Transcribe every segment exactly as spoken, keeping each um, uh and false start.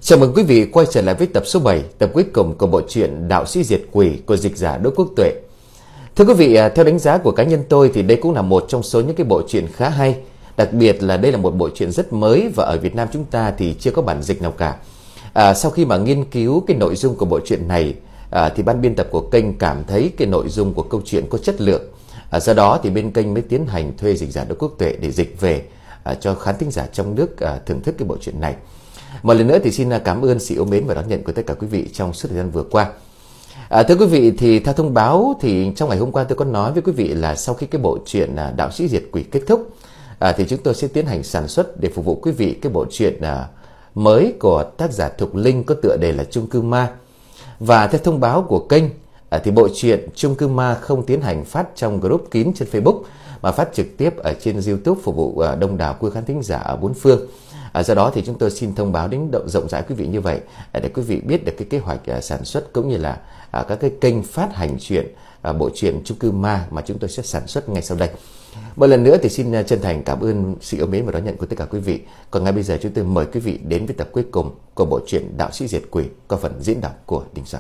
Chào mừng quý vị quay trở lại với tập số bảy, tập cuối cùng của bộ truyện Đạo Sĩ Diệt Quỷ của dịch giả Đỗ Quốc Tuệ. Thưa quý vị, theo đánh giá của cá nhân tôi thì đây cũng là một trong số những cái bộ truyện khá hay. Đặc biệt là đây là một bộ truyện rất mới và ở Việt Nam chúng ta thì chưa có bản dịch nào cả. À, sau khi mà nghiên cứu cái nội dung của bộ truyện này à, thì ban biên tập của kênh cảm thấy cái nội dung của câu chuyện có chất lượng. À, do đó thì bên kênh mới tiến hành thuê dịch giả Đỗ Quốc Tuệ để dịch về à, cho khán thính giả trong nước à, thưởng thức cái bộ truyện này. Một lần nữa thì xin cảm ơn sự yêu mến và đón nhận của tất cả quý vị trong suốt thời gian vừa qua. À, thưa quý vị, thì theo thông báo thì trong ngày hôm qua tôi có nói với quý vị là sau khi cái bộ truyện à, Đạo Sĩ Diệt Quỷ kết thúc à, thì chúng tôi sẽ tiến hành sản xuất để phục vụ quý vị cái bộ truyện à, mới của tác giả Thục Linh có tựa đề là Chung Cư Ma. Và theo thông báo của kênh à, thì bộ truyện Chung Cư Ma không tiến hành phát trong group kín trên Facebook mà phát trực tiếp ở trên YouTube phục vụ à, đông đảo quý khán thính giả ở bốn phương. À, do đó thì chúng tôi xin thông báo đến rộng rãi quý vị như vậy để quý vị biết được cái kế hoạch à, sản xuất cũng như là à, các cái kênh phát hành truyện à, bộ truyện Chung Cư Ma mà chúng tôi sẽ sản xuất ngay sau đây. Một lần nữa thì xin chân thành cảm ơn sự yêu mến và đón nhận của tất cả quý vị. Còn ngay bây giờ chúng tôi mời quý vị đến với tập cuối cùng của bộ truyện Đạo Sĩ Diệt Quỷ có phần diễn đọc của Đình Soạn.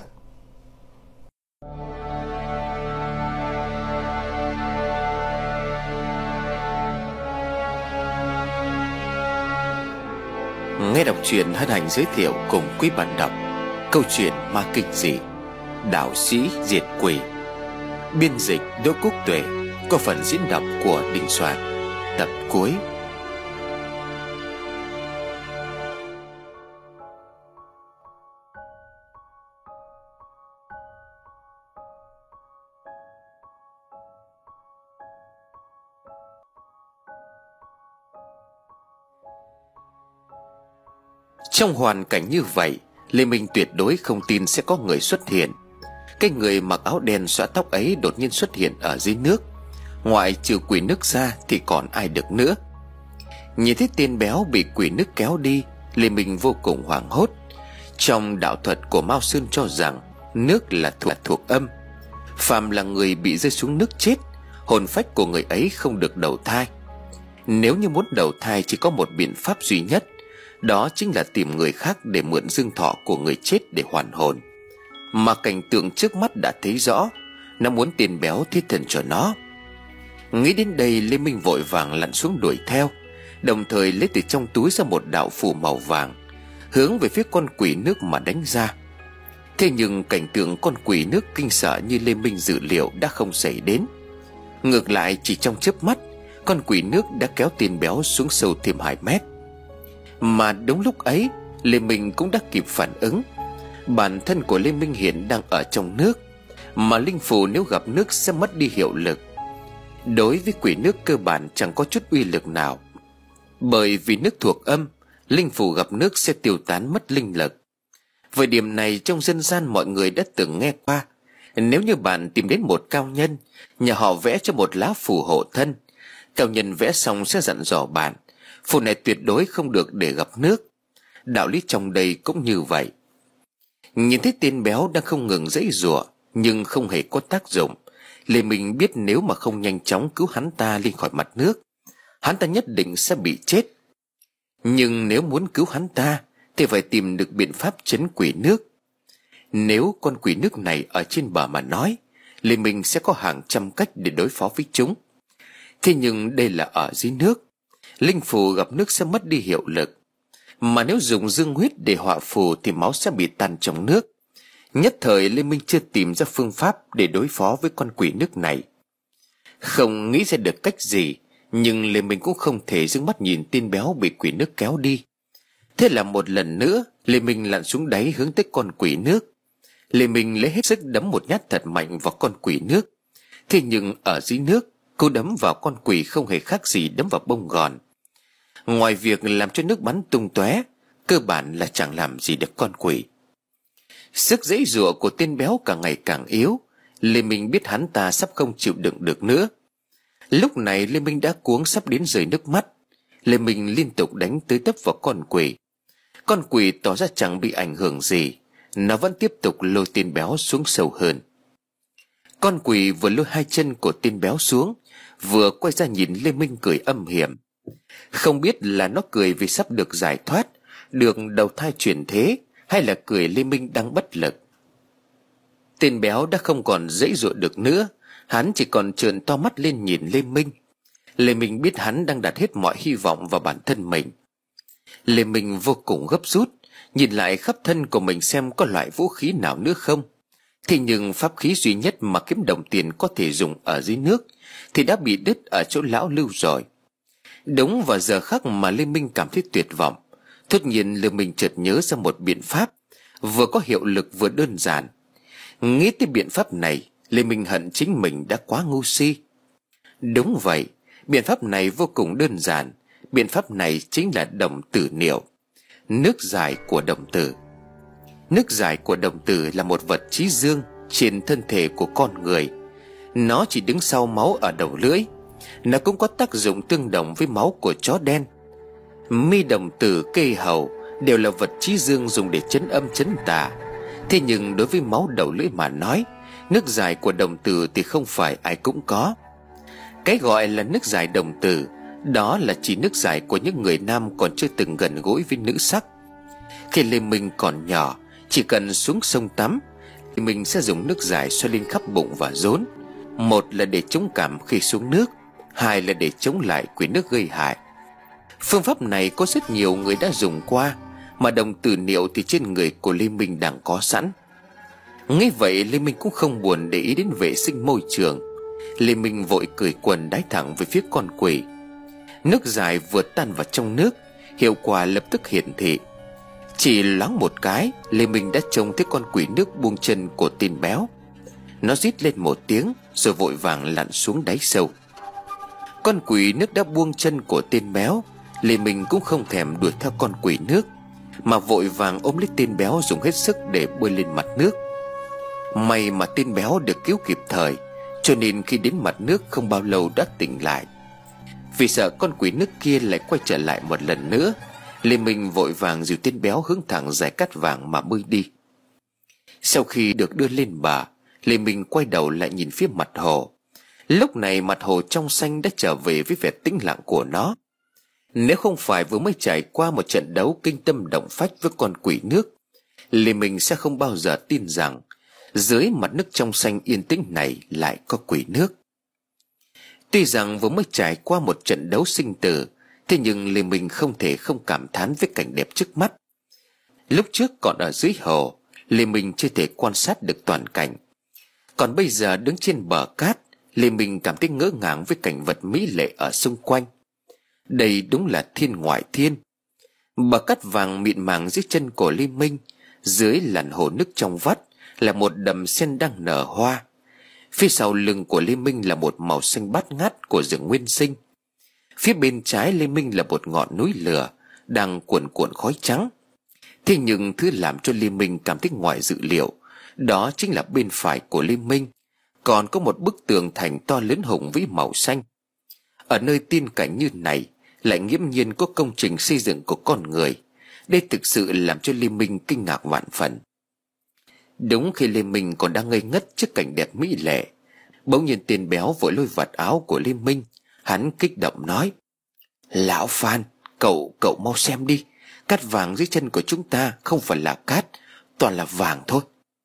Nghe đọc truyện hân hạnh giới thiệu cùng quý bạn đọc câu chuyện ma kinh dị Đạo Sĩ Diệt Quỷ, biên dịch Đỗ Quốc Tuệ, có phần diễn đọc của Đình Soạn. Tập cuối. Trong hoàn cảnh như vậy, Lê Minh tuyệt đối không tin sẽ có người xuất hiện. Cái người mặc áo đen xõa tóc ấy đột nhiên xuất hiện ở dưới nước. Ngoại trừ quỷ nước ra thì còn ai được nữa. Nhìn thấy tên béo bị quỷ nước kéo đi, Lê Minh vô cùng hoảng hốt. Trong đạo thuật của Mao Sơn cho rằng nước là thuộc, thuộc âm. Phàm là người bị rơi xuống nước chết, hồn phách của người ấy không được đầu thai. Nếu như muốn đầu thai chỉ có một biện pháp duy nhất, đó chính là tìm người khác để mượn dương thọ của người chết để hoàn hồn. Mà cảnh tượng trước mắt đã thấy rõ, nó muốn tiền béo thiết thần cho nó. Nghĩ đến đây, Lê Minh vội vàng lặn xuống đuổi theo, đồng thời lấy từ trong túi ra một đạo phù màu vàng, hướng về phía con quỷ nước mà đánh ra. Thế nhưng cảnh tượng con quỷ nước kinh sợ như Lê Minh dự liệu đã không xảy đến. Ngược lại, chỉ trong chớp mắt, con quỷ nước đã kéo tiền béo xuống sâu thêm hai mét. Mà đúng lúc ấy, Lê Minh cũng đã kịp phản ứng. Bản thân của Lê Minh hiện đang ở trong nước, mà linh phù nếu gặp nước sẽ mất đi hiệu lực. Đối với quỷ nước cơ bản chẳng có chút uy lực nào, bởi vì nước thuộc âm, linh phù gặp nước sẽ tiêu tán mất linh lực. Về điểm này trong dân gian mọi người đã từng nghe qua. Nếu như bạn tìm đến một cao nhân, nhờ họ vẽ cho một lá phù hộ thân, cao nhân vẽ xong sẽ dặn dò bạn phù này tuyệt đối không được để gặp nước. Đạo lý trong đây cũng như vậy. Nhìn thấy tên béo đang không ngừng giãy giụa nhưng không hề có tác dụng, Lê Minh biết nếu mà không nhanh chóng cứu hắn ta lên khỏi mặt nước, hắn ta nhất định sẽ bị chết. Nhưng nếu muốn cứu hắn ta thì phải tìm được biện pháp trấn quỷ nước. Nếu con quỷ nước này ở trên bờ mà nói, Lê Minh sẽ có hàng trăm cách để đối phó với chúng. Thế nhưng đây là ở dưới nước, linh phù gặp nước sẽ mất đi hiệu lực. Mà nếu dùng dương huyết để họa phù thì máu sẽ bị tan trong nước. Nhất thời Lê Minh chưa tìm ra phương pháp để đối phó với con quỷ nước này. Không nghĩ ra được cách gì, nhưng Lê Minh cũng không thể dương mắt nhìn tên béo bị quỷ nước kéo đi. Thế là một lần nữa Lê Minh lặn xuống đáy hướng tới con quỷ nước. Lê Minh lấy hết sức đấm một nhát thật mạnh vào con quỷ nước. Thế nhưng ở dưới nước, cô đấm vào con quỷ không hề khác gì đấm vào bông gòn. Ngoài việc làm cho nước bắn tung tóe, cơ bản là chẳng làm gì được con quỷ. Sức giãy giụa của tên béo càng ngày càng yếu. Lê Minh biết hắn ta sắp không chịu đựng được nữa. Lúc này Lê Minh đã cuống sắp đến rơi nước mắt. Lê Minh liên tục đánh tới tấp vào con quỷ. Con quỷ tỏ ra chẳng bị ảnh hưởng gì, nó vẫn tiếp tục lôi tên béo xuống sâu hơn. Con quỷ vừa lôi hai chân của tên béo xuống, vừa quay ra nhìn Lê Minh cười âm hiểm. Không biết là nó cười vì sắp được giải thoát, được đầu thai chuyển thế, hay là cười Lê Minh đang bất lực. Tên béo đã không còn dãy dụa được nữa. Hắn chỉ còn trợn to mắt lên nhìn Lê Minh. Lê Minh biết hắn đang đặt hết mọi hy vọng vào bản thân mình. Lê Minh vô cùng gấp rút, nhìn lại khắp thân của mình xem có loại vũ khí nào nữa không. Thế nhưng pháp khí duy nhất mà kiếm đồng tiền có thể dùng ở dưới nước thì đã bị đứt ở chỗ lão Lưu rồi. Đúng vào giờ khắc mà Lê Minh cảm thấy tuyệt vọng,突nhiên Lê Minh chợt nhớ ra một biện pháp vừa có hiệu lực vừa đơn giản. Nghĩ tới biện pháp này, Lê Minh hận chính mình đã quá ngu si. Đúng vậy, biện pháp này vô cùng đơn giản. Biện pháp này chính là đồng tử niệu, nước giải của đồng tử. Nước giải của đồng tử là một vật chí dương trên thân thể của con người. Nó chỉ đứng sau máu ở đầu lưỡi. Nó cũng có tác dụng tương đồng với máu của chó đen. Mi đồng tử, cây hầu đều là vật chí dương dùng để trấn âm trấn tà. Thế nhưng đối với máu đầu lưỡi mà nói, nước giải của đồng tử thì không phải ai cũng có. Cái gọi là nước giải đồng tử, đó là chỉ nước giải của những người nam còn chưa từng gần gũi với nữ sắc. Khi Lê Minh còn nhỏ, chỉ cần xuống sông tắm thì mình sẽ dùng nước giải xoa lên khắp bụng và rốn. Một là để chống cảm khi xuống nước, hai là để chống lại quỷ nước gây hại. Phương pháp này có rất nhiều người đã dùng qua, mà đồng tử niệu thì trên người của Lê Minh đang có sẵn. Nghĩ vậy, Lê Minh cũng không buồn để ý đến vệ sinh môi trường. Lê Minh vội cởi quần đái thẳng về phía con quỷ. Nước giải vừa tan vào trong nước, hiệu quả lập tức hiển thị. Chỉ loáng một cái, Lê Minh đã trông thấy con quỷ nước buông chân của tên béo. Nó rít lên một tiếng rồi vội vàng lặn xuống đáy sâu. Con quỷ nước đã buông chân của tên béo. Lê Minh cũng không thèm đuổi theo con quỷ nước, mà vội vàng ôm lấy tên béo dùng hết sức để bơi lên mặt nước. May mà tên béo được cứu kịp thời, cho nên khi đến mặt nước không bao lâu đã tỉnh lại. Vì sợ con quỷ nước kia lại quay trở lại một lần nữa, Lê Minh vội vàng dìu tên béo hướng thẳng dải cát vàng mà bơi đi. Sau khi được đưa lên bờ, Lê Minh quay đầu lại nhìn phía mặt hồ. Lúc này mặt hồ trong xanh đã trở về với vẻ tĩnh lặng của nó. Nếu không phải vừa mới trải qua một trận đấu kinh tâm động phách với con quỷ nước, Lê Minh sẽ không bao giờ tin rằng dưới mặt nước trong xanh yên tĩnh này lại có quỷ nước. Tuy rằng vừa mới trải qua một trận đấu sinh tử, thế nhưng Lê Minh không thể không cảm thán với cảnh đẹp trước mắt. Lúc trước còn ở dưới hồ, Lê Minh chưa thể quan sát được toàn cảnh. Còn bây giờ đứng trên bờ cát, Lê Minh cảm thấy ngỡ ngàng với cảnh vật mỹ lệ ở xung quanh. Đây đúng là thiên ngoại thiên. Bờ cát vàng mịn màng dưới chân của Lê Minh, dưới làn hồ nước trong vắt là một đầm sen đang nở hoa. Phía sau lưng của Lê Minh là một màu xanh bát ngát của rừng nguyên sinh. Phía bên trái Lê Minh là một ngọn núi lửa đang cuồn cuộn khói trắng. Thế nhưng thứ làm cho Lê Minh cảm thấy ngoài dự liệu, đó chính là bên phải của Lê Minh còn có một bức tường thành to lớn hùng vĩ màu xanh. Ở nơi tiên cảnh như này lại nghiễm nhiên có công trình xây dựng của con người. Đây thực sự làm cho Lê Minh kinh ngạc vạn phần. Đúng khi Lê Minh còn đang ngây ngất trước cảnh đẹp mỹ lệ, bỗng nhiên tên béo vội lôi vạt áo của Lê Minh. Hắn kích động nói: "Lão Phan, cậu cậu mau xem đi, cát vàng dưới chân của chúng ta không phải là cát, toàn là vàng thôi."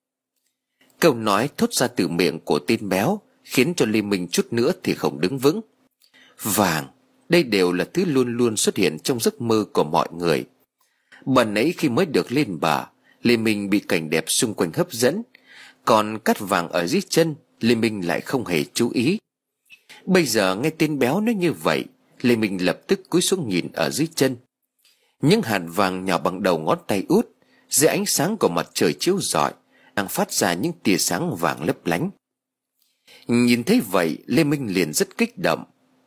Câu nói thốt ra từ miệng của tên béo khiến cho Lê Minh chút nữa thì không đứng vững. Vàng, đây đều là thứ luôn luôn xuất hiện trong giấc mơ của mọi người. Bần ấy khi mới được lên bờ, Lê Minh bị cảnh đẹp xung quanh hấp dẫn, còn cát vàng ở dưới chân Lê Minh lại không hề chú ý. Bây giờ nghe tên béo nói như vậy, Lê Minh lập tức cúi xuống nhìn ở dưới chân. Những hạt vàng nhỏ bằng đầu ngón tay út, dưới ánh sáng của mặt trời chiếu rọi, đang phát ra những tia sáng vàng lấp lánh. Nhìn thấy vậy, Lê Minh liền rất kích động.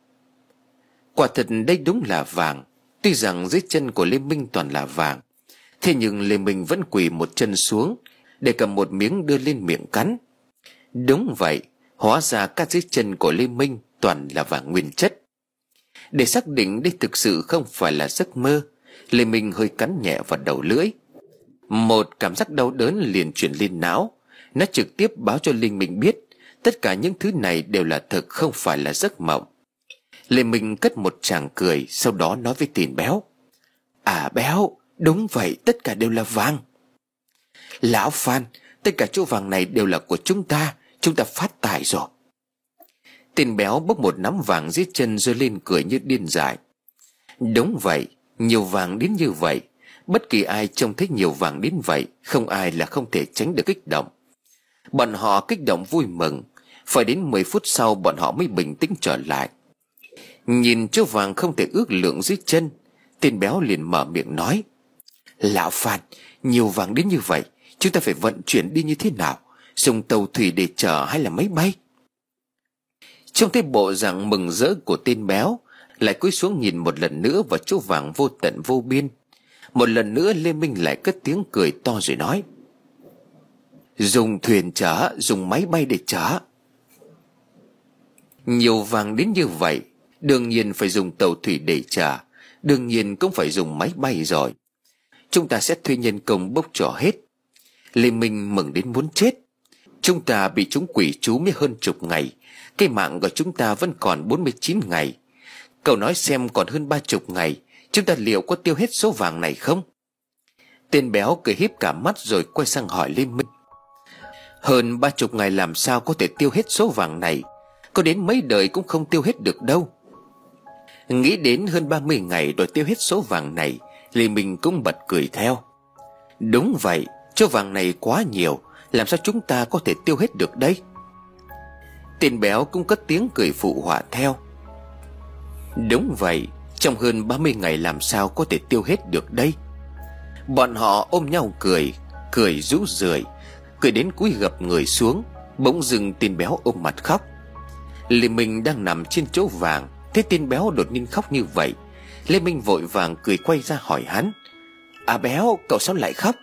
Quả thật đây đúng là vàng. Tuy rằng dưới chân của Lê Minh toàn là vàng, thế nhưng Lê Minh vẫn quỳ một chân xuống để cầm một miếng đưa lên miệng cắn. Đúng vậy, hóa ra các dưới chân của Lê Minh toàn là vàng nguyên chất. Để xác định đây thực sự không phải là giấc mơ, Lê Minh hơi cắn nhẹ vào đầu lưỡi. Một cảm giác đau đớn liền truyền lên não. Nó trực tiếp báo cho Lê Minh biết tất cả những thứ này đều là thực, không phải là giấc mộng. Lê Minh cất một tràng cười, sau đó nói với tên béo: "À béo, Đúng vậy, tất cả đều là vàng. Lão Phan, tất cả chỗ vàng này đều là của chúng ta. Chúng ta phát tài rồi. Tên béo bốc một nắm vàng dưới chân rồi lên cười như điên dại. Đúng vậy, nhiều vàng đến như vậy, bất kỳ ai trông thấy nhiều vàng đến vậy, không ai là không thể tránh được kích động. Bọn họ kích động vui mừng. Phải đến mười phút sau bọn họ mới bình tĩnh trở lại. Nhìn chỗ vàng không thể ước lượng dưới chân, tên béo liền mở miệng nói: Lão Phan, nhiều vàng đến như vậy, chúng ta phải vận chuyển đi như thế nào? Dùng tàu thủy để chở hay là máy bay? Trông thấy bộ dạng mừng rỡ của tên béo, lại cúi xuống nhìn một lần nữa vào chỗ vàng vô tận vô biên. Một lần nữa Lê Minh lại cất tiếng cười to rồi nói: Dùng thuyền chở, dùng máy bay để chở. Nhiều vàng đến như vậy, đương nhiên phải dùng tàu thủy để chở, đương nhiên cũng phải dùng máy bay rồi. Chúng ta sẽ thuê nhân công bốc trỏ hết. Lê Minh mừng đến muốn chết. Chúng ta bị chúng quỷ chú mới hơn chục ngày, cái mạng của chúng ta vẫn còn bốn mươi chín ngày. Cậu nói xem, còn hơn ba chục ngày, chúng ta liệu có tiêu hết số vàng này không? Tên béo cười híp cả mắt rồi quay sang hỏi Lê Minh: Hơn ba chục ngày làm sao có thể tiêu hết số vàng này? Có đến mấy đời cũng không tiêu hết được đâu. Nghĩ đến hơn ba mươi ngày rồi tiêu hết số vàng này, Lê Minh cũng bật cười theo. Đúng vậy, số vàng này quá nhiều, làm sao chúng ta có thể tiêu hết được đây? Tên béo cũng cất tiếng cười phụ họa theo. Đúng vậy, trong hơn ba mươi ngày làm sao có thể tiêu hết được đây? Bọn họ ôm nhau cười, cười rũ rượi, cười đến cúi gập người xuống. Bỗng dưng tên béo ôm mặt khóc. Lê Minh đang nằm trên chỗ vàng, thấy tên béo đột nhiên khóc như vậy, Lê Minh vội vàng cười quay ra hỏi hắn: À béo, cậu sao lại khóc?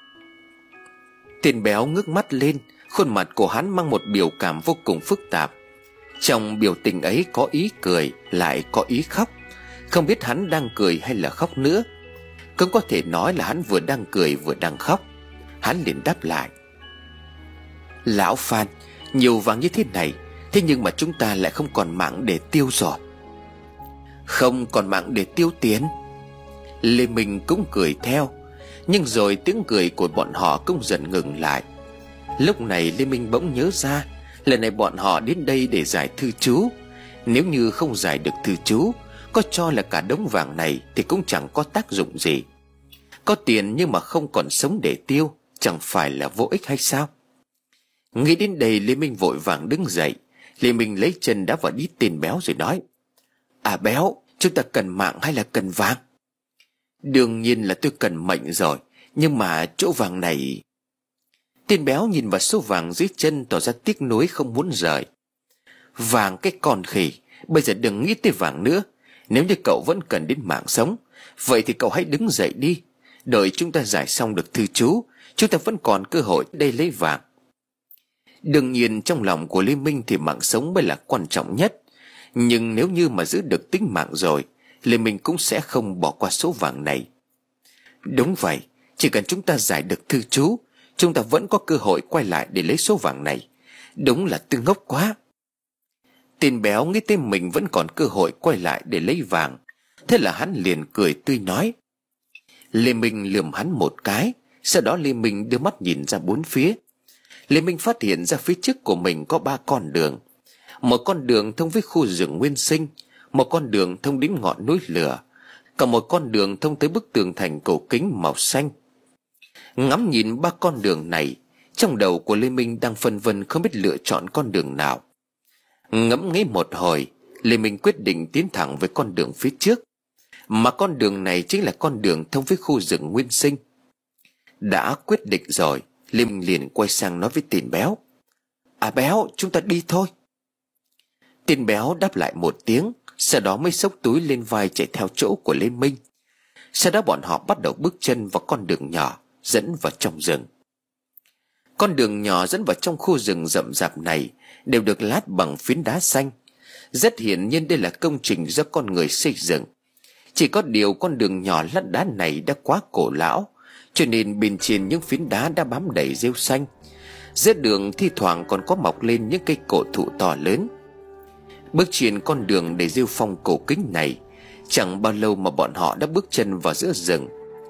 Tên béo ngước mắt lên, khuôn mặt của hắn mang một biểu cảm vô cùng phức tạp. Trong biểu tình ấy có ý cười, lại có ý khóc. Không biết hắn đang cười hay là khóc nữa. Cũng có thể nói là hắn vừa đang cười vừa đang khóc. Hắn liền đáp lại: Lão Phan, nhiều vàng như thế này, thế nhưng mà chúng ta lại không còn mạng để tiêu rồi. Không còn mạng để tiêu tiền? Lê Minh cũng cười theo. Nhưng rồi tiếng cười của bọn họ cũng dần ngừng lại. Lúc này Lê Minh bỗng nhớ ra, lần này bọn họ đến đây để giải thư chú. Nếu như không giải được thư chú, có cho là cả đống vàng này thì cũng chẳng có tác dụng gì. Có tiền nhưng mà không còn sống để tiêu, chẳng phải là vô ích hay sao? Nghĩ đến đây Lê Minh vội vàng đứng dậy. Lê Minh lấy chân đá vào đít tên béo rồi nói: À béo, chúng ta cần mạng hay là cần vàng? Đương nhiên là tôi cần mệnh rồi, nhưng mà chỗ vàng này... Tên béo nhìn vào số vàng dưới chân tỏ ra tiếc nuối không muốn rời. Vàng cái con khỉ, bây giờ đừng nghĩ tới vàng nữa. Nếu như cậu vẫn cần đến mạng sống, vậy thì cậu hãy đứng dậy đi. Đợi chúng ta giải xong được thư chú, chúng ta vẫn còn cơ hội đây lấy vàng. Đương nhiên trong lòng của Lê Minh thì mạng sống mới là quan trọng nhất. Nhưng nếu như mà giữ được tính mạng rồi, Lê Minh cũng sẽ không bỏ qua số vàng này. Đúng vậy, chỉ cần chúng ta giải được thư chú, chúng ta vẫn có cơ hội quay lại để lấy số vàng này. Đúng là tôi ngốc quá. Tên béo nghĩ tới mình vẫn còn cơ hội quay lại để lấy vàng. Thế là hắn liền cười tươi nói. Lê Minh lườm hắn một cái. Sau đó Lê Minh đưa mắt nhìn ra bốn phía. Lê Minh phát hiện ra phía trước của mình có ba con đường. Một con đường thông với khu rừng nguyên sinh, một con đường thông đến ngọn núi lửa, còn một con đường thông tới bức tường thành cổ kính màu xanh. Ngắm nhìn ba con đường này, trong đầu của Lê Minh đang phân vân không biết lựa chọn con đường nào. Ngẫm nghĩ một hồi, Lê Minh quyết định tiến thẳng với con đường phía trước. Mà con đường này chính là con đường thông với khu rừng nguyên sinh. Đã quyết định rồi, Lê Minh liền quay sang nói với tên béo. À béo, chúng ta đi thôi. Tên béo đáp lại một tiếng, sau đó mới xốc túi lên vai chạy theo chỗ của Lê Minh. Sau đó bọn họ bắt đầu bước chân vào con đường nhỏ dẫn vào trong rừng. Con đường nhỏ dẫn vào trong khu rừng rậm rạp này đều được lát bằng phiến đá xanh. Rất hiển nhiên đây là công trình do con người xây dựng. Chỉ có điều con đường nhỏ lát đá này đã quá cổ lão, cho nên bên trên những phiến đá đã bám đầy rêu xanh. Giữa đường thi thoảng còn có mọc lên những cây cổ thụ to lớn. Bước trên con đường đầy rêu phong cổ kính này, chẳng bao lâu mà bọn họ đã bước chân vào giữa rừng.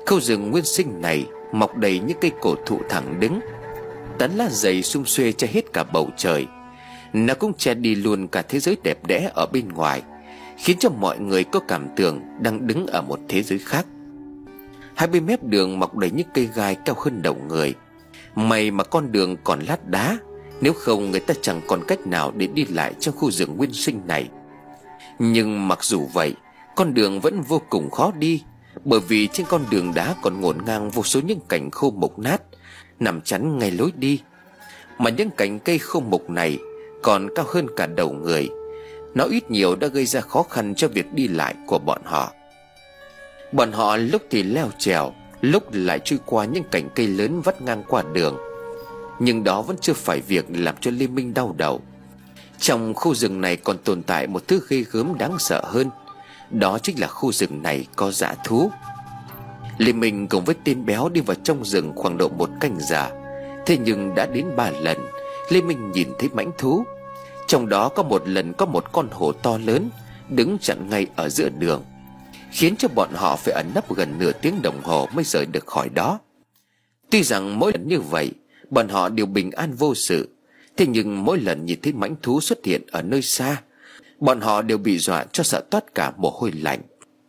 Khu rừng nguyên sinh này mọc đầy những cây cổ thụ thẳng đứng, tán lá dày sum xuê che hết cả bầu trời. Nó cũng che đi luôn cả thế giới đẹp đẽ ở bên ngoài, khiến cho mọi người có cảm tưởng đang đứng ở một thế giới khác. Hai bên mép đường mọc đầy những cây gai cao hơn đầu người. May mà con đường còn lát đá, nếu không người ta chẳng còn cách nào để đi lại trong khu rừng nguyên sinh này. Nhưng mặc dù vậy, con đường vẫn vô cùng khó đi, bởi vì trên con đường đá còn ngổn ngang vô số những cành khô mục nát nằm chắn ngay lối đi. Mà những cành cây khô mục này còn cao hơn cả đầu người. Nó ít nhiều đã gây ra khó khăn cho việc đi lại của bọn họ. Bọn họ lúc thì leo trèo, lúc lại chui qua những cành cây lớn vắt ngang qua đường. Nhưng đó vẫn chưa phải việc làm cho Lê Minh đau đầu. Trong khu rừng này còn tồn tại một thứ ghê gớm đáng sợ hơn. Đó chính là khu rừng này có dã thú. Lê Minh cùng với tên béo đi vào trong rừng khoảng độ một canh giờ. Thế nhưng đã đến ba lần Lê Minh nhìn thấy mãnh thú. Trong đó có một lần có một con hổ to lớn đứng chặn ngay ở giữa đường, khiến cho bọn họ phải ẩn nấp gần nửa tiếng đồng hồ mới rời được khỏi đó. Tuy rằng mỗi lần như vậy bọn họ đều bình an vô sự, thế nhưng mỗi lần nhìn thấy mãnh thú xuất hiện ở nơi xa, bọn họ đều bị dọa cho sợ toát cả mồ hôi lạnh.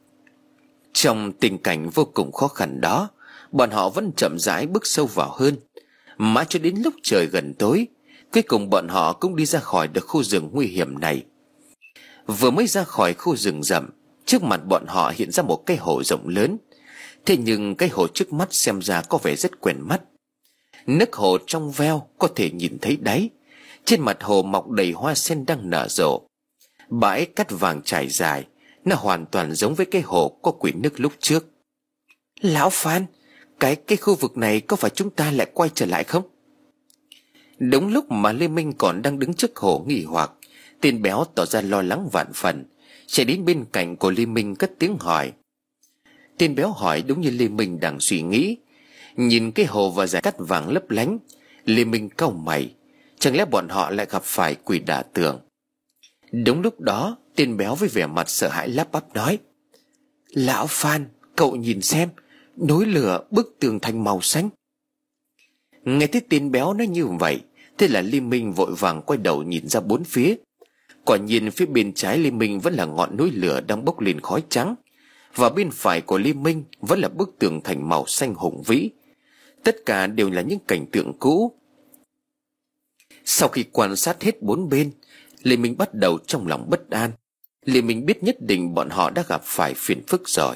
Trong tình cảnh vô cùng khó khăn đó, bọn họ vẫn chậm rãi bước sâu vào hơn. Mãi cho đến lúc trời gần tối, cuối cùng bọn họ cũng đi ra khỏi được khu rừng nguy hiểm này. Vừa mới ra khỏi khu rừng rậm, trước mặt bọn họ hiện ra một cái hồ rộng lớn. Thế nhưng cái hồ trước mắt xem ra có vẻ rất quen mắt. Nước hồ trong veo có thể nhìn thấy đáy. Trên mặt hồ mọc đầy hoa sen đang nở rộ. Bãi cát vàng trải dài, nó hoàn toàn giống với cái hồ có quỷ nước lúc trước. Lão Phan, cái cái khu vực này có phải chúng ta lại quay trở lại không? Đúng lúc mà Lê Minh còn đang đứng trước hồ nghi hoặc, tên béo tỏ ra lo lắng vạn phần, chạy đến bên cạnh của Lê Minh cất tiếng hỏi. Tên béo hỏi đúng như Lê Minh đang suy nghĩ. Nhìn cái hồ và dải cát vàng lấp lánh, Lê Minh cau mày, chẳng lẽ bọn họ lại gặp phải quỷ đả tường? Đúng lúc đó, tên béo với vẻ mặt sợ hãi lắp bắp nói. Lão Phan, cậu nhìn xem, núi lửa bức tường thành màu xanh. Nghe thấy tên béo nói như vậy, thế là Lê Minh vội vàng quay đầu nhìn ra bốn phía. Quả nhiên phía bên trái Lê Minh vẫn là ngọn núi lửa đang bốc lên khói trắng, và bên phải của Lê Minh vẫn là bức tường thành màu xanh hùng vĩ. Tất cả đều là những cảnh tượng cũ. Sau khi quan sát hết bốn bên, Lê Minh bắt đầu trong lòng bất an. Lê Minh biết nhất định bọn họ đã gặp phải phiền phức rồi.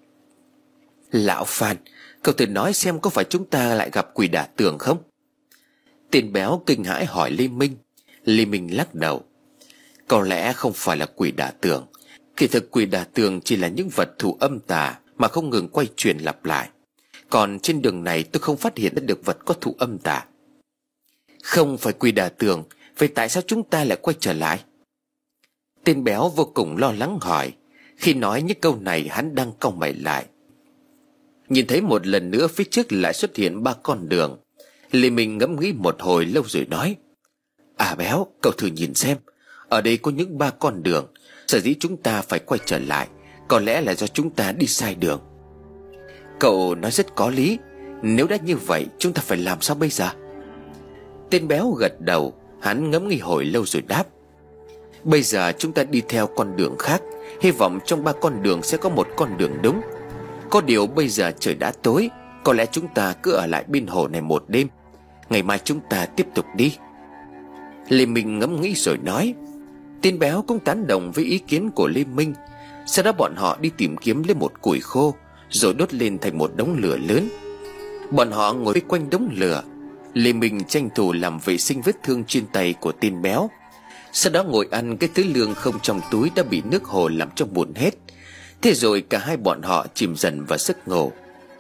Lão Phan, cậu thử nói xem có phải chúng ta lại gặp quỷ đả tường không? Tên béo kinh hãi hỏi Lê Minh. Lê Minh lắc đầu. Có lẽ không phải là quỷ đả tường. Kỳ thực quỷ đả tường chỉ là những vật thù âm tà mà không ngừng quay chuyển lặp lại. Còn trên đường này tôi không phát hiện được vật có thù âm tà. Không phải quỷ đả tường, vậy tại sao chúng ta lại quay trở lại? Tên béo vô cùng lo lắng hỏi. Khi nói những câu này hắn đang cau mày lại. Nhìn thấy một lần nữa phía trước lại xuất hiện ba con đường. Lê Minh ngẫm nghĩ một hồi lâu rồi nói. À béo, cậu thử nhìn xem, ở đây có những ba con đường. Sở dĩ chúng ta phải quay trở lại, có lẽ là do chúng ta đi sai đường. Cậu nói rất có lý. Nếu đã như vậy chúng ta phải làm sao bây giờ? Tên béo gật đầu. Hắn ngẫm nghĩ hồi lâu rồi đáp. Bây giờ chúng ta đi theo con đường khác, hy vọng trong ba con đường sẽ có một con đường đúng. Có điều bây giờ trời đã tối, có lẽ chúng ta cứ ở lại bên hồ này một đêm, ngày mai chúng ta tiếp tục đi. Lê Minh ngẫm nghĩ rồi nói. Tên béo cũng tán đồng với ý kiến của Lê Minh. Sau đó bọn họ đi tìm kiếm lấy một củi khô, rồi đốt lên thành một đống lửa lớn. Bọn họ ngồi vây quanh đống lửa. Lê Minh tranh thủ làm vệ sinh vết thương trên tay của tên béo, sau đó ngồi ăn cái thứ lương không trong túi đã bị nước hồ làm cho buồn hết. Thế rồi cả hai bọn họ chìm dần vào giấc ngủ.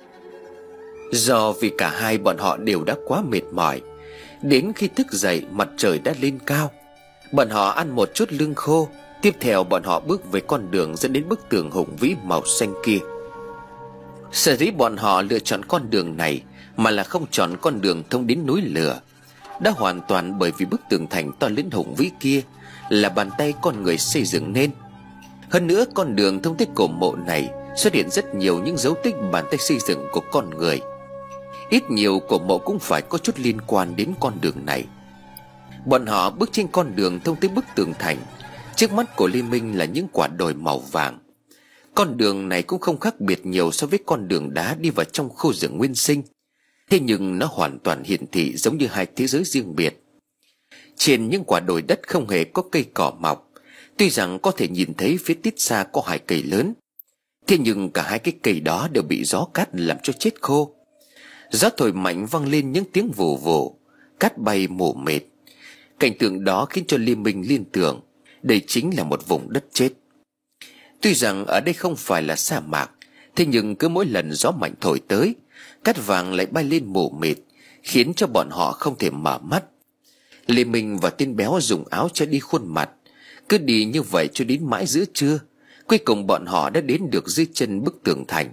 Do vì cả hai bọn họ đều đã quá mệt mỏi, đến khi thức dậy mặt trời đã lên cao. Bọn họ ăn một chút lương khô. Tiếp theo bọn họ bước về con đường dẫn đến bức tường hùng vĩ màu xanh kia. Sở dĩ bọn họ lựa chọn con đường này mà là không chọn con đường thông đến núi lửa, đã hoàn toàn bởi vì bức tường thành to lớn hùng vĩ kia là bàn tay con người xây dựng nên. Hơn nữa con đường thông tới cổ mộ này xuất hiện rất nhiều những dấu tích bàn tay xây dựng của con người. Ít nhiều cổ mộ cũng phải có chút liên quan đến con đường này. Bọn họ bước trên con đường thông tới bức tường thành. Trước mắt của Lê Minh là những quả đồi màu vàng. Con đường này cũng không khác biệt nhiều so với con đường đá đi vào trong khu rừng nguyên sinh. Thế nhưng nó hoàn toàn hiển thị giống như hai thế giới riêng biệt. Trên những quả đồi đất không hề có cây cỏ mọc. Tuy rằng có thể nhìn thấy phía tít xa có hai cây lớn, thế nhưng cả hai cái cây đó đều bị gió cát làm cho chết khô. Gió thổi mạnh vang lên những tiếng vù vù, cát bay mù mịt. Cảnh tượng đó khiến cho Lê Minh liên tưởng đây chính là một vùng đất chết. Tuy rằng ở đây không phải là sa mạc, thế nhưng cứ mỗi lần gió mạnh thổi tới, cát vàng lại bay lên mù mịt, khiến cho bọn họ không thể mở mắt. Lê Minh và tên béo dùng áo che đi khuôn mặt. Cứ đi như vậy cho đến mãi giữa trưa, cuối cùng bọn họ đã đến được dưới chân bức tường thành.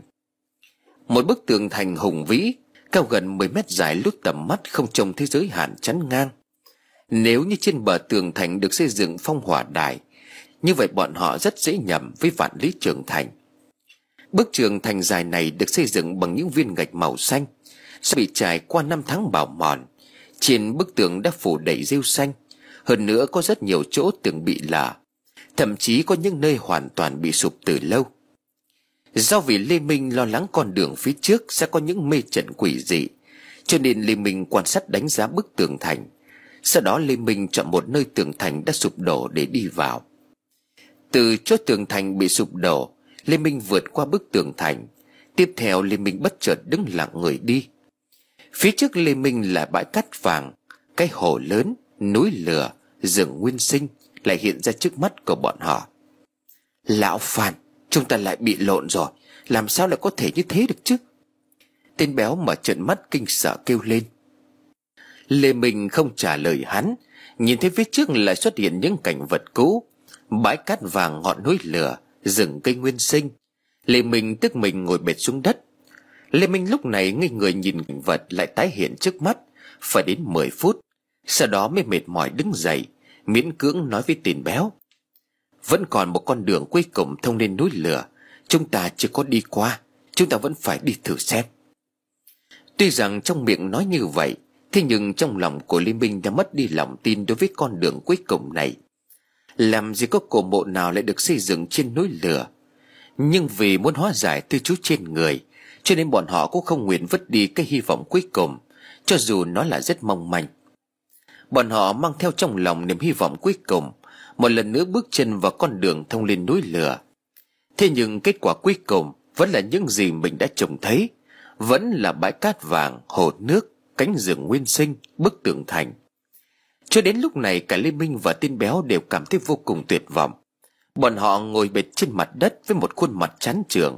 Một bức tường thành hùng vĩ, cao gần mười mét dài, lút tầm mắt không trông thấy giới hạn chắn ngang. Nếu như trên bờ tường thành được xây dựng phong hỏa đài, như vậy bọn họ rất dễ nhầm với vạn lý trường thành. Bức tường thành dài này được xây dựng bằng những viên gạch màu xanh, sẽ bị trải qua năm tháng bào mòn. Trên bức tường đã phủ đầy rêu xanh. Hơn nữa có rất nhiều chỗ tường bị lở, thậm chí có những nơi hoàn toàn bị sụp từ lâu. Do vì Lê Minh lo lắng con đường phía trước sẽ có những mê trận quỷ dị, cho nên Lê Minh quan sát đánh giá bức tường thành. Sau đó Lê Minh chọn một nơi tường thành đã sụp đổ để đi vào. Từ chỗ tường thành bị sụp đổ, Lê Minh vượt qua bức tường thành. Tiếp theo Lê Minh bất chợt đứng lặng người đi. Phía trước Lê Minh là bãi cát vàng, cái hồ lớn, núi lửa, rừng nguyên sinh lại hiện ra trước mắt của bọn họ. Lão Phan, chúng ta lại bị lộn rồi, làm sao lại có thể như thế được chứ? Tên béo mở trợn mắt kinh sợ kêu lên. Lê Minh không trả lời hắn. Nhìn thấy phía trước lại xuất hiện những cảnh vật cũ, bãi cát vàng, ngọn núi lửa, rừng cây nguyên sinh. Lê Minh tức mình ngồi bệt xuống đất. Lê Minh lúc này ngây người nhìn cảnh vật lại tái hiện trước mắt. Phải đến mười phút, sau đó mới mệt mỏi đứng dậy, miễn cưỡng nói với tên béo. Vẫn còn một con đường cuối cùng thông lên núi lửa, chúng ta chưa có đi qua, chúng ta vẫn phải đi thử xem. Tuy rằng trong miệng nói như vậy, thế nhưng trong lòng của Lê Minh đã mất đi lòng tin đối với con đường cuối cùng này. Làm gì có cổ mộ nào lại được xây dựng trên núi lửa. Nhưng vì muốn hóa giải tư chú trên người, cho nên bọn họ cũng không nguyện vứt đi cái hy vọng cuối cùng, cho dù nó là rất mong manh. Bọn họ mang theo trong lòng niềm hy vọng cuối cùng, một lần nữa bước chân vào con đường thông lên núi lửa. Thế nhưng kết quả cuối cùng vẫn là những gì mình đã trông thấy, vẫn là bãi cát vàng, hồ nước, cánh rừng nguyên sinh, bức tường thành. Cho đến lúc này cả Lê Minh và tên béo đều cảm thấy vô cùng tuyệt vọng. Bọn họ ngồi bệt trên mặt đất với một khuôn mặt chán chường.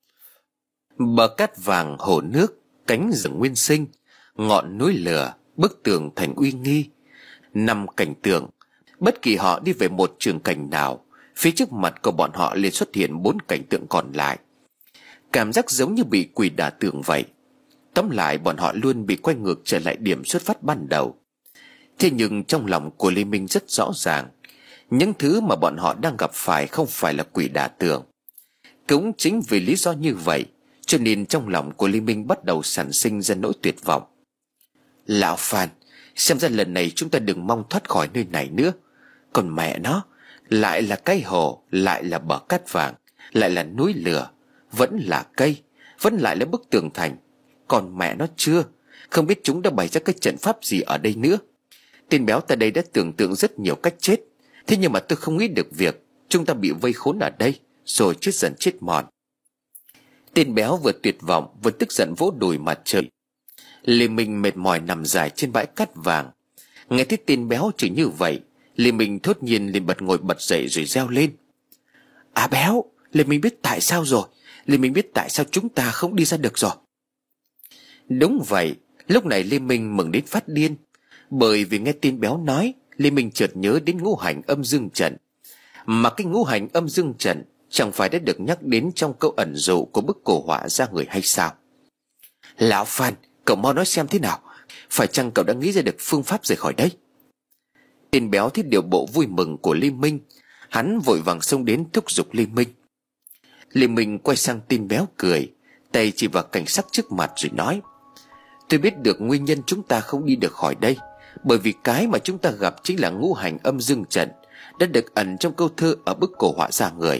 Bờ cát vàng, hồ nước, cánh rừng nguyên sinh, ngọn núi lửa, bức tường thành uy nghi, năm cảnh tượng. Bất kỳ họ đi về một trường cảnh nào, phía trước mặt của bọn họ liền xuất hiện bốn cảnh tượng còn lại. Cảm giác giống như bị quỷ đả tưởng vậy. Tóm lại bọn họ luôn bị quay ngược trở lại điểm xuất phát ban đầu. Thế nhưng trong lòng của Lê Minh rất rõ ràng, những thứ mà bọn họ đang gặp phải không phải là quỷ đả tưởng. Cũng chính vì lý do như vậy, cho nên trong lòng của Lê Minh bắt đầu sản sinh ra nỗi tuyệt vọng. Lão Phan, xem ra lần này chúng ta đừng mong thoát khỏi nơi này nữa. Còn mẹ nó, lại là cái hồ, lại là bờ cát vàng, lại là núi lửa, vẫn là cây, vẫn lại là bức tường thành. Còn mẹ nó chưa, không biết chúng đã bày ra cái trận pháp gì ở đây nữa. Tên béo ta đây đã tưởng tượng rất nhiều cách chết, thế nhưng mà tôi không nghĩ được việc chúng ta bị vây khốn ở đây, rồi chết dần chết mòn. Tên béo vừa tuyệt vọng vừa tức giận vỗ đùi mà trời. Lê Minh mệt mỏi nằm dài trên bãi cát vàng. Nghe thấy tên béo chửi như vậy, Lê Minh thốt nhiên liền bật ngồi bật dậy rồi reo lên. À béo, Lê Minh biết tại sao rồi. Lê Minh biết tại sao chúng ta không đi ra được rồi. Đúng vậy, lúc này Lê Minh mừng đến phát điên. Bởi vì nghe tên béo nói, Lê Minh chợt nhớ đến ngũ hành âm dương trận. Mà cái ngũ hành âm dương trận chẳng phải đã được nhắc đến trong câu ẩn dụ của bức cổ họa ra người hay sao? Lão Phan, cậu mau nói xem thế nào, phải chăng cậu đã nghĩ ra được phương pháp rời khỏi đây? Tên béo thấy điều bộ vui mừng của Lê Minh, hắn vội vàng xông đến thúc giục Lê Minh. Liên Minh quay sang Tin Béo cười, tay chỉ vào cảnh sắc trước mặt rồi nói: Tôi biết được nguyên nhân chúng ta không đi được khỏi đây, bởi vì cái mà chúng ta gặp chính là ngũ hành âm dương trận đã được ẩn trong câu thơ ở bức cổ họa ra người.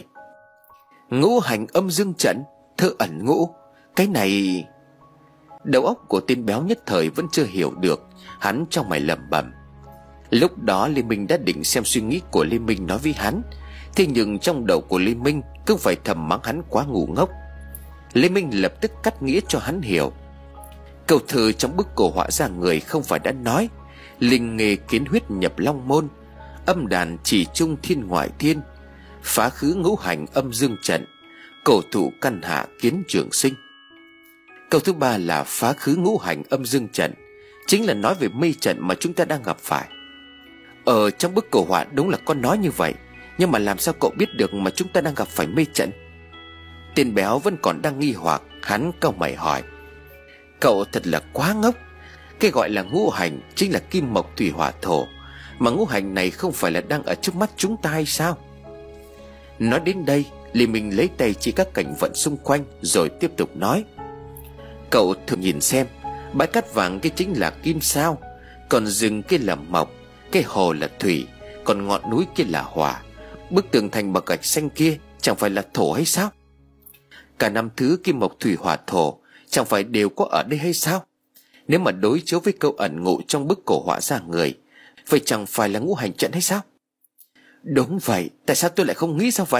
Ngũ hành âm dương trận, thơ ẩn ngũ, cái này... Đầu óc của Tên Béo nhất thời vẫn chưa hiểu được, hắn trong mày lẩm bẩm. Lúc đó Lê Minh đã định xem suy nghĩ của Lê Minh nói với hắn, thế nhưng trong đầu của Lê Minh cứ phải thầm mắng hắn quá ngu ngốc. Lê Minh lập tức cắt nghĩa cho hắn hiểu. Câu thơ trong bức cổ họa ra người không phải đã nói: linh nghề kiến huyết nhập long môn, âm đàn chỉ trung thiên ngoại thiên, phá khứ ngũ hành âm dương trận, cổ thụ căn hạ kiến trường sinh. Câu thứ ba là phá khứ ngũ hành âm dương trận, chính là nói về mê trận mà chúng ta đang gặp phải. Ở trong bức cổ họa đúng là có nói như vậy, nhưng mà làm sao cậu biết được mà chúng ta đang gặp phải mê trận? Tên Béo vẫn còn đang nghi hoặc, hắn cau mày hỏi: Cậu thật là quá ngốc. Cái gọi là ngũ hành chính là kim mộc thủy hỏa thổ, mà ngũ hành này không phải là đang ở trước mắt chúng ta hay sao? Nói đến đây, Lê Minh lấy tay chỉ các cảnh vận xung quanh rồi tiếp tục nói: Cậu thử nhìn xem, bãi cát vàng cái chính là kim sao, còn rừng kia là mộc, cái hồ là thủy, còn ngọn núi kia là hỏa, bức tường thành bằng gạch xanh kia chẳng phải là thổ hay sao? Cả năm thứ kim mộc thủy hỏa thổ chẳng phải đều có ở đây hay sao? Nếu mà đối chiếu với câu ẩn ngụ trong bức cổ họa ra người, vậy chẳng phải là ngũ hành trận hay sao? Đúng vậy, tại sao tôi lại không nghĩ ra vậy?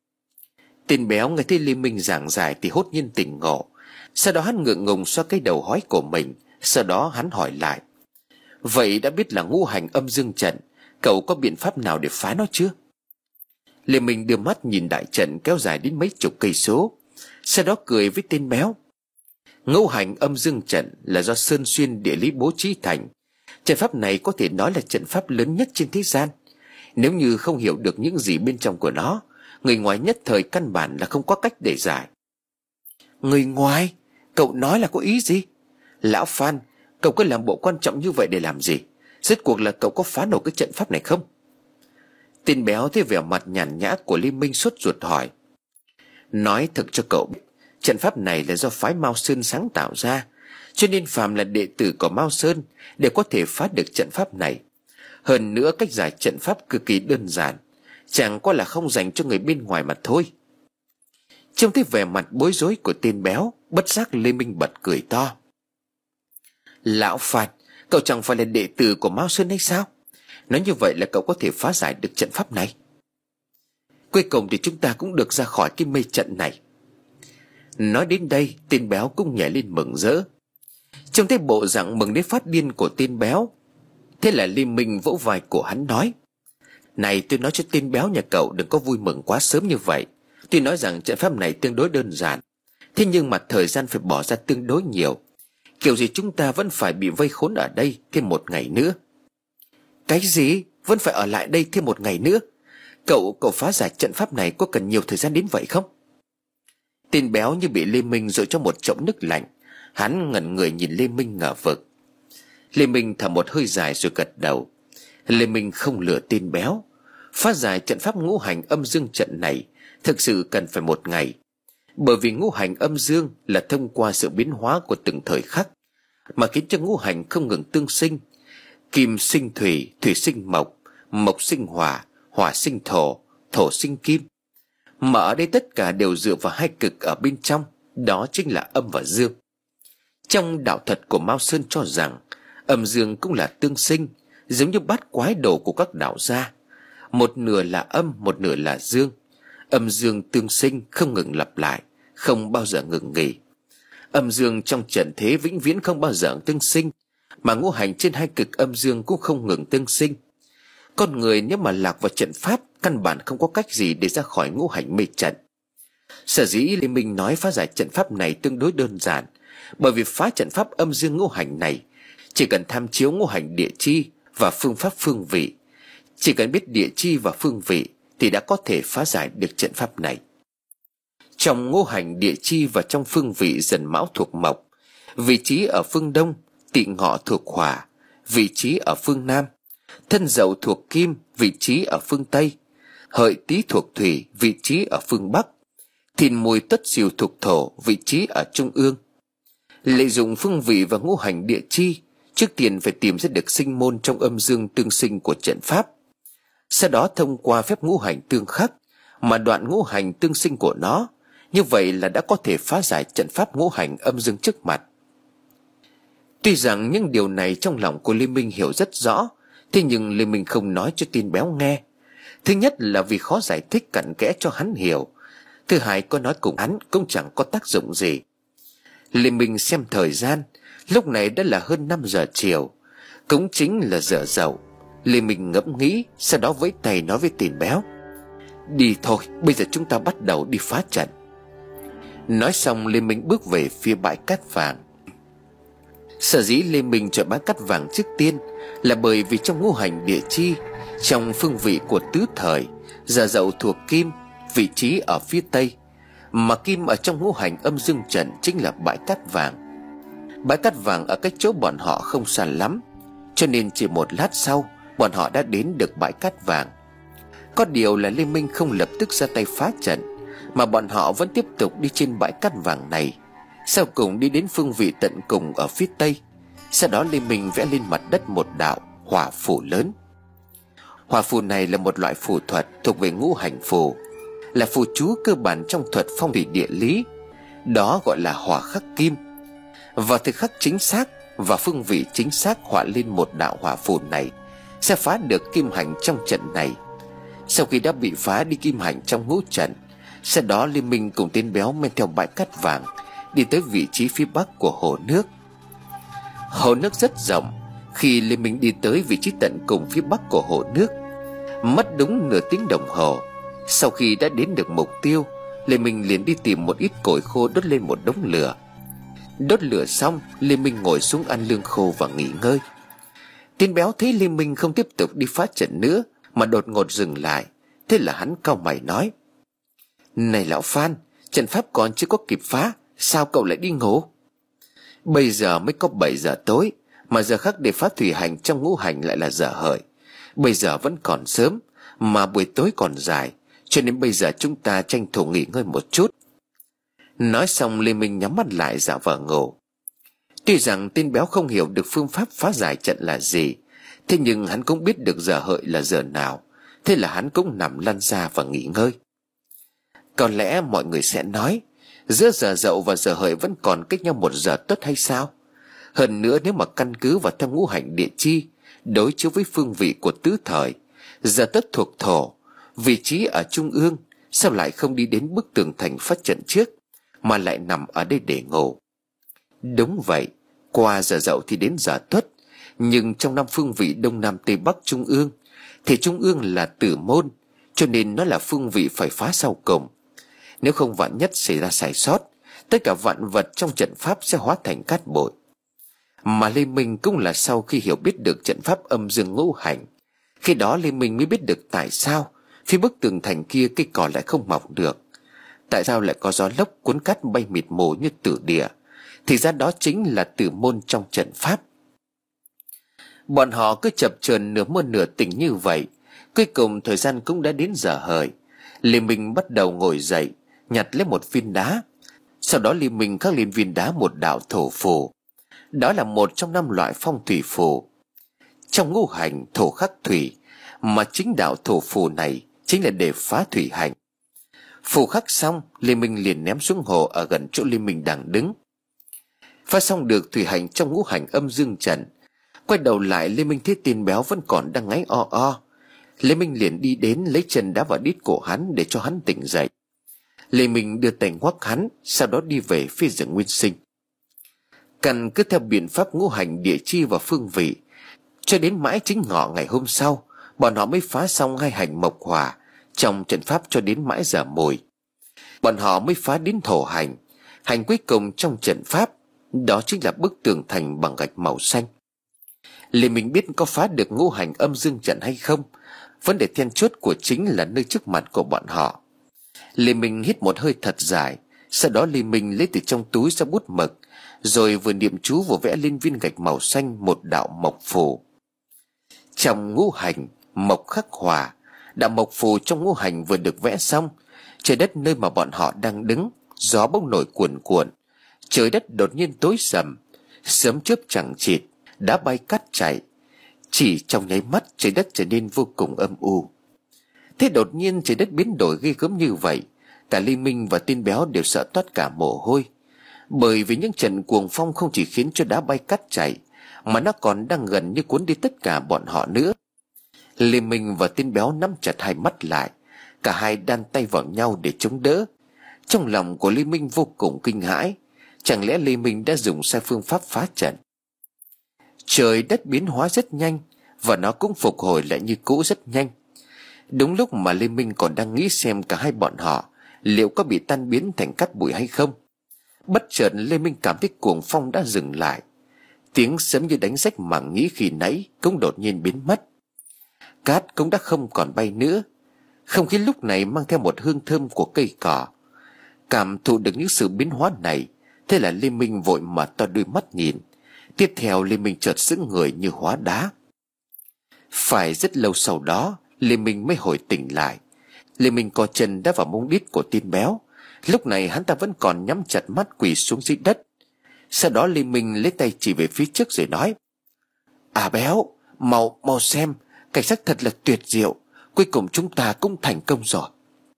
Tên Béo nghe thấy Lê Minh giảng giải thì hốt nhiên tỉnh ngộ. Sau đó hắn ngượng ngùng xoa cái đầu hói của mình. Sau đó hắn hỏi lại: Vậy đã biết là ngũ hành âm dương trận, cậu có biện pháp nào để phá nó chưa? Lê Minh đưa mắt nhìn đại trận kéo dài đến mấy chục cây số, sau đó cười với Tên Béo: Ngũ hành âm dương trận là do Sơn Xuyên địa lý bố trí thành. Trận pháp này có thể nói là trận pháp lớn nhất trên thế gian. Nếu như không hiểu được những gì bên trong của nó, người ngoài nhất thời căn bản là không có cách để giải. Người ngoài? Cậu nói là có ý gì? Lão Phan, cậu cứ làm bộ quan trọng như vậy để làm gì? Rốt cuộc là cậu có phá nổ cái trận pháp này không? Tên Béo thấy vẻ mặt nhàn nhã của Lê Minh sốt ruột hỏi: Nói thực cho cậu biết, trận pháp này là do phái Mao Sơn sáng tạo ra, cho nên phàm là đệ tử của Mao Sơn đều có thể phá được trận pháp này. Hơn nữa cách giải trận pháp cực kỳ đơn giản, chẳng qua là không dành cho người bên ngoài mà thôi. Trông thấy vẻ mặt bối rối của Tên Béo, bất giác Lê Minh bật cười to: Lão Phan, cậu chẳng phải là đệ tử của Mao Sơn hay sao? Nói như vậy là cậu có thể phá giải được trận pháp này. Cuối cùng thì chúng ta cũng được ra khỏi cái mê trận này. Nói đến đây, Tên Béo cũng nhảy lên mừng rỡ. Trông thấy bộ dạng mừng đến phát điên của Tên Béo, thế là Lê Minh vỗ vai của hắn nói: Này, tôi nói cho Tên Béo nhà cậu đừng có vui mừng quá sớm như vậy. Tuy nói rằng trận pháp này tương đối đơn giản, thế nhưng mà thời gian phải bỏ ra tương đối nhiều. Kiểu gì chúng ta vẫn phải bị vây khốn ở đây thêm một ngày nữa. Cái gì? Vẫn phải ở lại đây thêm một ngày nữa? Cậu, cậu phá giải trận pháp này có cần nhiều thời gian đến vậy không? Tên Béo như bị Lê Minh dội cho một chậu nước lạnh. Hắn ngẩn người nhìn Lê Minh ngờ vực. Lê Minh thở một hơi dài rồi gật đầu. Lê Minh không lừa Tên Béo. Phá giải trận pháp ngũ hành âm dương trận này thực sự cần phải một ngày. Bởi vì ngũ hành âm dương là thông qua sự biến hóa của từng thời khắc mà khiến cho ngũ hành không ngừng tương sinh. Kim sinh thủy, thủy sinh mộc, mộc sinh hỏa, hỏa sinh thổ, thổ sinh kim. Mà ở đây tất cả đều dựa vào hai cực ở bên trong, đó chính là âm và dương. Trong đạo thuật của Mao Sơn cho rằng âm dương cũng là tương sinh, giống như bát quái đồ của các đạo gia. Một nửa là âm, một nửa là dương. Âm dương tương sinh không ngừng lặp lại, không bao giờ ngừng nghỉ. Âm dương trong trận thế vĩnh viễn không bao giờ tương sinh, mà ngũ hành trên hai cực âm dương cũng không ngừng tương sinh. Con người nếu mà lạc vào trận pháp, căn bản không có cách gì để ra khỏi ngũ hành mê trận. Sở dĩ Lê Minh nói phá giải trận pháp này tương đối đơn giản, bởi vì phá trận pháp âm dương ngũ hành này chỉ cần tham chiếu ngũ hành địa chi và phương pháp phương vị. Chỉ cần biết địa chi và phương vị thì đã có thể phá giải được trận pháp này. Trong ngũ hành địa chi và trong phương vị Dần Mão thuộc mộc, vị trí ở phương đông, Tỵ Ngọ thuộc hỏa, vị trí ở phương nam, Thân Dậu thuộc kim, vị trí ở phương tây, Hợi Tý thuộc thủy, vị trí ở phương bắc, Thìn mùi Tuất Sửu thuộc thổ, vị trí ở trung ương. Lợi dụng phương vị và ngũ hành địa chi, trước tiên phải tìm ra được sinh môn trong âm dương tương sinh của trận pháp. Sau đó thông qua phép ngũ hành tương khắc mà đoạn ngũ hành tương sinh của nó. Như vậy là đã có thể phá giải trận pháp ngũ hành âm dương trước mặt. Tuy rằng những điều này trong lòng của Lê Minh hiểu rất rõ, thế nhưng Lê Minh không nói cho Tin Béo nghe. Thứ nhất là vì khó giải thích cặn kẽ cho hắn hiểu. Thứ hai, có nói cùng hắn cũng chẳng có tác dụng gì. Lê Minh xem thời gian, lúc này đã là hơn năm giờ chiều, cũng chính là giờ dậu. Lê Minh ngẫm nghĩ, sau đó vẫy tay nói với Tin Béo: "Đi thôi, bây giờ chúng ta bắt đầu đi phá trận." Nói xong Lê Minh bước về phía bãi cát vàng. Sở dĩ Lê Minh chọn bãi cát vàng trước tiên là bởi vì trong ngũ hành địa chi, trong phương vị của tứ thời, giờ dậu thuộc kim, vị trí ở phía tây, mà kim ở trong ngũ hành âm dương trận chính là bãi cát vàng. Bãi cát vàng ở cách chỗ bọn họ không xa lắm, cho nên chỉ một lát sau bọn họ đã đến được bãi cát vàng. Có điều là Lê Minh không lập tức ra tay phá trận, mà bọn họ vẫn tiếp tục đi trên bãi cát vàng này, sau cùng đi đến phương vị tận cùng ở phía tây. Sau đó Lê Minh vẽ lên mặt đất một đạo hỏa phù lớn. Hỏa phù này là một loại phù thuật thuộc về ngũ hành phù, là phù chú cơ bản trong thuật phong thủy địa lý, đó gọi là hỏa khắc kim. Vào thời khắc chính xác và phương vị chính xác họa lên một đạo hỏa phù này sẽ phá được kim hành trong trận này. Sau khi đã bị phá đi kim hành trong ngũ trận, sau đó Lê Minh cùng Tin Béo men theo bãi cát vàng đi tới vị trí phía bắc của hồ nước. Hồ nước rất rộng. Khi Lê Minh đi tới vị trí tận cùng phía bắc của hồ nước, mất đúng nửa tiếng đồng hồ. Sau khi đã đến được mục tiêu, Lê Minh liền đi tìm một ít củi khô đốt lên một đống lửa. Đốt lửa xong, Lê Minh ngồi xuống ăn lương khô và nghỉ ngơi. Tin Béo thấy Lê Minh không tiếp tục đi phá trận nữa mà đột ngột dừng lại. Thế là hắn cau mày nói: "Này lão Phan, trận pháp còn chưa có kịp phá, sao cậu lại đi ngủ? Bây giờ mới có bảy giờ tối, mà giờ khắc để phá thủy hành trong ngũ hành lại là giờ hợi. Bây giờ vẫn còn sớm, mà buổi tối còn dài, cho nên bây giờ chúng ta tranh thủ nghỉ ngơi một chút." Nói xong Lê Minh nhắm mắt lại giả vờ ngủ. Tuy rằng Tin Béo không hiểu được phương pháp phá giải trận là gì, thế nhưng hắn cũng biết được giờ hợi là giờ nào. Thế là hắn cũng nằm lăn ra và nghỉ ngơi. Có lẽ mọi người sẽ nói, giữa giờ dậu và giờ hợi vẫn còn cách nhau một giờ tốt hay sao? Hơn nữa, nếu mà căn cứ vào tham ngũ hành địa chi, đối chiếu với phương vị của tứ thời, giờ tất thuộc thổ, vị trí ở trung ương, sao lại không đi đến bức tường thành phát trận trước, mà lại nằm ở đây để ngủ? Đúng vậy, qua giờ dậu thì đến giờ tuất, nhưng trong năm phương vị đông nam tây bắc trung ương, thì trung ương là tử môn, cho nên nó là phương vị phải phá sau cùng. Nếu không vạn nhất xảy ra sai sót, tất cả vạn vật trong trận pháp sẽ hóa thành cát bụi. Mà Lê Minh cũng là sau khi hiểu biết được trận pháp âm dương ngũ hành, khi đó Lê Minh mới biết được tại sao phía bức tường thành kia cây cỏ lại không mọc được, tại sao lại có gió lốc cuốn cát bay mịt mù như tử địa. Thì ra đó chính là tử môn trong trận pháp. Bọn họ cứ chập chờn nửa mơ nửa tỉnh như vậy. Cuối cùng thời gian cũng đã đến giờ hợi. Lê Minh bắt đầu ngồi dậy, nhặt lấy một viên đá. Sau đó Lê Minh khắc lên viên đá một đạo thổ phù. Đó là một trong năm loại phong thủy phù. Trong ngũ hành thổ khắc thủy, mà chính đạo thổ phù này chính là để phá thủy hành. Phù khắc xong, Lê Minh liền ném xuống hồ ở gần chỗ Lê Minh đang đứng. Phá xong được thủy hành trong ngũ hành âm dương trận, quay đầu lại Lê Minh thấy Tin Béo vẫn còn đang ngáy o o. Lê Minh liền đi đến lấy chân đá vào đít cổ hắn để cho hắn tỉnh dậy. Lê Minh đưa tay ngoắc hắn, sau đó đi về phía rừng nguyên sinh. Căn cứ theo biện pháp ngũ hành địa chi và phương vị, cho đến mãi chính ngọ ngày hôm sau, bọn họ mới phá xong hai hành mộc hỏa trong trận pháp cho đến mãi giờ mùi. Bọn họ mới phá đến thổ hành, hành cuối cùng trong trận pháp, đó chính là bức tường thành bằng gạch màu xanh. Lê Minh biết có phá được ngũ hành âm dương trận hay không, vấn đề then chốt của chính là nơi trước mặt của bọn họ. Lê Minh hít một hơi thật dài, sau đó Lê Minh lấy từ trong túi ra bút mực, rồi vừa niệm chú vừa vẽ lên viên gạch màu xanh một đạo mộc phù. Trong ngũ hành mộc khắc hỏa, đạo mộc phù trong ngũ hành vừa được vẽ xong, Trời đất nơi mà bọn họ đang đứng, gió bỗng nổi cuồn cuộn. Trời đất đột nhiên tối sầm, sớm chớp chẳng chịt, đá bay cát chạy. Chỉ trong nháy mắt trời đất trở nên vô cùng âm u. Thế đột nhiên trời đất biến đổi ghê gớm như vậy, cả Lê Minh và Tên Béo đều sợ toát cả mồ hôi. Bởi vì những trận cuồng phong không chỉ khiến cho đá bay cát chạy, mà nó còn đang gần như cuốn đi tất cả bọn họ nữa. Lê Minh và Tên Béo nắm chặt hai mắt lại, cả hai đan tay vào nhau để chống đỡ. Trong lòng của Lê Minh vô cùng kinh hãi. Chẳng lẽ Lê Minh đã dùng sai phương pháp phá trận? Trời đất biến hóa rất nhanh, và nó cũng phục hồi lại như cũ rất nhanh. Đúng lúc mà Lê Minh còn đang nghĩ xem cả hai bọn họ liệu có bị tan biến thành cát bụi hay không, bất chợt Lê Minh cảm thấy cuồng phong đã dừng lại. Tiếng sấm như đánh rách màng nhĩ khi nãy cũng đột nhiên biến mất. Cát cũng đã không còn bay nữa. Không khí lúc này mang theo một hương thơm của cây cỏ. Cảm thụ được những sự biến hóa này, thế là Lê Minh vội mở to đôi mắt nhìn. Tiếp theo Lê Minh chợt sững người như hóa đá. Phải rất lâu sau đó Lê Minh mới hồi tỉnh lại. Lê Minh co chân đá vào mông đít của Tên Béo. Lúc này hắn ta vẫn còn nhắm chặt mắt quỳ xuống dưới đất. Sau đó Lê Minh lấy tay chỉ về phía trước rồi nói: À Béo, mau mau xem, cảnh sắc thật là tuyệt diệu. Cuối cùng chúng ta cũng thành công rồi.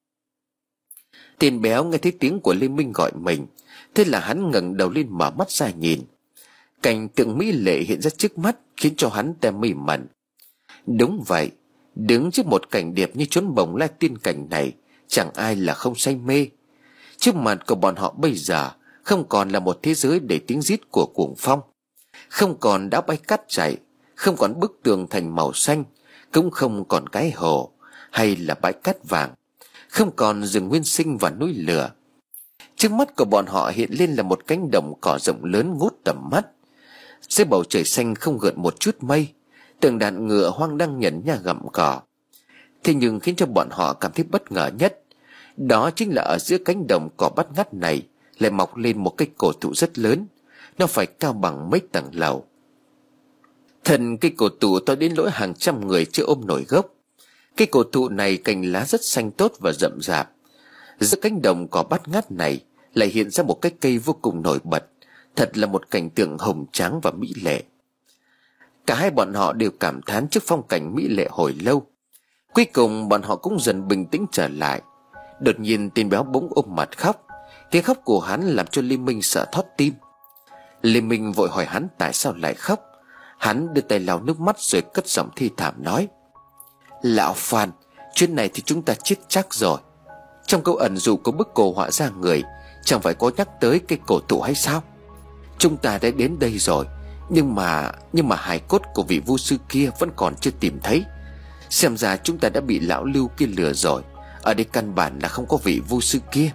Tên Béo nghe thấy tiếng của Lê Minh gọi mình, thế là hắn ngẩng đầu lên mở mắt ra nhìn. Cảnh tượng mỹ lệ hiện ra trước mắt khiến cho hắn ta mê mẩn. Đúng vậy, đứng trước một cảnh đẹp như chốn bồng lai tiên cảnh này, chẳng ai là không say mê. Trước mặt của bọn họ bây giờ không còn là một thế giới để tiếng rít của cuồng phong, không còn đá bay cát chảy, không còn bức tường thành màu xanh, cũng không còn cái hồ hay là bãi cát vàng, không còn rừng nguyên sinh và núi lửa. Trước mắt của bọn họ hiện lên là một cánh đồng cỏ rộng lớn ngút tầm mắt. Dưới bầu trời xanh không gợn một chút mây, từng đàn ngựa hoang đang nhẩn nha gặm cỏ. Thế nhưng khiến cho bọn họ cảm thấy bất ngờ nhất, đó chính là ở giữa cánh đồng cỏ bát ngát này lại mọc lên một cây cổ thụ rất lớn. Nó phải cao bằng mấy tầng lầu. Thần cây cổ thụ to đến nỗi hàng trăm người chưa ôm nổi gốc. Cây cổ thụ này cành lá rất xanh tốt và rậm rạp. Giữa cánh đồng cỏ bát ngát này lại hiện ra một cái cây vô cùng nổi bật. Thật là một cảnh tượng hồng tráng và mỹ lệ. Cả hai bọn họ đều cảm thán trước phong cảnh mỹ lệ hồi lâu. Cuối cùng bọn họ cũng dần bình tĩnh trở lại. Đột nhiên Tên Béo bỗng ôm mặt khóc. Tiếng khóc của hắn làm cho Lê Minh sợ thót tim. Lê Minh vội hỏi hắn tại sao lại khóc. Hắn đưa tay lau nước mắt rồi cất giọng thi thảm nói: Lão Phan, chuyện này thì chúng ta chết chắc rồi. Trong câu ẩn dụ của bức cổ họa ra người chẳng phải có nhắc tới cây cổ thụ hay sao? Chúng ta đã đến đây rồi, Nhưng mà Nhưng mà hài cốt của vị vu sư kia vẫn còn chưa tìm thấy. Xem ra chúng ta đã bị lão Lưu kia lừa rồi. Ở đây căn bản là không có vị vu sư kia.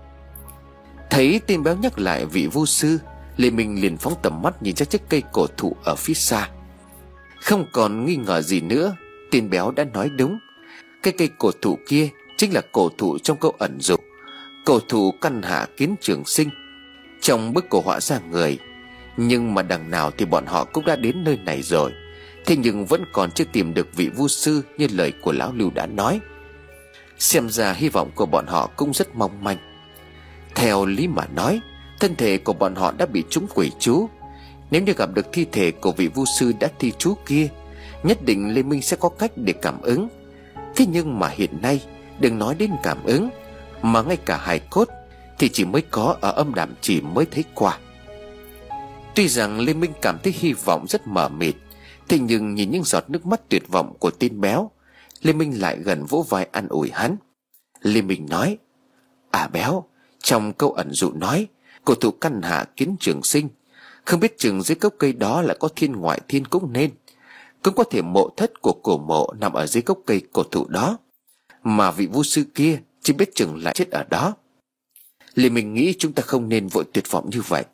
Thấy Tên Béo nhắc lại vị vu sư, Lê Minh liền phóng tầm mắt nhìn ra chiếc cây cổ thụ ở phía xa. Không còn nghi ngờ gì nữa, Tên Béo đã nói đúng. Cái cây cổ thụ kia chính là cổ thụ trong câu ẩn dụ, cổ thụ căn hạ kiến trường sinh trong bức cổ họa ra người. Nhưng mà đằng nào thì bọn họ cũng đã đến nơi này rồi, thế nhưng vẫn còn chưa tìm được vị vu sư như lời của lão Lưu đã nói. Xem ra hy vọng của bọn họ cũng rất mong manh. Theo lý mà nói, thân thể của bọn họ đã bị trúng quỷ chú. Nếu như gặp được thi thể của vị vu sư đã thi chú kia, nhất định Lê Minh sẽ có cách để cảm ứng. Thế nhưng mà hiện nay, đừng nói đến cảm ứng, mà ngay cả hài cốt thì chỉ mới có ở âm đàm chỉ mới thấy qua. Tuy rằng Lê Minh cảm thấy hy vọng rất mờ mịt, thế nhưng nhìn những giọt nước mắt tuyệt vọng của Tên Béo, Lê Minh lại gần vỗ vai an ủi hắn. Lê Minh nói: À Béo, trong câu ẩn dụ nói cổ thụ căn hạ kiến trường sinh, không biết chừng dưới gốc cây đó lại có thiên ngoại thiên cũng nên. Cũng có thể mộ thất của cổ mộ nằm ở dưới gốc cây cổ thụ đó, mà vị vu sư kia chỉ biết chừng lại chết ở đó. Lê Minh nghĩ chúng ta không nên vội tuyệt vọng như vậy.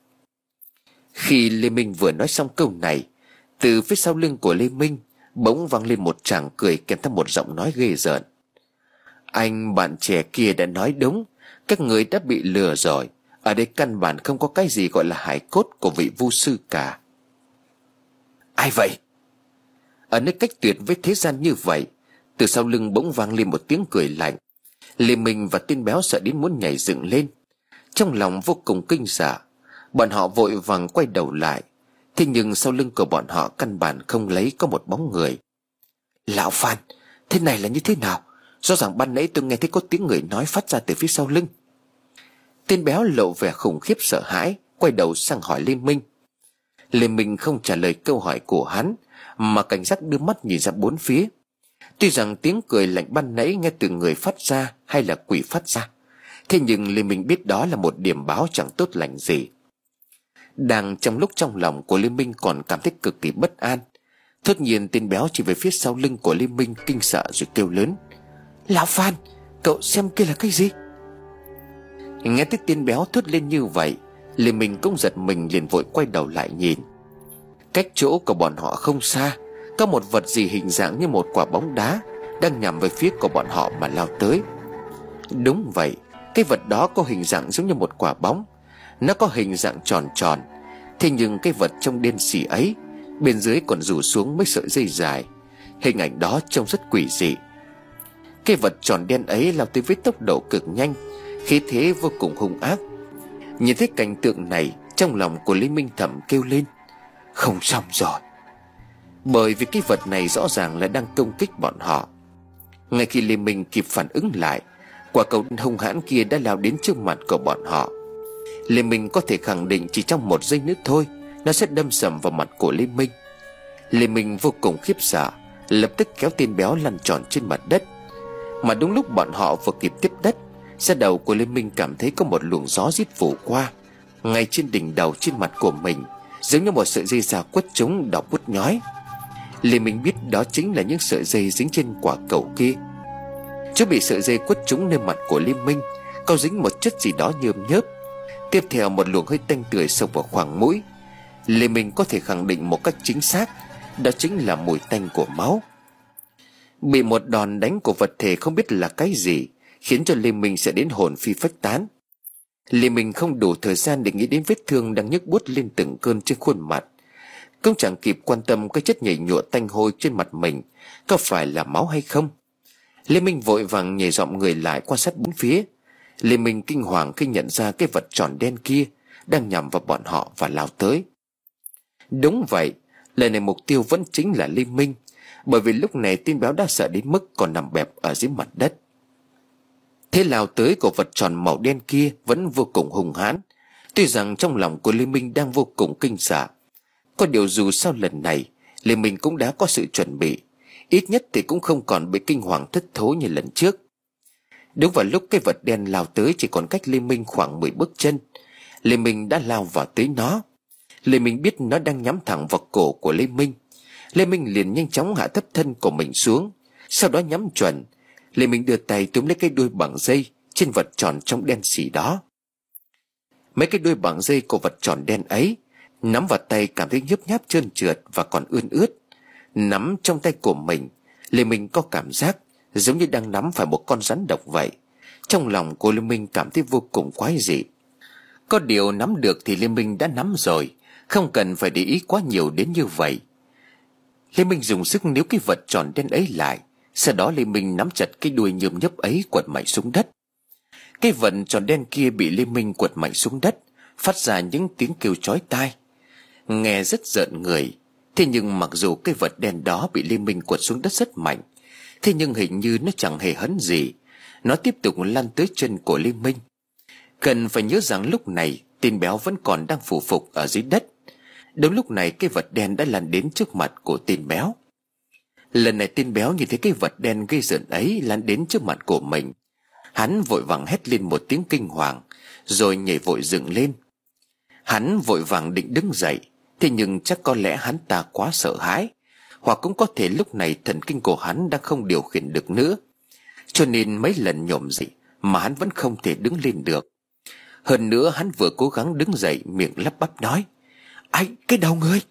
Khi Lê Minh vừa nói xong câu này, từ phía sau lưng của Lê Minh bỗng vang lên một tràng cười kèm theo một giọng nói ghê rợn. Anh bạn trẻ kia đã nói đúng, các người đã bị lừa rồi. Ở đây căn bản không có cái gì gọi là hài cốt của vị vu sư cả. Ai vậy? Ở nơi cách tuyệt với thế gian như vậy, từ sau lưng bỗng vang lên một tiếng cười lạnh. Lê Minh và tên béo sợ đến muốn nhảy dựng lên. Trong lòng vô cùng kinh sợ, bọn họ vội vàng quay đầu lại. Thế nhưng sau lưng của bọn họ căn bản không lấy có một bóng người. Lão Phan, thế này là như thế nào? Rõ ràng ban nãy tôi nghe thấy có tiếng người nói phát ra từ phía sau lưng. Tên béo lộ vẻ khủng khiếp sợ hãi, quay đầu sang hỏi Lê Minh. Lê Minh không trả lời câu hỏi của hắn, mà cảnh giác đưa mắt nhìn ra bốn phía. Tuy rằng tiếng cười lạnh ban nãy nghe từ người phát ra hay là quỷ phát ra, thế nhưng Lê Minh biết đó là một điểm báo chẳng tốt lành gì. Đang trong lúc trong lòng của Lê Minh còn cảm thấy cực kỳ bất an, thốt nhiên tên béo chỉ về phía sau lưng của Lê Minh kinh sợ rồi kêu lớn. Lão Phan, cậu xem kia là cái gì? Nghe thấy tên béo thốt lên như vậy, Lê Minh cũng giật mình, liền vội quay đầu lại nhìn. Cách chỗ của bọn họ không xa, có một vật gì hình dạng như một quả bóng đá đang nhằm về phía của bọn họ mà lao tới. Đúng vậy, cái vật đó có hình dạng giống như một quả bóng. Nó có hình dạng tròn tròn, thế nhưng cái vật trong đen xì ấy, bên dưới còn rủ xuống mấy sợi dây dài. Hình ảnh đó trông rất quỷ dị. Cái vật tròn đen ấy lao tới với tốc độ cực nhanh, khí thế vô cùng hung ác. Nhìn thấy cảnh tượng này, trong lòng của Lý Minh thầm kêu lên, không xong rồi. Bởi vì cái vật này rõ ràng là đang công kích bọn họ. Ngay khi Lê Minh kịp phản ứng lại, quả cầu hung hãn kia đã lao đến trước mặt của bọn họ. Lê Minh có thể khẳng định chỉ trong một giây nữa thôi, nó sẽ đâm sầm vào mặt của Lê Minh. Lê Minh vô cùng khiếp sợ, lập tức kéo tên béo lăn tròn trên mặt đất. Mà đúng lúc bọn họ vừa kịp tiếp đất, da đầu của Lê Minh cảm thấy có một luồng gió rít phủ qua ngay trên đỉnh đầu, trên mặt của mình, giống như một sợi dây da quất trúng đỏ bút nhói. Lê Minh biết đó chính là những sợi dây dính trên quả cầu kia. Chứ bị sợi dây quất trúng lên mặt của Lê Minh, có dính một chất gì đó nhơm nhớp. Tiếp theo một luồng hơi tanh tưởi xông vào khoang mũi. Lê Minh có thể khẳng định một cách chính xác, đó chính là mùi tanh của máu. Bị một đòn đánh của vật thể không biết là cái gì, khiến cho Lê Minh sẽ đến hồn phi phách tán. Lê Minh không đủ thời gian để nghĩ đến vết thương đang nhức buốt lên từng cơn trên khuôn mặt, cũng chẳng kịp quan tâm cái chất nhầy nhụa tanh hôi trên mặt mình có phải là máu hay không. Lê Minh vội vàng nhảy dọm người lại quan sát bốn phía. Lê Minh kinh hoàng khi nhận ra cái vật tròn đen kia đang nhằm vào bọn họ và lao tới. Đúng vậy, lần này mục tiêu vẫn chính là Lê Minh, bởi vì lúc này tên béo đã sợ đến mức còn nằm bẹp ở dưới mặt đất. Thế lao tới của vật tròn màu đen kia vẫn vô cùng hung hãn. Tuy rằng trong lòng của Lê Minh đang vô cùng kinh sợ, có điều dù sau lần này Lê Minh cũng đã có sự chuẩn bị, ít nhất thì cũng không còn bị kinh hoàng thất thố như lần trước. Đúng vào lúc cái vật đen lao tới chỉ còn cách Lê Minh khoảng mười bước chân, Lê Minh đã lao vào tới nó. Lê Minh biết nó đang nhắm thẳng vào cổ của Lê Minh. Lê Minh liền nhanh chóng hạ thấp thân của mình xuống, sau đó nhắm chuẩn. Lê Minh đưa tay túm lấy cái đuôi bằng dây trên vật tròn trong đen xì đó. Mấy cái đuôi bằng dây của vật tròn đen ấy nắm vào tay cảm thấy nhớp nháp trơn trượt và còn ươn ướt. Nắm trong tay của mình, Lê Minh có cảm giác giống như đang nắm phải một con rắn độc vậy. Trong lòng của Lê Minh cảm thấy vô cùng quái dị. Có điều nắm được thì Lê Minh đã nắm rồi, không cần phải để ý quá nhiều đến như vậy. Lê Minh dùng sức níu cái vật tròn đen ấy lại, sau đó Lê Minh nắm chặt cái đuôi nhơm nhớp ấy quật mạnh xuống đất. Cái vật tròn đen kia bị Lê Minh quật mạnh xuống đất, phát ra những tiếng kêu chói tai, nghe rất rợn người. Thế nhưng mặc dù cái vật đen đó bị Lê Minh quật xuống đất rất mạnh, thế nhưng hình như nó chẳng hề hấn gì. Nó tiếp tục lăn tới chân của Lê Minh. Cần phải nhớ rằng lúc này tên béo vẫn còn đang phủ phục ở dưới đất. Đúng lúc này cái vật đen đã lăn đến trước mặt của tên béo. Lần này tên béo nhìn thấy cái vật đen gây rợn ấy lăn đến trước mặt của mình, hắn vội vàng hét lên một tiếng kinh hoàng, rồi nhảy vội dựng lên. Hắn vội vàng định đứng dậy, thế nhưng chắc có lẽ hắn ta quá sợ hãi, hoặc cũng có thể lúc này thần kinh của hắn đang không điều khiển được nữa, cho nên mấy lần nhổm dậy mà hắn vẫn không thể đứng lên được. Hơn nữa hắn vừa cố gắng đứng dậy, miệng lắp bắp nói: "Ai, cái đầu người!"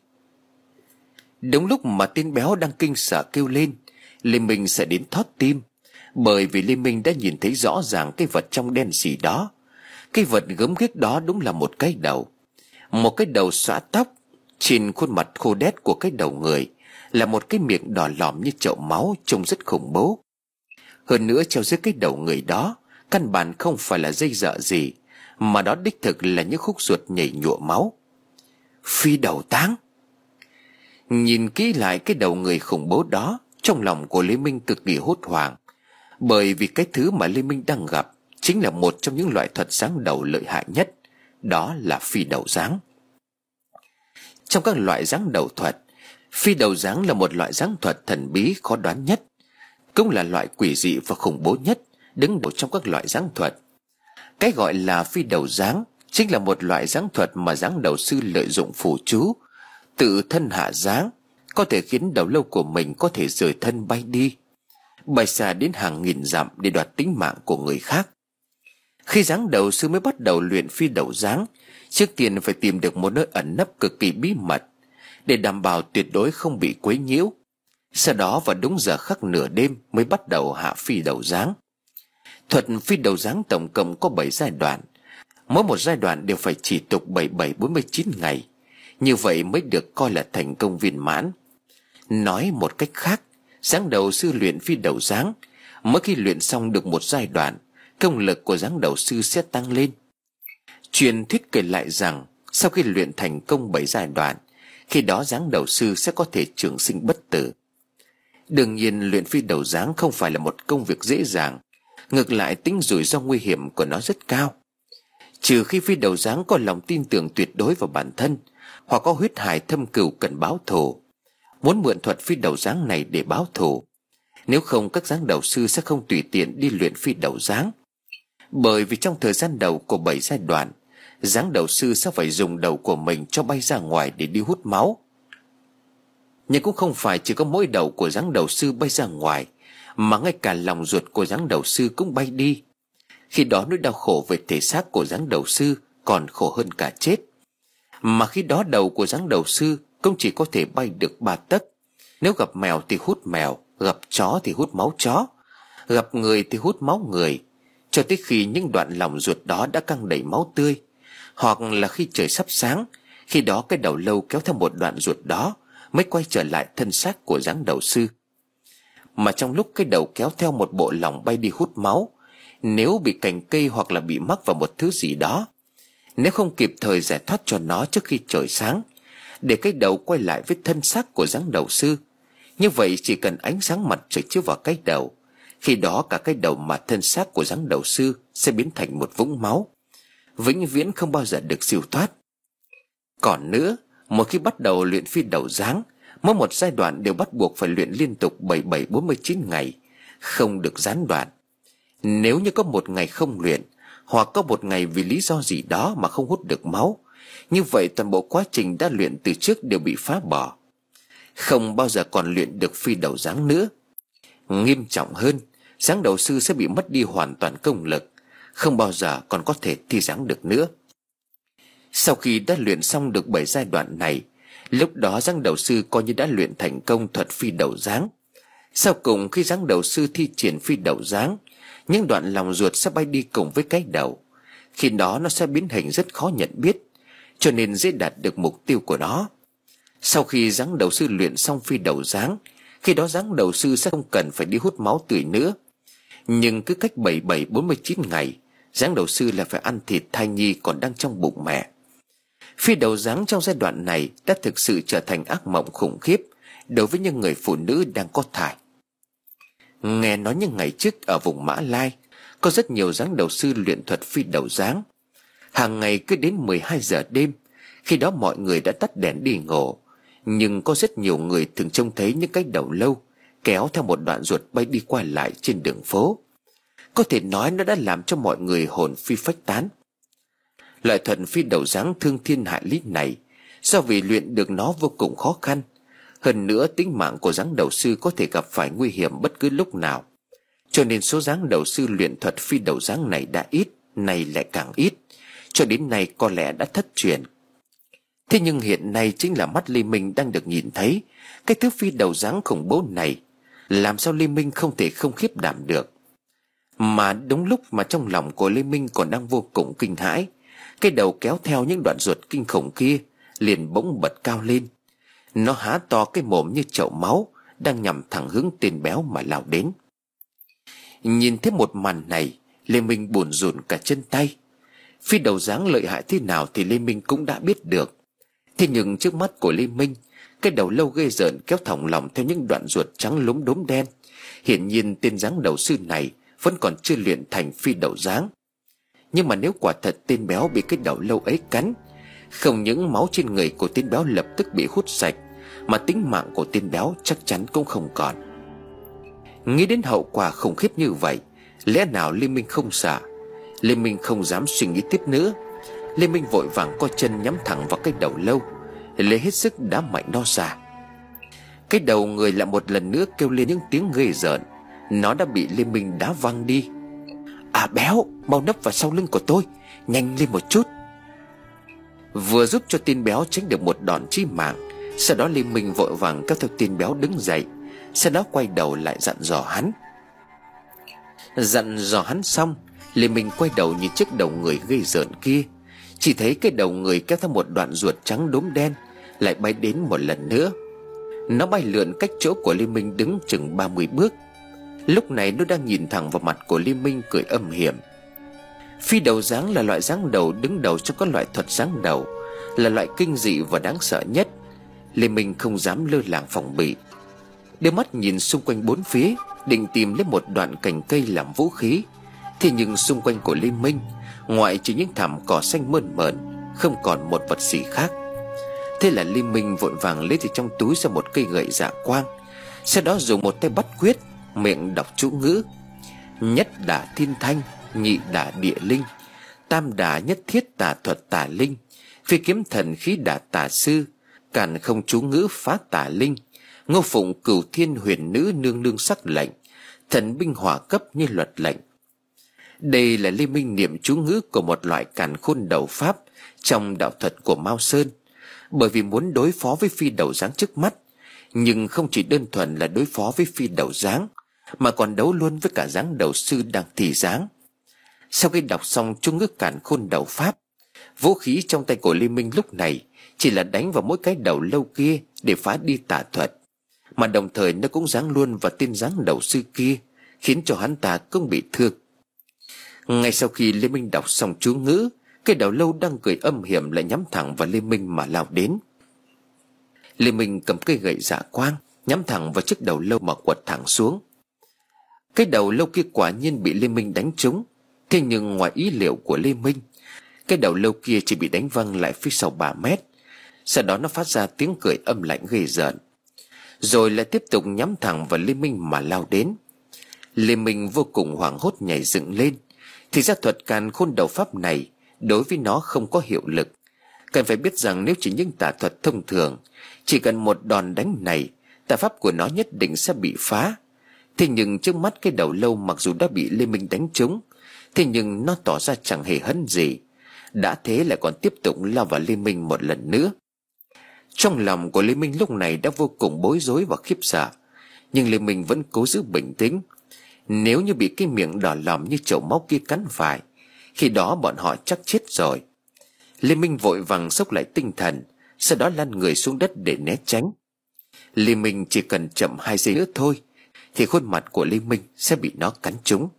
Đúng lúc mà tên béo đang kinh sợ kêu lên, Lê Minh sẽ đến thót tim, bởi vì Lê Minh đã nhìn thấy rõ ràng cái vật trong đen xì đó. Cái vật gớm ghiếc đó đúng là một cái đầu, một cái đầu xõa tóc. Trên khuôn mặt khô đét của cái đầu người là một cái miệng đỏ lòm như chậu máu, trông rất khủng bố. Hơn nữa treo dưới cái đầu người đó căn bản không phải là dây dợ gì, mà đó đích thực là những khúc ruột nhảy nhụa máu. Phi đầu táng. Nhìn kỹ lại cái đầu người khủng bố đó, trong lòng của Lê Minh cực kỳ hốt hoảng, bởi vì cái thứ mà Lê Minh đang gặp chính là một trong những loại thuật giáng đầu lợi hại nhất, đó là phi đầu giáng. Trong các loại giáng đầu thuật, phi đầu giáng là một loại giáng thuật thần bí khó đoán nhất, cũng là loại quỷ dị và khủng bố nhất, đứng đầu trong các loại giáng thuật. Cái gọi là phi đầu giáng chính là một loại giáng thuật mà giáng đầu sư lợi dụng phù chú, tự thân hạ giáng, có thể khiến đầu lâu của mình có thể rời thân bay đi, bay xa đến hàng nghìn dặm để đoạt tính mạng của người khác. Khi giáng đầu sư mới bắt đầu luyện phi đầu giáng, trước tiên phải tìm được một nơi ẩn nấp cực kỳ bí mật để đảm bảo tuyệt đối không bị quấy nhiễu. Sau đó vào đúng giờ khắc nửa đêm mới bắt đầu hạ phi đầu giáng. Thuật phi đầu giáng tổng cộng có bảy giai đoạn, mỗi một giai đoạn đều phải chỉ tục bảy bảy bốn mươi chín ngày, như vậy mới được coi là thành công viên mãn. Nói một cách khác, giáng đầu sư luyện phi đầu giáng, mỗi khi luyện xong được một giai đoạn, công lực của giáng đầu sư sẽ tăng lên. Truyền thuyết kể lại rằng sau khi luyện thành công bảy giai đoạn, khi đó giáng đầu sư sẽ có thể trường sinh bất tử. Đương nhiên luyện phi đầu giáng không phải là một công việc dễ dàng, ngược lại tính rủi ro nguy hiểm của nó rất cao. Trừ khi phi đầu giáng có lòng tin tưởng tuyệt đối vào bản thân, hoặc có huyết hải thâm cừu cần báo thù, muốn mượn thuật phi đầu giáng này để báo thù. Nếu không các giáng đầu sư sẽ không tùy tiện đi luyện phi đầu giáng, bởi vì trong thời gian đầu của bảy giai đoạn, giáng đầu sư sẽ phải dùng đầu của mình cho bay ra ngoài để đi hút máu. Nhưng cũng không phải chỉ có mỗi đầu của giáng đầu sư bay ra ngoài, mà ngay cả lòng ruột của giáng đầu sư cũng bay đi. Khi đó nỗi đau khổ về thể xác của giáng đầu sư còn khổ hơn cả chết. Mà khi đó đầu của giáng đầu sư cũng chỉ có thể bay được ba tấc. Nếu gặp mèo thì hút mèo, gặp chó thì hút máu chó, gặp người thì hút máu người, cho tới khi những đoạn lòng ruột đó đã căng đầy máu tươi. Hoặc là khi trời sắp sáng, khi đó cái đầu lâu kéo theo một đoạn ruột đó mới quay trở lại thân xác của giáng đầu sư. Mà trong lúc cái đầu kéo theo một bộ lòng bay đi hút máu, nếu bị cành cây hoặc là bị mắc vào một thứ gì đó, nếu không kịp thời giải thoát cho nó trước khi trời sáng, để cái đầu quay lại với thân xác của giáng đầu sư, như vậy chỉ cần ánh sáng mặt trời chiếu vào cái đầu, khi đó cả cái đầu mà thân xác của giáng đầu sư sẽ biến thành một vũng máu, vĩnh viễn không bao giờ được siêu thoát. Còn nữa, một khi bắt đầu luyện phi đầu giáng, mỗi một giai đoạn đều bắt buộc phải luyện liên tục bảy bảy bốn mươi chín ngày, không được gián đoạn. Nếu như có một ngày không luyện, hoặc có một ngày vì lý do gì đó mà không hút được máu, như vậy toàn bộ quá trình đã luyện từ trước đều bị phá bỏ, không bao giờ còn luyện được phi đầu giáng nữa. Nghiêm trọng hơn, giáng đầu sư sẽ bị mất đi hoàn toàn công lực, không bao giờ còn có thể thi giáng được nữa. Sau khi đã luyện xong được bảy giai đoạn này, lúc đó giáng đầu sư coi như đã luyện thành công thuật phi đầu giáng. Sau cùng khi giáng đầu sư thi triển phi đầu giáng, những đoạn lòng ruột sẽ bay đi cùng với cái đầu. Khi đó nó sẽ biến hình rất khó nhận biết, cho nên dễ đạt được mục tiêu của nó. Sau khi giáng đầu sư luyện xong phi đầu giáng, khi đó giáng đầu sư sẽ không cần phải đi hút máu tươi nữa. Nhưng cứ cách bảy bảy bốn mươi chín ngày, giáng đầu sư lại phải ăn thịt thai nhi còn đang trong bụng mẹ. Phi đầu giáng trong giai đoạn này đã thực sự trở thành ác mộng khủng khiếp đối với những người phụ nữ đang có thai. Nghe nói những ngày trước ở vùng Mã Lai có rất nhiều giáng đầu sư luyện thuật phi đầu giáng. Hàng ngày cứ đến mười hai giờ đêm, khi đó mọi người đã tắt đèn đi ngủ, nhưng có rất nhiều người thường trông thấy những cái đầu lâu kéo theo một đoạn ruột bay đi qua lại trên đường phố. Có thể nói nó đã làm cho mọi người hồn phi phách tán. Loại thuật phi đầu giáng thương thiên hại lý này, do vì luyện được nó vô cùng khó khăn, hơn nữa tính mạng của giáng đầu sư có thể gặp phải nguy hiểm bất cứ lúc nào, cho nên số giáng đầu sư luyện thuật phi đầu giáng này đã ít, nay lại càng ít, cho đến nay có lẽ đã thất truyền. Thế nhưng hiện nay chính là mắt Lê Minh đang được nhìn thấy cái thứ phi đầu giáng khủng bố này, làm sao Lê Minh không thể không khiếp đảm được. Mà đúng lúc mà trong lòng của Lê Minh còn đang vô cùng kinh hãi, cái đầu kéo theo những đoạn ruột kinh khủng kia liền bỗng bật cao lên. Nó há to cái mồm như chậu máu, đang nhằm thẳng hướng tên béo mà lao đến. Nhìn thấy một màn này, Lê Minh bủn rủn cả chân tay. Phi đầu dáng lợi hại thế nào thì Lê Minh cũng đã biết được. Thế nhưng trước mắt của Lê Minh, cái đầu lâu ghê rợn kéo thòng lòng theo những đoạn ruột trắng lốm đốm đen. Hiển nhiên tên dáng đầu sư này vẫn còn chưa luyện thành phi đầu dáng. Nhưng mà nếu quả thật tên béo bị cái đầu lâu ấy cắn, không những máu trên người của tên béo lập tức bị hút sạch, mà tính mạng của tên béo chắc chắn cũng không còn. Nghĩ đến hậu quả khủng khiếp như vậy, lẽ nào Lê Minh không sợ? Lê Minh không dám suy nghĩ tiếp nữa. Lê Minh vội vàng co chân nhắm thẳng vào cái đầu lâu, lấy hết sức đá mạnh nó ra. Cái đầu người lại một lần nữa kêu lên những tiếng ghê rợn. Nó đã bị Lê Minh đá văng đi. À béo, mau nấp vào sau lưng của tôi, nhanh lên một chút. Vừa giúp cho tên béo tránh được một đòn chí mạng, sau đó Lê Minh vội vàng kéo theo tên béo đứng dậy, sau đó quay đầu lại dặn dò hắn. Dặn dò hắn xong, Lê Minh quay đầu nhìn chiếc đầu người ghê rợn kia. Chỉ thấy cái đầu người kéo theo một đoạn ruột trắng đốm đen lại bay đến một lần nữa. Nó bay lượn cách chỗ của Lê Minh đứng chừng ba mươi bước. Lúc này nó đang nhìn thẳng vào mặt của Lê Minh, cười âm hiểm. Phi đầu dáng là loại dáng đầu đứng đầu trong các loại thuật dáng đầu, là loại kinh dị và đáng sợ nhất. Lê Minh không dám lơ là phòng bị, đưa mắt nhìn xung quanh bốn phía, định tìm lấy một đoạn cành cây làm vũ khí. Thế nhưng xung quanh của Lê Minh, ngoại trừ những thảm cỏ xanh mơn mởn, không còn một vật gì khác. Thế là Lê Minh vội vàng lấy từ trong túi ra một cây gậy dạ quang, sau đó dùng một tay bắt quyết, miệng đọc chú ngữ: nhất đả thiên thanh, nhị đả địa linh, tam đả nhất thiết tà thuật tà linh, phi kiếm thần khí đả tà sư, càn không chú ngữ phá tà linh, ngô phụng cửu thiên huyền nữ nương nương sắc lệnh, thần binh hỏa cấp như luật lệnh. Đây là Lê Minh niệm chú ngữ của một loại càn khôn đầu pháp trong đạo thuật của Mao Sơn, bởi vì muốn đối phó với phi đầu dáng trước mắt. Nhưng không chỉ đơn thuần là đối phó với phi đầu dáng, mà còn đấu luôn với cả dáng đầu sư đang thị dáng. Sau khi đọc xong chú ngữ càn khôn đầu pháp, vũ khí trong tay của Lê Minh lúc này chỉ là đánh vào mỗi cái đầu lâu kia để phá đi tà thuật, mà đồng thời nó cũng giáng luôn vào tên dáng đầu sư kia, khiến cho hắn ta cũng bị thương. Ngay sau khi Lê Minh đọc xong chú ngữ, cái đầu lâu đang cười âm hiểm lại nhắm thẳng vào Lê Minh mà lao đến. Lê Minh cầm cây gậy dạ quang nhắm thẳng vào chiếc đầu lâu mà quật thẳng xuống. Cái đầu lâu kia quả nhiên bị Lê Minh đánh trúng. Thế nhưng ngoài ý liệu của Lê Minh, cái đầu lâu kia chỉ bị đánh văng lại phía sau ba mét. Sau đó nó phát ra tiếng cười âm lạnh ghê rợn, rồi lại tiếp tục nhắm thẳng vào Lê Minh mà lao đến. Lê Minh vô cùng hoảng hốt nhảy dựng lên. Thì ra thuật càn khôn đầu pháp này đối với nó không có hiệu lực. Cần phải biết rằng nếu chỉ những tà thuật thông thường, chỉ cần một đòn đánh này, tà pháp của nó nhất định sẽ bị phá. Thế nhưng trước mắt cái đầu lâu mặc dù đã bị Lê Minh đánh trúng, thế nhưng nó tỏ ra chẳng hề hấn gì. Đã thế lại còn tiếp tục lao vào Lê Minh một lần nữa. Trong lòng của Lê Minh lúc này đã vô cùng bối rối và khiếp sợ, nhưng Lê Minh vẫn cố giữ bình tĩnh. Nếu như bị cái miệng đỏ lòm như chậu máu kia cắn phải, khi đó bọn họ chắc chết rồi. Lê Minh vội vàng xốc lại tinh thần, sau đó lăn người xuống đất để né tránh. Lê Minh chỉ cần chậm hai giây nữa thôi thì khuôn mặt của Lê Minh sẽ bị nó cắn trúng.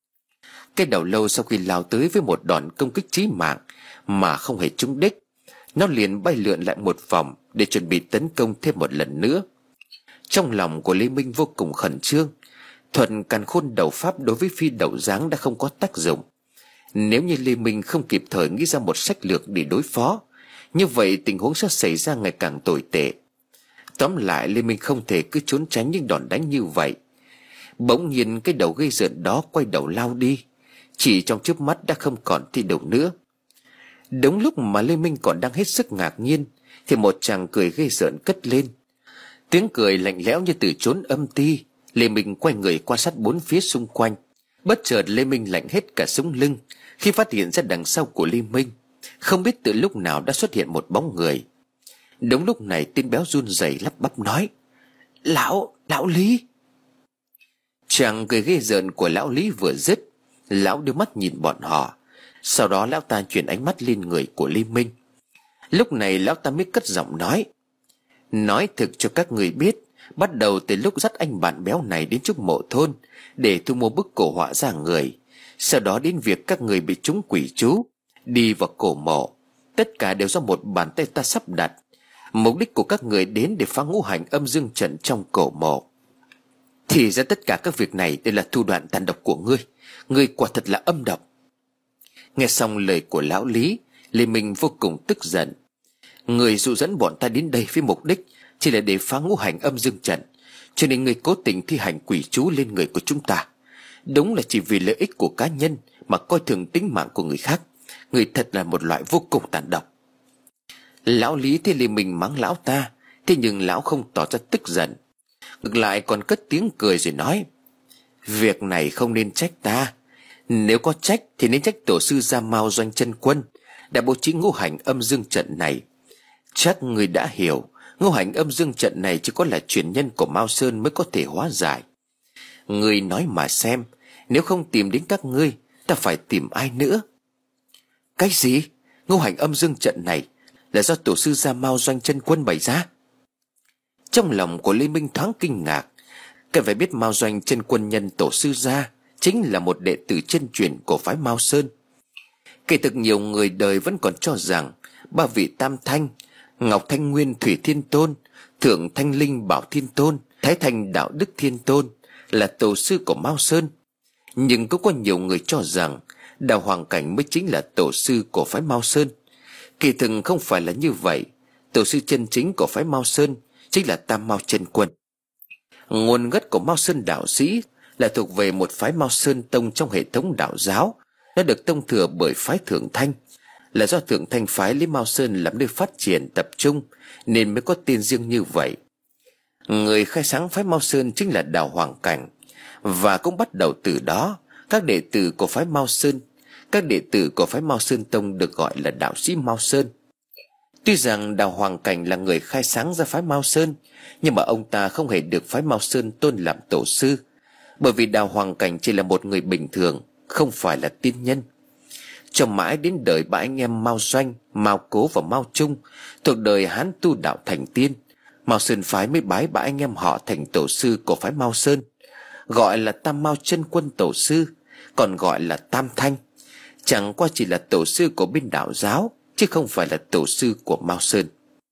Cái đầu lâu sau khi lao tới với một đòn công kích chí mạng mà không hề trúng đích, nó liền bay lượn lại một vòng để chuẩn bị tấn công thêm một lần nữa. Trong lòng của Lê Minh vô cùng khẩn trương. Thuật càn khôn đầu pháp đối với phi đầu dáng đã không có tác dụng. Nếu như Lê Minh không kịp thời nghĩ ra một sách lược để đối phó, như vậy tình huống sẽ xảy ra ngày càng tồi tệ. Tóm lại, Lê Minh không thể cứ trốn tránh những đòn đánh như vậy. Bỗng nhiên cái đầu gây rợn đó quay đầu lao đi, chỉ trong chớp mắt đã không còn thi đầu nữa. Đúng lúc mà Lê Minh còn đang hết sức ngạc nhiên thì một chàng cười ghê rợn cất lên. Tiếng cười lạnh lẽo như từ chốn âm ti. Lê Minh quay người quan sát bốn phía xung quanh. Bất chợt Lê Minh lạnh hết cả sống lưng khi phát hiện ra đằng sau của Lê Minh, không biết từ lúc nào đã xuất hiện một bóng người. Đúng lúc này tên béo run rẩy lắp bắp nói: Lão, lão Lý. Chàng cười ghê rợn của lão Lý vừa dứt, lão đưa mắt nhìn bọn họ. Sau đó lão ta chuyển ánh mắt lên người của Lê Minh. Lúc này lão ta mới cất giọng nói: Nói thực cho các người biết, Bắt đầu từ lúc dắt anh bạn béo này đến trước mộ thôn để thu mua bức cổ họa ra người, sau đó đến việc các người bị trúng quỷ chú đi vào cổ mộ, tất cả đều do một bàn tay ta sắp đặt. Mục đích của các người đến để phá ngũ hành âm dương trận trong cổ mộ. Thì ra tất cả các việc này đều là thủ đoạn tàn độc của ngươi. Ngươi quả thật là âm độc. Nghe xong lời của lão Lý, Lê Minh vô cùng tức giận. Ngươi dụ dẫn bọn ta đến đây với mục đích chỉ là để phá ngũ hành âm dương trận, cho nên ngươi cố tình thi hành quỷ chú lên người của chúng ta. Đúng là chỉ vì lợi ích của cá nhân mà coi thường tính mạng của người khác. Ngươi thật là một loại vô cùng tàn độc. Lão Lý thấy Lê Minh mắng lão ta, thế nhưng lão không tỏ ra tức giận, ngược lại còn cất tiếng cười rồi nói: Việc này không nên trách ta. Nếu có trách thì nên trách tổ sư Gia Mao Doanh Chân Quân đã bố trí ngũ hành âm dương trận này. Chắc người đã hiểu, ngũ hành âm dương trận này chỉ có là truyền nhân của Mao Sơn mới có thể hóa giải. Người nói mà xem, nếu không tìm đến các ngươi, ta phải tìm ai nữa? Cái gì? Ngũ hành âm dương trận này là do tổ sư Gia Mao Doanh Chân Quân bày ra? Trong lòng của Lê Minh thoáng kinh ngạc. Cần phải biết Mao Doanh Chân Quân nhân tổ sư Gia chính là một đệ tử chân truyền của phái Mao Sơn. Kể thực nhiều người đời vẫn còn cho rằng ba vị Tam Thanh, Ngọc Thanh Nguyên Thủy Thiên Tôn, Thượng Thanh Linh Bảo Thiên Tôn, Thái Thanh Đạo Đức Thiên Tôn là tổ sư của Mao Sơn. Nhưng cũng có nhiều người cho rằng Đạo Hoàng Cảnh mới chính là tổ sư của phái Mao Sơn. Kỳ thực không phải là như vậy. Tổ sư chân chính của phái Mao Sơn chính là Tam Mao Chân Quân. Nguồn gốc của Mao Sơn đạo sĩ là thuộc về một phái Mao Sơn Tông trong hệ thống đạo giáo. Nó được tông thừa bởi phái Thượng Thanh, là do Thượng Thanh phái lấy Mao Sơn làm nơi phát triển tập trung nên mới có tên riêng như vậy. Người khai sáng phái Mao Sơn chính là Đạo Hoàng Cảnh, và cũng bắt đầu từ đó các đệ tử của phái Mao Sơn, các đệ tử của phái Mao Sơn Tông được gọi là đạo sĩ Mao Sơn. Tuy rằng Đạo Hoàng Cảnh là người khai sáng ra phái Mao Sơn, nhưng mà ông ta không hề được phái Mao Sơn tôn làm tổ sư, bởi vì Đạo Hoàng Cảnh chỉ là một người bình thường, không phải là tiên nhân. Cho mãi đến đời ba anh em Mao Doanh, Mao Cố và Mao Trung thuộc đời Hán tu đạo thành tiên, Mao Sơn phái mới bái ba anh em họ thành tổ sư của phái Mao Sơn, gọi là Tam Mao Chân Quân tổ sư, còn gọi là Tam Thanh. Chẳng qua chỉ là tổ sư của bên đạo giáo, chứ không phải là tổ sư của Mao Sơn.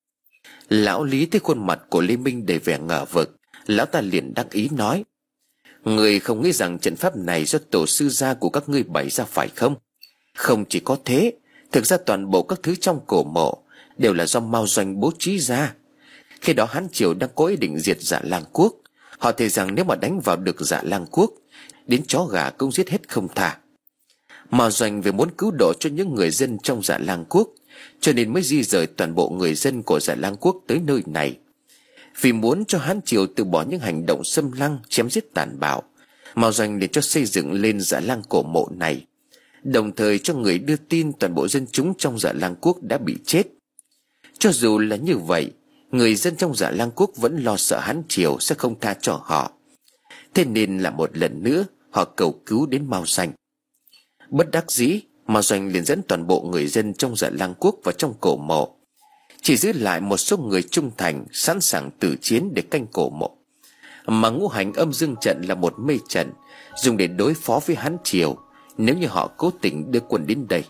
Lão Lý thấy khuôn mặt của Lê Minh đầy vẻ ngờ vực, lão ta liền đắc ý nói: Người không nghĩ rằng trận pháp này do tổ sư gia của các ngươi bày ra phải không? Không chỉ có thế, thực ra toàn bộ các thứ trong cổ mộ đều là do Mao Doanh bố trí ra. Khi đó Hán Triều đang có ý định diệt Dạ Lang Quốc. Họ thề rằng nếu mà đánh vào được Dạ Lang Quốc, đến chó gà cũng giết hết không tha. Mao Doanh vì muốn cứu độ cho những người dân trong Dạ Lang Quốc, cho nên mới di rời toàn bộ người dân của Dạ Lang Quốc tới nơi này. Vì muốn cho Hán Triều từ bỏ những hành động xâm lăng chém giết tàn bạo, Mao Doanh để cho xây dựng lên Dạ Lang cổ mộ này, đồng thời cho người đưa tin toàn bộ dân chúng trong Dạ Lang Quốc đã bị chết. Cho dù là như vậy, người dân trong Dạ Lang Quốc vẫn lo sợ Hán Triều sẽ không tha cho họ. Thế nên là một lần nữa họ cầu cứu đến Mao Doanh. Bất đắc dĩ, Mao Doanh liền dẫn toàn bộ người dân trong Dạ Lang Quốc vào trong cổ mộ, chỉ giữ lại một số người trung thành sẵn sàng tử chiến để canh cổ mộ. Mà ngũ hành âm dương trận là một mê trận dùng để đối phó với Hán Triều nếu như họ cố tình đưa quân đến đây.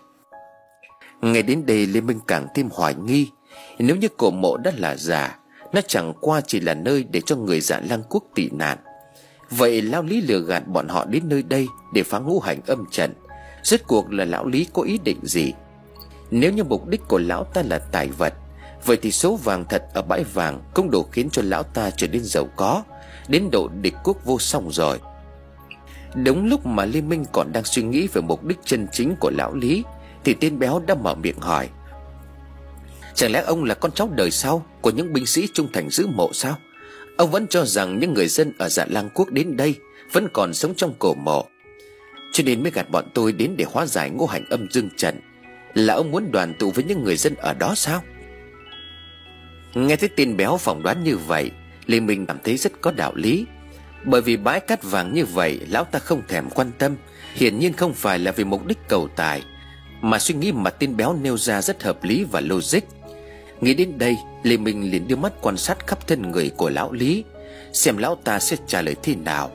Nghe đến đây, Lê Minh càng thêm hoài nghi. Nếu như cổ mộ đã là giả, nó chẳng qua chỉ là nơi để cho người Dạ Lang Quốc tị nạn, vậy Lão Lý lừa gạt bọn họ đến nơi đây để phá ngũ hành âm trận, rốt cuộc là Lão Lý có ý định gì? Nếu như mục đích của lão ta là tài vật, vậy thì số vàng thật ở bãi vàng cũng đủ khiến cho lão ta trở nên giàu có đến độ địch quốc vô song rồi. Đúng lúc mà Lê Minh còn đang suy nghĩ về mục đích chân chính của Lão Lý, thì tên béo đã mở miệng hỏi: Chẳng lẽ ông là con cháu đời sau của những binh sĩ trung thành giữ mộ sao? Ông vẫn cho rằng những người dân ở Dạ Lang Quốc đến đây vẫn còn sống trong cổ mộ, cho nên mới gạt bọn tôi đến để hóa giải ngũ hành âm dương trận? Là ông muốn đoàn tụ với những người dân ở đó sao? Nghe thấy tên béo phỏng đoán như vậy, Lê Minh cảm thấy rất có đạo lý. Bởi vì bãi cát vàng như vậy lão ta không thèm quan tâm, hiển nhiên không phải là vì mục đích cầu tài, mà suy nghĩ mà tên béo nêu ra rất hợp lý và logic. Nghĩ đến đây, Lê Minh liền đưa mắt quan sát khắp thân người của Lão Lý. xem lão ta sẽ trả lời thế nào.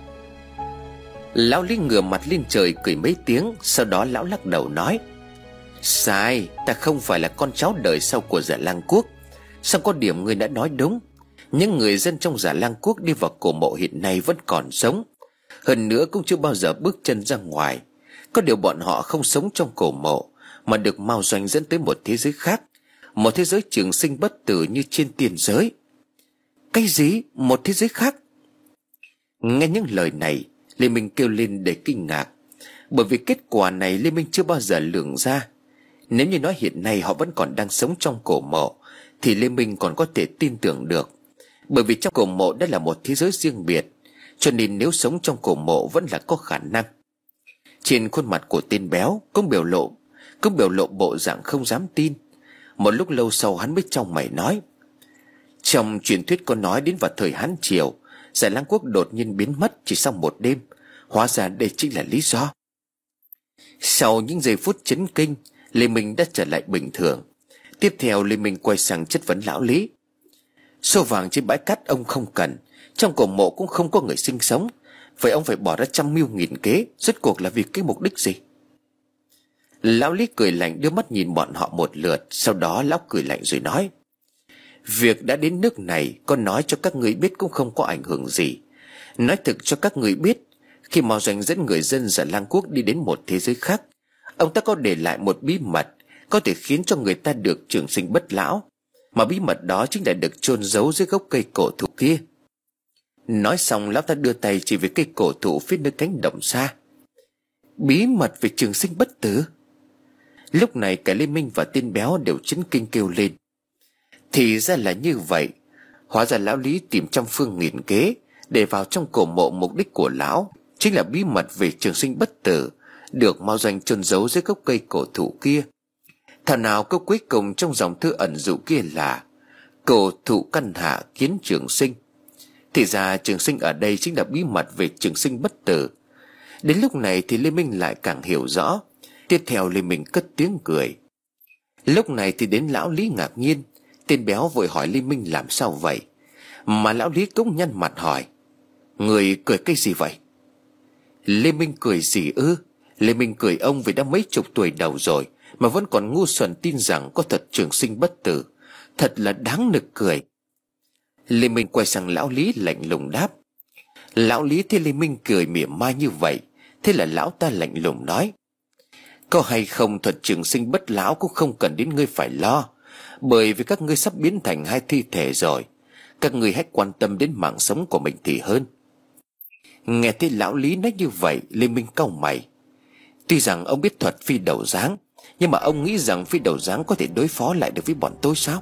Lão Lý ngửa mặt lên trời cười mấy tiếng, sau đó lão lắc đầu nói: Sai, ta không phải là con cháu đời sau của Dạ Lang Quốc. Sao có điểm ngươi đã nói đúng. Những người dân trong Dạ Lang Quốc đi vào cổ mộ hiện nay vẫn còn sống, hơn nữa cũng chưa bao giờ bước chân ra ngoài. Có điều bọn họ không sống trong cổ mộ, mà được Mao Doanh dẫn tới một thế giới khác, một thế giới trường sinh bất tử như trên tiên giới. Cái gì? Một thế giới khác? Nghe những lời này, Lê Minh kêu lên để kinh ngạc, bởi vì kết quả này Lê Minh chưa bao giờ lường ra. Nếu như nói hiện nay họ vẫn còn đang sống trong cổ mộ thì Lê Minh còn có thể tin tưởng được, bởi vì trong cổ mộ đã là một thế giới riêng biệt, cho nên nếu sống trong cổ mộ vẫn là có khả năng. Trên khuôn mặt của tên béo cũng biểu lộ cũng biểu lộ bộ dạng không dám tin. Một lúc lâu sau hắn mới trong mày nói: Trong truyền thuyết có nói đến vào thời Hán Triều, Dạ Lang Quốc đột nhiên biến mất chỉ sau một đêm. Hóa ra đây chính là lý do. Sau những giây phút chấn kinh, Lê Minh đã trở lại bình thường. Tiếp theo Lê Minh quay sang chất vấn lão Lý: Số vàng trên bãi cát ông không cần, trong cổ mộ cũng không có người sinh sống, vậy ông phải bỏ ra trăm mưu nghìn kế, rốt cuộc là vì cái mục đích gì? Lão Lý cười lạnh đưa mắt nhìn bọn họ một lượt, sau đó lão cười lạnh rồi nói: Việc đã đến nước này, con nói cho các người biết cũng không có ảnh hưởng gì. Nói thực cho các người biết, khi Mao Doanh dẫn người dân Dạ Lang Quốc đi đến một thế giới khác, ông ta có để lại một bí mật có thể khiến cho người ta được trường sinh bất lão, mà bí mật đó chính là được chôn giấu dưới gốc cây cổ thụ kia. Nói xong lão ta đưa tay chỉ về cây cổ thụ phía nơi cánh đồng xa. Bí mật về trường sinh bất tử? Lúc này cả Lê Minh và tên béo đều chấn kinh kêu lên: Thì ra là như vậy. Hóa ra lão Lý tìm trăm phương nghìn kế để vào trong cổ mộ, mục đích của lão chính là bí mật về trường sinh bất tử, được Mao Doanh chôn giấu dưới gốc cây cổ thụ kia. Thảo nào câu cuối cùng trong dòng thư ẩn dụ kia là cổ thụ căn hạ kiến trường sinh. Thì ra trường sinh ở đây chính là bí mật về trường sinh bất tử. Đến lúc này thì Lê Minh lại càng hiểu rõ. Tiếp theo Lê Minh cất tiếng cười. Lúc này thì đến lão Lý ngạc nhiên. Tên béo vội hỏi Lê Minh làm sao vậy, mà lão Lý cũng nhăn mặt hỏi: Người cười cái gì vậy? Lê Minh cười gì ư? Lê Minh cười ông vì đã mấy chục tuổi đầu rồi mà vẫn còn ngu xuẩn tin rằng có thật trường sinh bất tử. Thật là đáng nực cười. Lê Minh quay sang lão Lý lạnh lùng đáp. Lão Lý thấy Lê Minh cười mỉa mai như vậy, thế là lão ta lạnh lùng nói: Có hay không thuật trường sinh bất lão cũng không cần đến ngươi phải lo, bởi vì các ngươi sắp biến thành hai thi thể rồi. Các ngươi hãy quan tâm đến mạng sống của mình thì hơn. Nghe thấy lão Lý nói như vậy, Lê Minh cau mày. Tuy rằng ông biết thuật phi đầu dáng, nhưng mà ông nghĩ rằng phi đầu dáng có thể đối phó lại được với bọn tôi sao?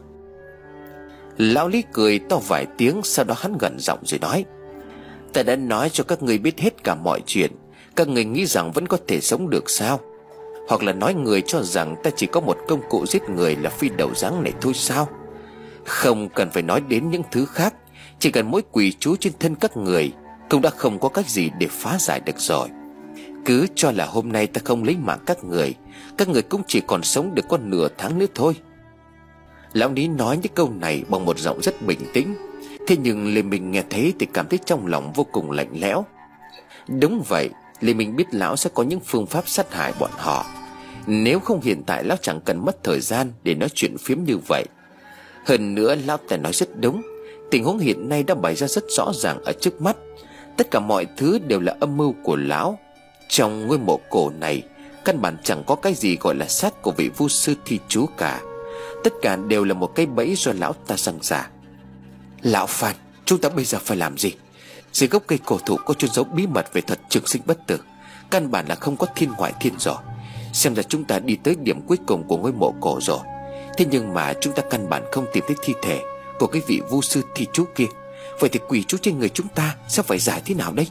Lão Lý cười to vài tiếng, sau đó hắn gần giọng rồi nói: Ta đã nói cho các ngươi biết hết cả mọi chuyện, các ngươi nghĩ rằng vẫn có thể sống được sao? Hoặc là nói người cho rằng ta chỉ có một công cụ giết người là phi đầu dáng này thôi sao? Không cần phải nói đến những thứ khác, chỉ cần mỗi quỷ chú trên thân các người cũng đã không có cách gì để phá giải được rồi. Cứ cho là hôm nay ta không lấy mạng các người, các người cũng chỉ còn sống được có nửa tháng nữa thôi. Lão Lý nói những câu này bằng một giọng rất bình tĩnh, thế nhưng Lê Minh nghe thấy thì cảm thấy trong lòng vô cùng lạnh lẽo. Đúng vậy, Lê Minh biết lão sẽ có những phương pháp sát hại bọn họ. Nếu không hiện tại lão chẳng cần mất thời gian để nói chuyện phiếm như vậy. Hơn nữa lão ta nói rất đúng, tình huống hiện nay đã bày ra rất rõ ràng ở trước mắt. Tất cả mọi thứ đều là âm mưu của lão. Trong ngôi mộ cổ này, căn bản chẳng có cái gì gọi là xác của vị vu sư thi chú cả. Tất cả đều là một cái bẫy do lão ta sẵn ra. Lão Phan, chúng ta bây giờ phải làm gì? Dưới gốc cây cổ thụ có chôn giấu bí mật về thuật trường sinh bất tử, căn bản là không có thiên ngoại thiên rồi. Xem ra chúng ta đi tới điểm cuối cùng của ngôi mộ cổ rồi. Thế nhưng mà chúng ta căn bản không tìm thấy thi thể của cái vị vu sư thi chú kia. Vậy thì quỷ chú trên người chúng ta sẽ phải giải thế nào đây?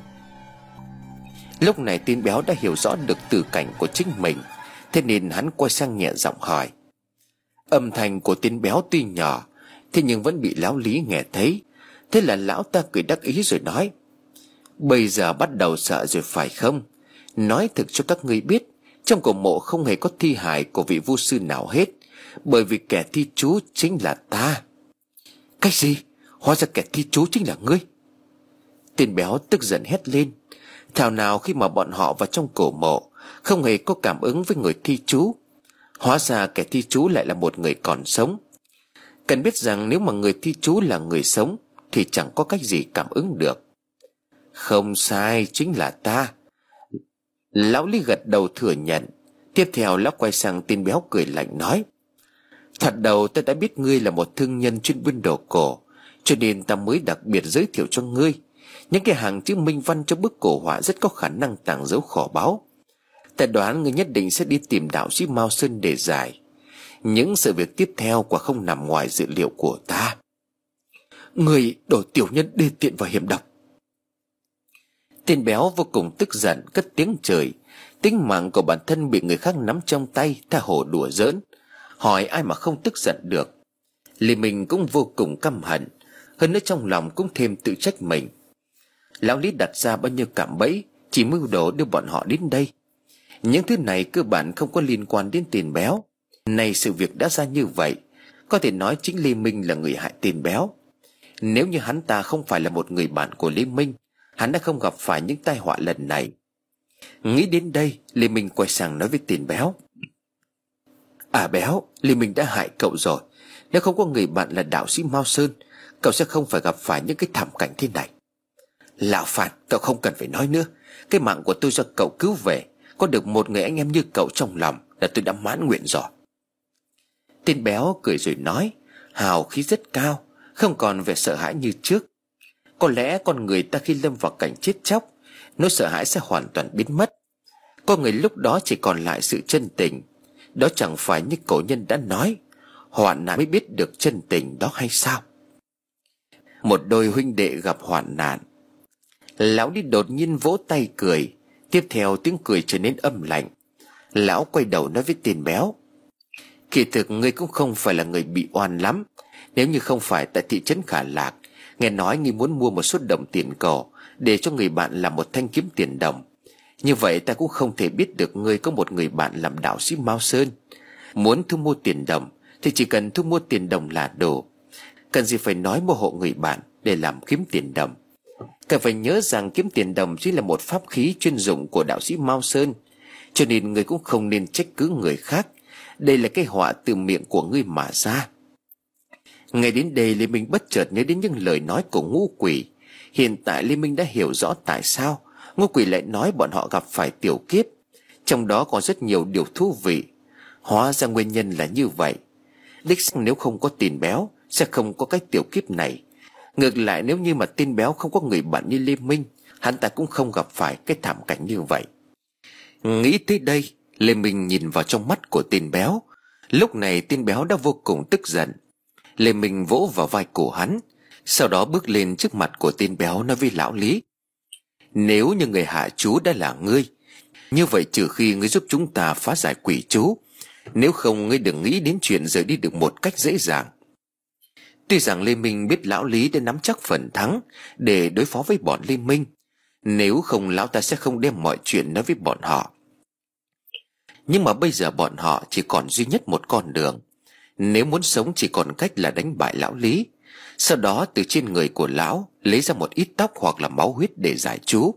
Lúc này tên béo đã hiểu rõ được tử cảnh của chính mình, thế nên hắn quay sang nhẹ giọng hỏi. Âm thanh của tên béo tuy nhỏ, thế nhưng vẫn bị lão Lý nghe thấy. Thế là lão ta cười đắc ý rồi nói: Bây giờ bắt đầu sợ rồi phải không? Nói thực cho các ngươi biết, trong cổ mộ không hề có thi hài của vị vu sư nào hết, bởi vì kẻ thi chú chính là ta. Cái gì? Hóa ra kẻ thi chú chính là ngươi? Tên béo tức giận hét lên. Thảo nào khi mà bọn họ vào trong cổ mộ không hề có cảm ứng với người thi chú. Hóa ra kẻ thi chú lại là một người còn sống. Cần biết rằng nếu mà người thi chú là người sống thì chẳng có cách gì cảm ứng được. Không sai, chính là ta. Lão Lý gật đầu thừa nhận. Tiếp theo lão quay sang tên béo cười lạnh nói: Thật đầu ta đã biết ngươi là một thương nhân chuyên buôn đồ cổ, cho nên ta mới đặc biệt giới thiệu cho ngươi. Những cái hàng chữ minh văn trong bức cổ họa rất có khả năng tàng giấu kho báu. Ta đoán ngươi nhất định sẽ đi tìm đạo sĩ Mao Sơn để giải. Những sự việc tiếp theo quả không nằm ngoài dự liệu của ta. Ngươi đồ tiểu nhân đê tiện và hiểm độc. Tên béo vô cùng tức giận cất tiếng chửi. Tính mạng của bản thân bị người khác nắm trong tay, tha hồ đùa giỡn. Hỏi ai mà không tức giận được. Lê Minh cũng vô cùng căm hận, hơn nữa trong lòng cũng thêm tự trách mình. Lão Lý đặt ra bao nhiêu cạm bẫy chỉ mưu đồ đưa bọn họ đến đây. Những thứ này cơ bản không có liên quan đến tên béo. Nay sự việc đã ra như vậy, có thể nói chính Lê Minh là người hại tên béo. Nếu như hắn ta không phải là một người bạn của Lê Minh, hắn đã không gặp phải những tai họa lần này. Nghĩ đến đây, Lê Minh quay sang nói với tên béo: À béo, Lê Minh đã hại cậu rồi. Nếu không có người bạn là đạo sĩ Mao Sơn, cậu sẽ không phải gặp phải những cái thảm cảnh thế này. Lão Phạt, cậu không cần phải nói nữa. Cái mạng của tôi do cậu cứu về, có được một người anh em như cậu trong lòng là tôi đã mãn nguyện rồi. Tên béo cười rồi nói, hào khí rất cao, không còn vẻ sợ hãi như trước. Có lẽ con người ta khi lâm vào cảnh chết chóc, nỗi sợ hãi sẽ hoàn toàn biến mất. Có người lúc đó chỉ còn lại sự chân tình. Đó chẳng phải như cổ nhân đã nói, hoạn nạn mới biết được chân tình đó hay sao? Một đôi huynh đệ gặp hoạn nạn. Lão đi đột nhiên vỗ tay cười. Tiếp theo tiếng cười trở nên âm lạnh. Lão quay đầu nói với tên béo, kỳ thực ngươi cũng không phải là người bị oan lắm. Nếu như không phải tại thị trấn Khả Lạc, nghe nói ngươi muốn mua một suất đồng tiền cổ để cho người bạn làm một thanh kiếm tiền đồng, như vậy ta cũng không thể biết được ngươi có một người bạn làm đạo sĩ Mao Sơn. Muốn thu mua tiền đồng thì chỉ cần thu mua tiền đồng là đủ, cần gì phải nói mua hộ người bạn để làm kiếm tiền đồng. Cần phải nhớ rằng kiếm tiền đồng chỉ là một pháp khí chuyên dụng của đạo sĩ Mao Sơn, cho nên ngươi cũng không nên trách cứ người khác. Đây là cái họa từ miệng của ngươi mà ra. Ngay đến đây Lê Minh bất chợt nhớ đến những lời nói của ngũ quỷ. Hiện tại Lê Minh đã hiểu rõ tại sao ngũ quỷ lại nói bọn họ gặp phải tiểu kiếp. Trong đó có rất nhiều điều thú vị. Hóa ra nguyên nhân là như vậy. Đích xác nếu không có tên béo sẽ không có cái tiểu kiếp này. Ngược lại nếu như mà tên béo không có người bạn như Lê Minh, hắn ta cũng không gặp phải cái thảm cảnh như vậy. Nghĩ tới đây, Lê Minh nhìn vào trong mắt của tên béo. Lúc này tên béo đã vô cùng tức giận. Lê Minh vỗ vào vai cổ hắn, sau đó bước lên trước mặt của tên béo nói với lão Lý, nếu như người hạ chú đã là ngươi, như vậy trừ khi ngươi giúp chúng ta phá giải quỷ chú, nếu không ngươi đừng nghĩ đến chuyện rời đi được một cách dễ dàng. Tuy rằng Lê Minh biết lão Lý đã nắm chắc phần thắng để đối phó với bọn Lê Minh, nếu không lão ta sẽ không đem mọi chuyện nói với bọn họ. Nhưng mà bây giờ bọn họ chỉ còn duy nhất một con đường. Nếu muốn sống chỉ còn cách là đánh bại lão Lý, sau đó từ trên người của lão lấy ra một ít tóc hoặc là máu huyết để giải chú.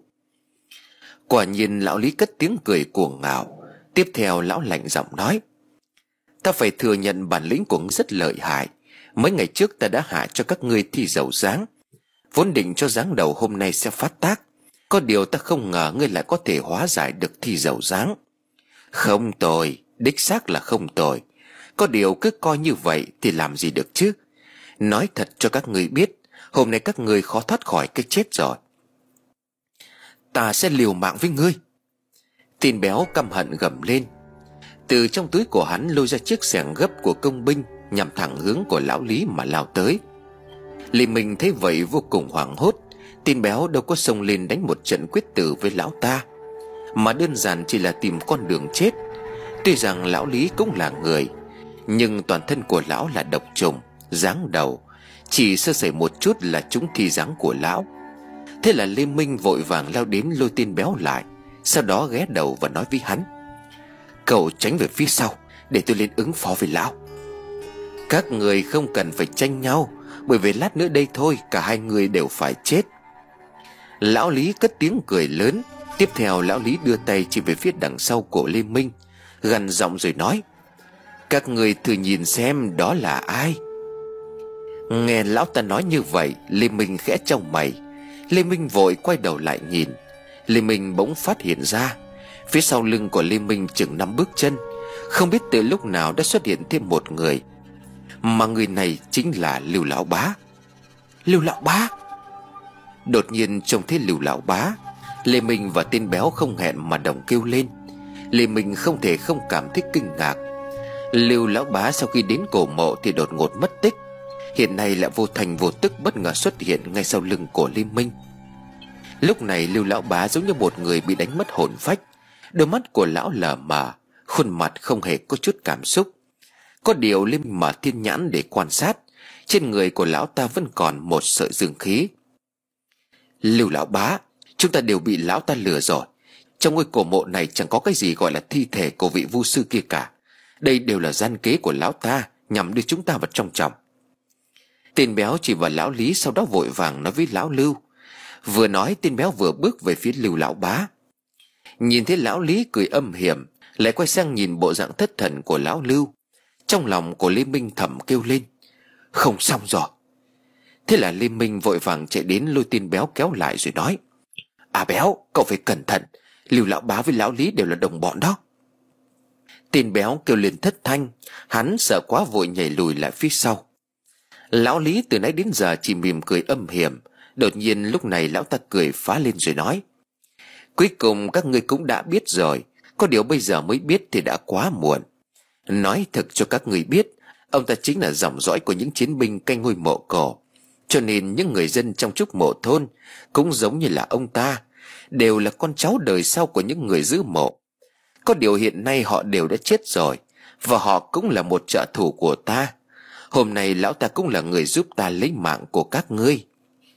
Quả nhiên lão Lý cất tiếng cười cuồng ngạo. Tiếp theo lão lạnh giọng nói, ta phải thừa nhận bản lĩnh của ngươi rất lợi hại. Mấy ngày trước ta đã hạ cho các ngươi thi dầu dáng, vốn định cho dáng đầu hôm nay sẽ phát tác. Có điều ta không ngờ ngươi lại có thể hóa giải được thi dầu dáng. Không tồi, đích xác là không tồi. Có điều cứ coi như vậy thì làm gì được chứ. Nói thật cho các ngươi biết, hôm nay các ngươi khó thoát khỏi cái chết rồi. Ta sẽ liều mạng với ngươi. Tên béo căm hận gầm lên. Từ trong túi của hắn lôi ra chiếc xẻng gấp của công binh, nhằm thẳng hướng của lão Lý mà lao tới. Lê Minh thấy vậy vô cùng hoảng hốt. Tên béo đâu có xông lên đánh một trận quyết tử với lão ta, mà đơn giản chỉ là tìm con đường chết. Tuy rằng lão Lý cũng là người, nhưng toàn thân của lão là độc trùng, giáng đầu, chỉ sơ sẩy một chút là trúng thi giáng của lão. Thế là Lê Minh vội vàng lao đến lôi tên béo lại, sau đó ghé đầu và nói với hắn, cậu tránh về phía sau để tôi lên ứng phó với lão. Các người không cần phải tranh nhau, bởi vì lát nữa đây thôi cả hai người đều phải chết. Lão Lý cất tiếng cười lớn. Tiếp theo lão Lý đưa tay chỉ về phía đằng sau của Lê Minh, gằn giọng rồi nói: "Các người thử nhìn xem đó là ai." Nghe lão ta nói như vậy, Lê Minh khẽ chau mày. Lê Minh vội quay đầu lại nhìn. Lê Minh bỗng phát hiện ra phía sau lưng của Lê Minh chừng năm bước chân, không biết từ lúc nào đã xuất hiện thêm một người, mà người này chính là Lưu Lão Bá. Lưu Lão Bá! Đột nhiên trông thấy Lưu Lão Bá, Lê Minh và tên béo không hẹn mà đồng kêu lên. Lê Minh không thể không cảm thấy kinh ngạc. Lưu Lão Bá sau khi đến cổ mộ thì đột ngột mất tích, hiện nay lại vô thành vô tức bất ngờ xuất hiện ngay sau lưng của Lê Minh. Lúc này Lưu Lão Bá giống như một người bị đánh mất hồn phách. Đôi mắt của lão lờ mờ, khuôn mặt không hề có chút cảm xúc. Có điều Lê Minh mở thiên nhãn để quan sát, trên người của lão ta vẫn còn một sợi dương khí. Lưu Lão Bá, chúng ta đều bị lão ta lừa rồi. Trong ngôi cổ mộ này chẳng có cái gì gọi là thi thể của vị vu sư kia cả. Đây đều là gian kế của lão ta nhằm đưa chúng ta vào trong trọng. Tên béo chỉ vào lão Lý, sau đó vội vàng nói với lão Lưu. Vừa nói tên béo vừa bước về phía Lưu Lão Bá. Nhìn thấy lão Lý cười âm hiểm, lại quay sang nhìn bộ dạng thất thần của lão Lưu. Trong lòng của Lê Minh thầm kêu lên: không xong rồi. Thế là Lê Minh vội vàng chạy đến lôi tên béo kéo lại rồi nói: À béo, cậu phải cẩn thận, Lưu Lão Bá với lão Lý đều là đồng bọn đó. Tên béo kêu lên thất thanh, hắn sợ quá vội nhảy lùi lại phía sau. Lão Lý từ nãy đến giờ chỉ mỉm cười âm hiểm. Đột nhiên lúc này lão ta cười phá lên rồi nói: Cuối cùng các ngươi cũng đã biết rồi, có điều bây giờ mới biết thì đã quá muộn. Nói thực cho các ngươi biết, ông ta chính là dòng dõi của những chiến binh canh ngôi mộ cổ. Cho nên những người dân trong Trúc Mộ thôn cũng giống như là ông ta, đều là con cháu đời sau của những người giữ mộ. Có điều hiện nay họ đều đã chết rồi, và họ cũng là một trợ thủ của ta. Hôm nay lão ta cũng là người giúp ta lấy mạng của các ngươi.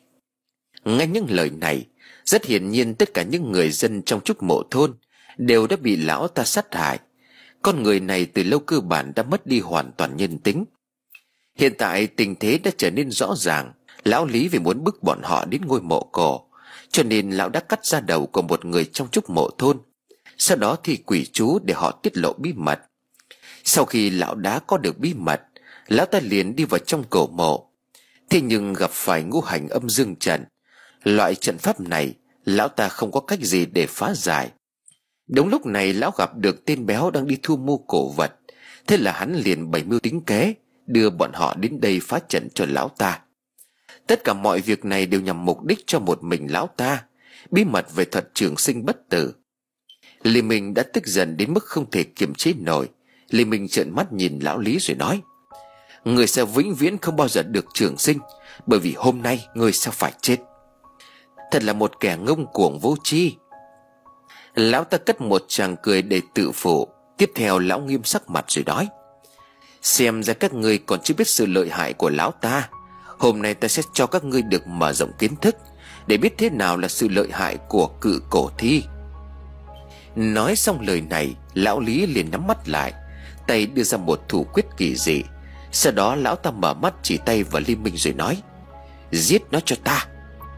Nghe những lời này, rất hiển nhiên tất cả những người dân trong Trúc Mộ thôn đều đã bị lão ta sát hại. Con người này từ lâu cơ bản đã mất đi hoàn toàn nhân tính. Hiện tại tình thế đã trở nên rõ ràng. Lão Lý vì muốn bức bọn họ đến ngôi mộ cổ, cho nên lão đã cắt ra đầu của một người trong Trúc Mộ thôn, sau đó thì quỷ chú để họ tiết lộ bí mật. Sau khi lão đã có được bí mật, lão ta liền đi vào trong cổ mộ. Thế nhưng gặp phải ngũ hành âm dương trận. Loại trận pháp này lão ta không có cách gì để phá giải. Đúng lúc này lão gặp được tên béo đang đi thu mua cổ vật. Thế là hắn liền bày mưu tính kế, đưa bọn họ đến đây phá trận cho lão ta. Tất cả mọi việc này đều nhằm mục đích cho một mình lão ta, bí mật về thuật trường sinh bất tử. Lê Minh đã tức giận đến mức không thể kiềm chế nổi. Lê Minh trợn mắt nhìn lão Lý rồi nói: Người sẽ vĩnh viễn không bao giờ được trường sinh, bởi vì hôm nay người sẽ phải chết. Thật là một kẻ ngông cuồng vô tri. Lão ta cất một tràng cười để tự phụ. Tiếp theo lão nghiêm sắc mặt rồi nói: Xem ra các ngươi còn chưa biết sự lợi hại của lão ta. Hôm nay ta sẽ cho các ngươi được mở rộng kiến thức, để biết thế nào là sự lợi hại của cự cổ thi. Nói xong lời này, lão Lý liền nhắm mắt lại, tay đưa ra một thủ quyết kỳ dị. Sau đó lão ta mở mắt chỉ tay vào Lê Minh rồi nói: Giết nó cho ta.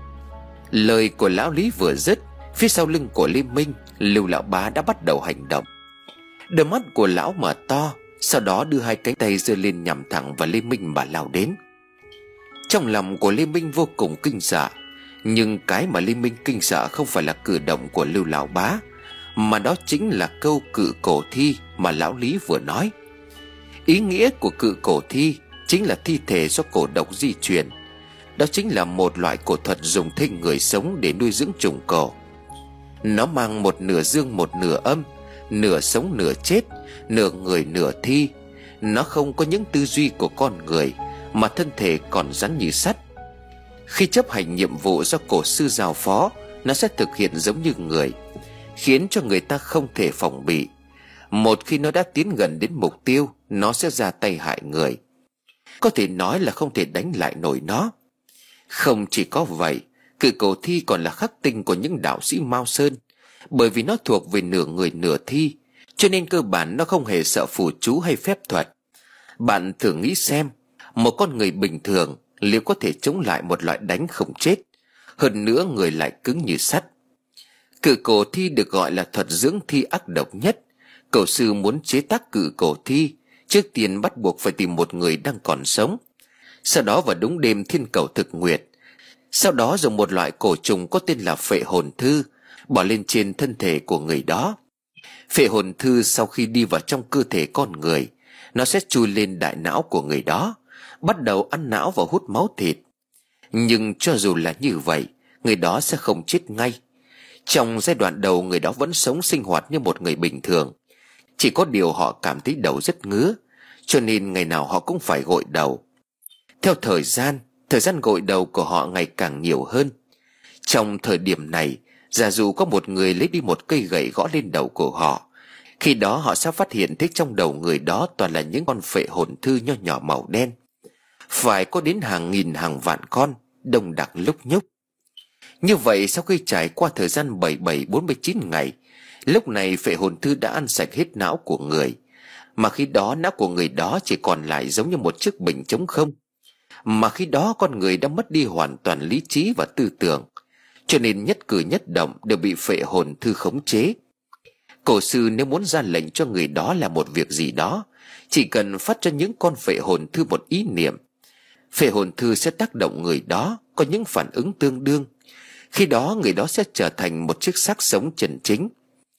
Lời của lão Lý vừa dứt, phía sau lưng của Lê Minh, Lưu Lão Bá đã bắt đầu hành động. Đôi mắt của lão mở to, sau đó đưa hai cánh tay giơ lên nhằm thẳng vào Lê Minh mà lao đến. Trong lòng của Lê Minh vô cùng kinh sợ, nhưng cái mà Lê Minh kinh sợ không phải là cử động của Lưu Lão Bá, mà đó chính là câu cự cổ thi mà lão Lý vừa nói. Ý nghĩa của cự cổ thi chính là thi thể do cổ độc di truyền. Đó chính là một loại cổ thuật dùng thây người sống để nuôi dưỡng trùng cổ. Nó mang một nửa dương một nửa âm, nửa sống nửa chết, nửa người nửa thi. Nó không có những tư duy của con người, mà thân thể còn rắn như sắt. Khi chấp hành nhiệm vụ do cổ sư giao phó, nó sẽ thực hiện giống như người, khiến cho người ta không thể phòng bị. Một khi nó đã tiến gần đến mục tiêu, nó sẽ ra tay hại người. Có thể nói là không thể đánh lại nổi nó. Không chỉ có vậy, cự cổ thi còn là khắc tinh của những đạo sĩ Mao Sơn. Bởi vì nó thuộc về nửa người nửa thi, cho nên cơ bản nó không hề sợ phù chú hay phép thuật. Bạn thử nghĩ xem, một con người bình thường liệu có thể chống lại một loại đánh không chết, hơn nữa người lại cứng như sắt. Cự cổ thi được gọi là thuật dưỡng thi ác độc nhất. Cẩu sư muốn chế tác cự cổ thi, trước tiên bắt buộc phải tìm một người đang còn sống. Sau đó vào đúng đêm thiên cẩu thực nguyệt, sau đó dùng một loại cổ trùng có tên là phệ hồn thư bỏ lên trên thân thể của người đó. Phệ hồn thư sau khi đi vào trong cơ thể con người, nó sẽ chui lên đại não của người đó, bắt đầu ăn não và hút máu thịt. Nhưng cho dù là như vậy, người đó sẽ không chết ngay. Trong giai đoạn đầu, người đó vẫn sống sinh hoạt như một người bình thường. Chỉ có điều họ cảm thấy đầu rất ngứa, cho nên ngày nào họ cũng phải gội đầu. Theo thời gian, thời gian gội đầu của họ ngày càng nhiều hơn. Trong thời điểm này, giả dụ có một người lấy đi một cây gậy gõ lên đầu của họ, khi đó họ sẽ phát hiện thấy trong đầu người đó toàn là những con phệ hồn thư nho nhỏ màu đen. Phải có đến hàng nghìn hàng vạn con, đông đặc lúc nhúc. Như vậy sau khi trải qua thời gian bảy mươi bảy bốn mươi chín ngày, lúc này phệ hồn thư đã ăn sạch hết não của người. Mà khi đó não của người đó chỉ còn lại giống như một chiếc bình trống không. Mà khi đó con người đã mất đi hoàn toàn lý trí và tư tưởng, cho nên nhất cử nhất động đều bị phệ hồn thư khống chế. Cổ sư nếu muốn ra lệnh cho người đó làm một việc gì đó, chỉ cần phát cho những con phệ hồn thư một ý niệm, phệ hồn thư sẽ tác động người đó có những phản ứng tương đương. Khi đó người đó sẽ trở thành một chiếc xác sống chân chính.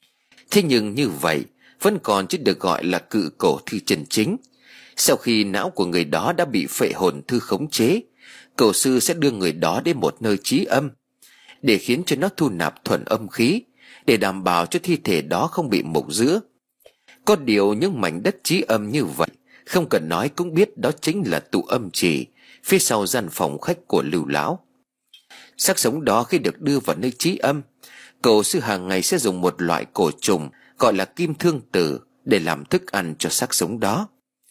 Thế nhưng như vậy vẫn còn chưa được gọi là cự cổ thi chân chính. Sau khi não của người đó đã bị phệ hồn thư khống chế, cổ sư sẽ đưa người đó đến một nơi trí âm, để khiến cho nó thu nạp thuần âm khí, để đảm bảo cho thi thể đó không bị mục giữa. Có điều những mảnh đất trí âm như vậy, không cần nói cũng biết đó chính là tụ âm trì phía sau gian phòng khách của Lưu lão. Xác sống đó khi được đưa vào nơi trí âm, cổ sư hàng ngày sẽ dùng một loại cổ trùng gọi là kim thương tử để làm thức ăn cho xác sống đó.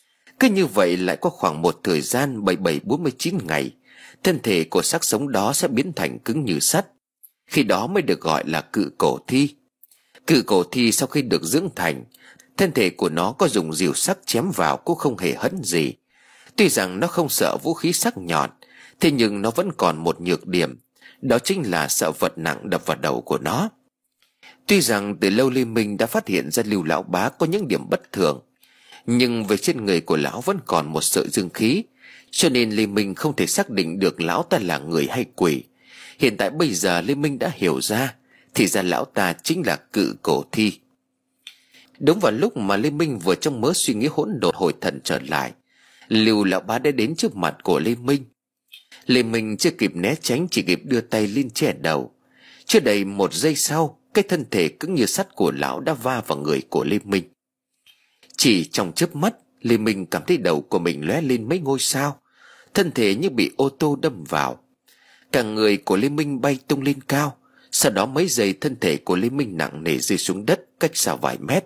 Cứ như vậy lại có khoảng một thời gian bảy mươi bảy bốn mươi chín ngày, thân thể của xác sống đó sẽ biến thành cứng như sắt. Khi đó mới được gọi là cự cổ thi. Cự cổ thi sau khi được dưỡng thành, thân thể của nó có dùng rìu sắc chém vào cũng không hề hấn gì. Tuy rằng nó không sợ vũ khí sắc nhọn, thế nhưng nó vẫn còn một nhược điểm, đó chính là sợ vật nặng đập vào đầu của nó. Tuy rằng từ lâu Lê Minh đã phát hiện ra Lưu lão bá có những điểm bất thường, nhưng về trên người của lão vẫn còn một sợi dương khí, cho nên Lê Minh không thể xác định được lão ta là người hay quỷ. Hiện tại bây giờ Lê Minh đã hiểu ra, thì ra lão ta chính là cự cổ thi. Đúng vào lúc mà Lê Minh vừa trong mớ suy nghĩ hỗn độn hồi thần trở lại, Lưu lão bá đã đến trước mặt của Lê Minh. Lê Minh chưa kịp né tránh, chỉ kịp đưa tay lên che đầu. Chưa đầy một giây sau, cái thân thể cứng như sắt của lão đã va vào người của Lê Minh. Chỉ trong chớp mắt, Lê Minh cảm thấy đầu của mình lóe lên mấy ngôi sao, thân thể như bị ô tô đâm vào. Cả người của Lê Minh bay tung lên cao, sau đó mấy giây thân thể của Lê Minh nặng nề rơi xuống đất cách xa vài mét.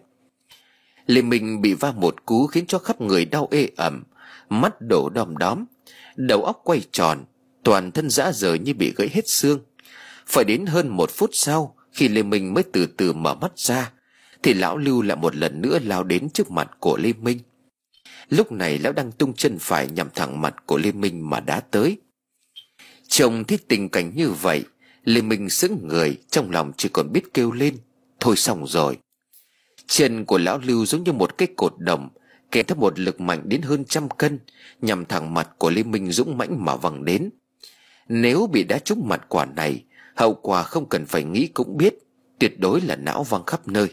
Lê Minh bị va một cú khiến cho khắp người đau ê ẩm, mắt đổ đom đóm, đầu óc quay tròn, toàn thân rã rời như bị gãy hết xương. Phải đến hơn một phút sau, khi Lê Minh mới từ từ mở mắt ra, thì lão Lưu lại một lần nữa lao đến trước mặt của Lê Minh. Lúc này lão đang tung chân phải nhằm thẳng mặt của Lê Minh mà đá tới. Trông thấy tình cảnh như vậy, Lê Minh sững người, trong lòng chỉ còn biết kêu lên: thôi xong rồi. Chân của lão Lưu giống như một cái cột đồng, kèm theo một lực mạnh đến hơn trăm cân, nhằm thẳng mặt của Lê Minh dũng mãnh mà văng đến. Nếu bị đá trúng mặt quả này, hậu quả không cần phải nghĩ cũng biết, tuyệt đối là não văng khắp nơi.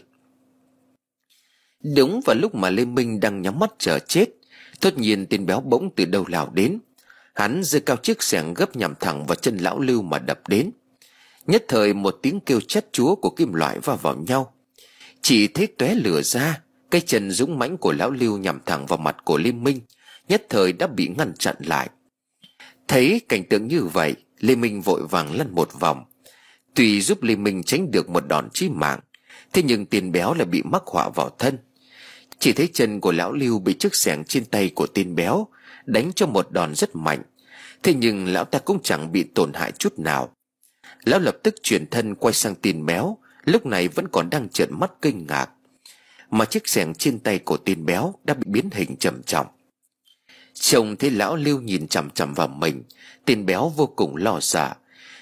Đúng vào lúc mà Lê Minh đang nhắm mắt chờ chết, tất nhiên tên béo bỗng từ đâu lao đến. Hắn giơ cao chiếc xẻng gấp nhằm thẳng vào chân lão Lưu mà đập đến. Nhất thời một tiếng kêu chát chúa của kim loại va vào nhau, chỉ thấy tóe lửa ra. Cái chân dũng mãnh của lão Lưu nhằm thẳng vào mặt của Lê Minh nhất thời đã bị ngăn chặn lại. Thấy cảnh tượng như vậy, Lê Minh vội vàng lăn một vòng. Tuy giúp Lê Minh tránh được một đòn chí mạng, thế nhưng tên béo lại bị mắc họa vào thân. Chỉ thấy chân của lão Lưu bị chiếc xẻng trên tay của tên béo đánh cho một đòn rất mạnh, thế nhưng lão ta cũng chẳng bị tổn hại chút nào. Lão lập tức chuyển thân quay sang tên béo, lúc này vẫn còn đang trợn mắt kinh ngạc, mà chiếc xẻng trên tay của tên béo đã bị biến hình trầm trọng. Trông thấy lão Lưu nhìn chằm chằm vào mình, tên béo vô cùng lo sợ,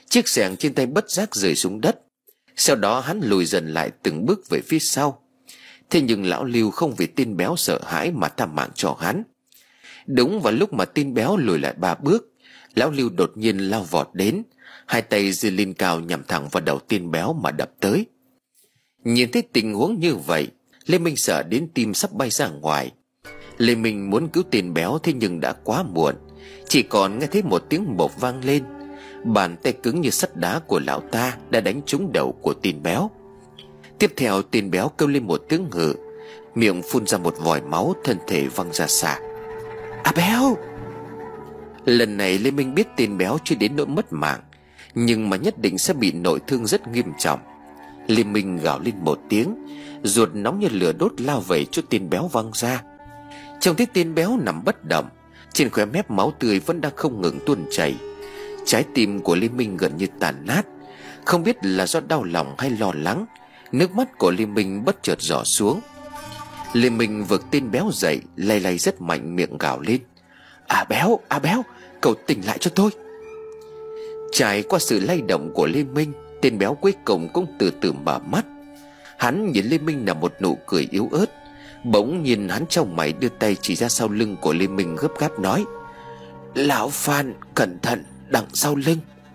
Chiếc xẻng trên tay bất giác rơi xuống đất. Sau đó hắn lùi dần lại từng bước về phía sau. Thế nhưng lão Lưu không vì tên béo sợ hãi mà tha mạng cho hắn. Đúng vào lúc mà tên béo lùi lại ba bước, lão Lưu đột nhiên lao vọt đến, hai tay giơ lên cao nhằm thẳng vào đầu tên béo mà đập tới. Nhìn thấy tình huống như vậy, Lê Minh sợ đến tim sắp bay ra ngoài. Lê Minh muốn cứu tên béo, thế nhưng đã quá muộn. Chỉ còn nghe thấy một tiếng bột vang lên. Bàn tay cứng như sắt đá của lão ta đã đánh trúng đầu của tên béo. Tiếp theo tên béo kêu lên một tiếng hự, miệng phun ra một vòi máu, thân thể văng ra xa. À béo! Lần này Lê Minh biết tên béo chưa đến nỗi mất mạng, nhưng mà nhất định sẽ bị nội thương rất nghiêm trọng. Lê Minh gào lên một tiếng, ruột nóng như lửa đốt lao về cho tên béo văng ra. Trông thấy tên béo nằm bất động, trên khóe mép máu tươi vẫn đang không ngừng tuôn chảy. Trái tim của Lê Minh gần như tàn nát. Không biết là do đau lòng hay lo lắng, nước mắt của Lê Minh bất chợt rỏ xuống. Lê Minh vực tên béo dậy, lay lay rất mạnh, miệng gào lên. À béo, à béo, cậu tỉnh lại cho tôi. Trải qua sự lay động của Lê Minh, tên béo cuối cùng cũng từ từ mở mắt. Hắn nhìn Lê Minh là một nụ cười yếu ớt. Bỗng nhìn hắn trong mày đưa tay chỉ ra sau lưng của Lê Minh, gấp gáp nói: Lão Phan, cẩn thận, đằng sau lưng.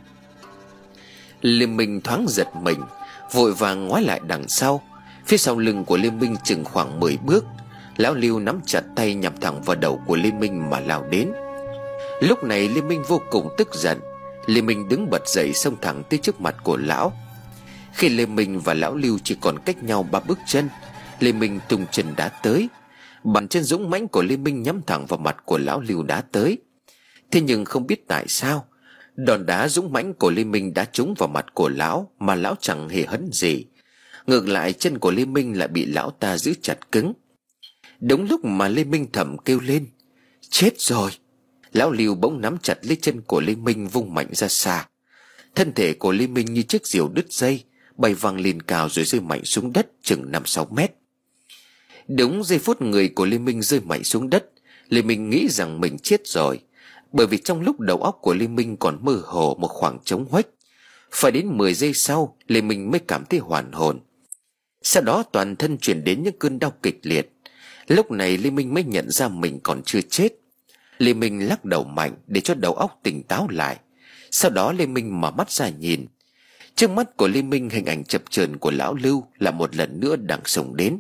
Lê Minh thoáng giật mình, vội vàng ngoái lại đằng sau. Phía sau lưng của Lê Minh chừng khoảng mười bước, lão Lưu nắm chặt tay nhắm thẳng vào đầu của Lê Minh mà lao đến. Lúc này Lê Minh vô cùng tức giận. Lê Minh đứng bật dậy, xông thẳng tới trước mặt của lão. Khi Lê Minh và lão Lưu chỉ còn cách nhau ba bước chân, Lê Minh tung chân đá tới. Bàn chân dũng mãnh của Lê Minh nhắm thẳng vào mặt của lão Lưu đá tới. Thế nhưng không biết tại sao, đòn đá dũng mãnh của Lê Minh đã trúng vào mặt của lão mà lão chẳng hề hấn gì. Ngược lại, chân của Lê Minh lại bị lão ta giữ chặt cứng. Đúng lúc mà Lê Minh thầm kêu lên: Chết rồi! Lão Lưu bỗng nắm chặt lấy chân của Lê Minh, vung mạnh ra xa. Thân thể của Lê Minh như chiếc diều đứt dây, bay văng lên cao rồi rơi mạnh xuống đất chừng năm sáu mét. Đúng giây phút người của Lê Minh rơi mạnh xuống đất, Lê Minh nghĩ rằng mình chết rồi, bởi vì trong lúc đầu óc của Lê Minh còn mơ hồ một khoảng trống huếch. Phải đến mười giây sau, Lê Minh mới cảm thấy hoàn hồn. Sau đó toàn thân truyền đến những cơn đau kịch liệt. Lúc này Lê Minh mới nhận ra mình còn chưa chết. Lê Minh lắc đầu mạnh để cho đầu óc tỉnh táo lại. Sau đó Lê Minh mở mắt ra nhìn. Trước mắt của Lê Minh, hình ảnh chập chờn của lão Lưu là một lần nữa đang sống đến.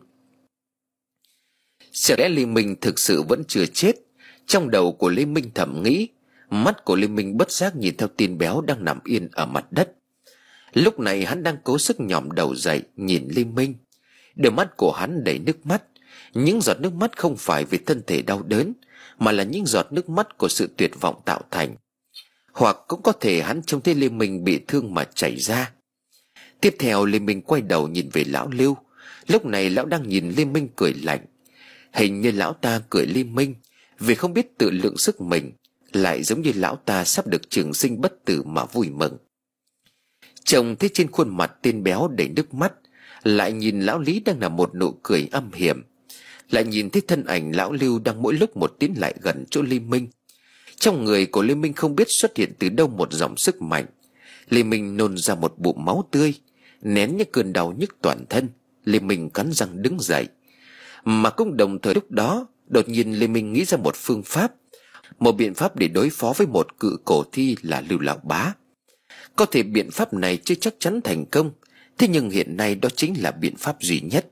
Sẽ lẽ Lê Minh thực sự vẫn chưa chết? Trong đầu của Lê Minh thầm nghĩ. Mắt của Lê Minh bất giác nhìn theo tên béo đang nằm yên ở mặt đất. Lúc này hắn đang cố sức nhòm đầu dậy nhìn Lê Minh. Đôi mắt của hắn đầy nước mắt. Những giọt nước mắt không phải vì thân thể đau đớn, mà là những giọt nước mắt của sự tuyệt vọng tạo thành. Hoặc cũng có thể hắn trông thấy Lê Minh bị thương mà chảy ra. Tiếp theo Lê Minh quay đầu nhìn về lão Lưu. Lúc này lão đang nhìn Lê Minh cười lạnh. Hình như lão ta cười Lê Minh vì không biết tự lượng sức mình, lại giống như lão ta sắp được trường sinh bất tử mà vui mừng. Trông thấy trên khuôn mặt tên béo đầy nước mắt, lại nhìn lão Lý đang là một nụ cười âm hiểm, lại nhìn thấy thân ảnh lão Lưu đang mỗi lúc một tiến lại gần chỗ Lê Minh. Trong người của Lê Minh không biết xuất hiện từ đâu một dòng sức mạnh. Lê Minh nôn ra một bụng máu tươi, nén những cơn đau nhức toàn thân. Lê Minh cắn răng đứng dậy. Mà cũng đồng thời lúc đó, đột nhiên Lê Minh nghĩ ra một phương pháp, một biện pháp để đối phó với một cự cổ thi là Lưu Lão Bá. Có thể biện pháp này chưa chắc chắn thành công, thế nhưng hiện nay đó chính là biện pháp duy nhất.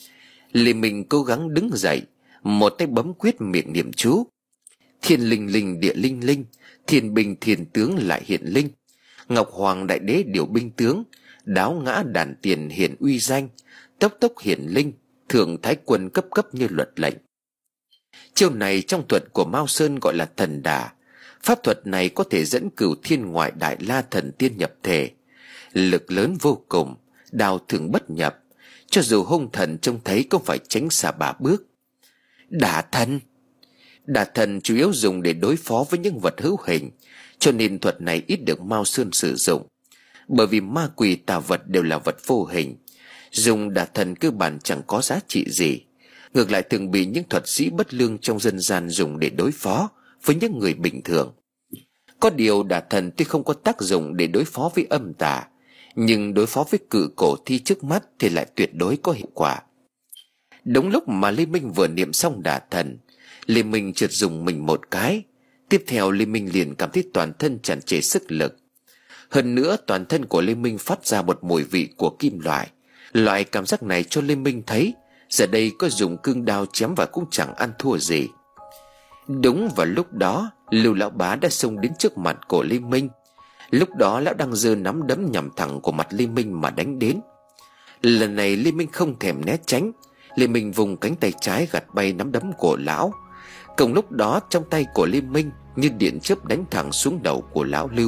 Lê Minh cố gắng đứng dậy, một tay bấm quyết miệng niệm chú. Thiên linh linh địa linh linh, thiên binh thiên tướng lại hiện linh. Ngọc Hoàng đại đế điều binh tướng, đáo ngã đàn tiền hiện uy danh. Tốc tốc hiển linh, thượng thái quân cấp cấp như luật lệnh. Chiêu này trong thuật của Mao Sơn gọi là thần đà. Pháp thuật này có thể dẫn cửu thiên ngoại đại la thần tiên nhập thể, lực lớn vô cùng, đào thường bất nhập. Cho dù hung thần trông thấy cũng phải tránh xa ba bước. Đả thần. Đả thần chủ yếu dùng để đối phó với những vật hữu hình, cho nên thuật này ít được Mao Sơn sử dụng. Bởi vì ma quỷ tà vật đều là vật vô hình, dùng đả thần cơ bản chẳng có giá trị gì. Ngược lại thường bị những thuật sĩ bất lương trong dân gian dùng để đối phó với những người bình thường. Có điều đả thần tuy không có tác dụng để đối phó với âm tà, nhưng đối phó với cự cổ thi trước mắt thì lại tuyệt đối có hiệu quả. Đúng lúc mà Lê Minh vừa niệm xong đả thần, Lê Minh chợt dùng mình một cái. Tiếp theo Lê Minh liền cảm thấy toàn thân tràn trề sức lực. Hơn nữa toàn thân của Lê Minh phát ra một mùi vị của kim loại. Loại cảm giác này cho Lê Minh thấy giờ đây có dùng cương đao chém vào cũng chẳng ăn thua gì. Đúng vào lúc đó, Lưu lão bá đã xông đến trước mặt của Lê Minh. Lúc đó lão đang giơ nắm đấm nhằm thẳng của mặt Lê Minh mà đánh đến. Lần này Lê Minh không thèm né tránh. Lê Minh vùng cánh tay trái gạt bay nắm đấm của lão. Cùng lúc đó trong tay của Lê Minh như điện chớp đánh thẳng xuống đầu của lão Lưu.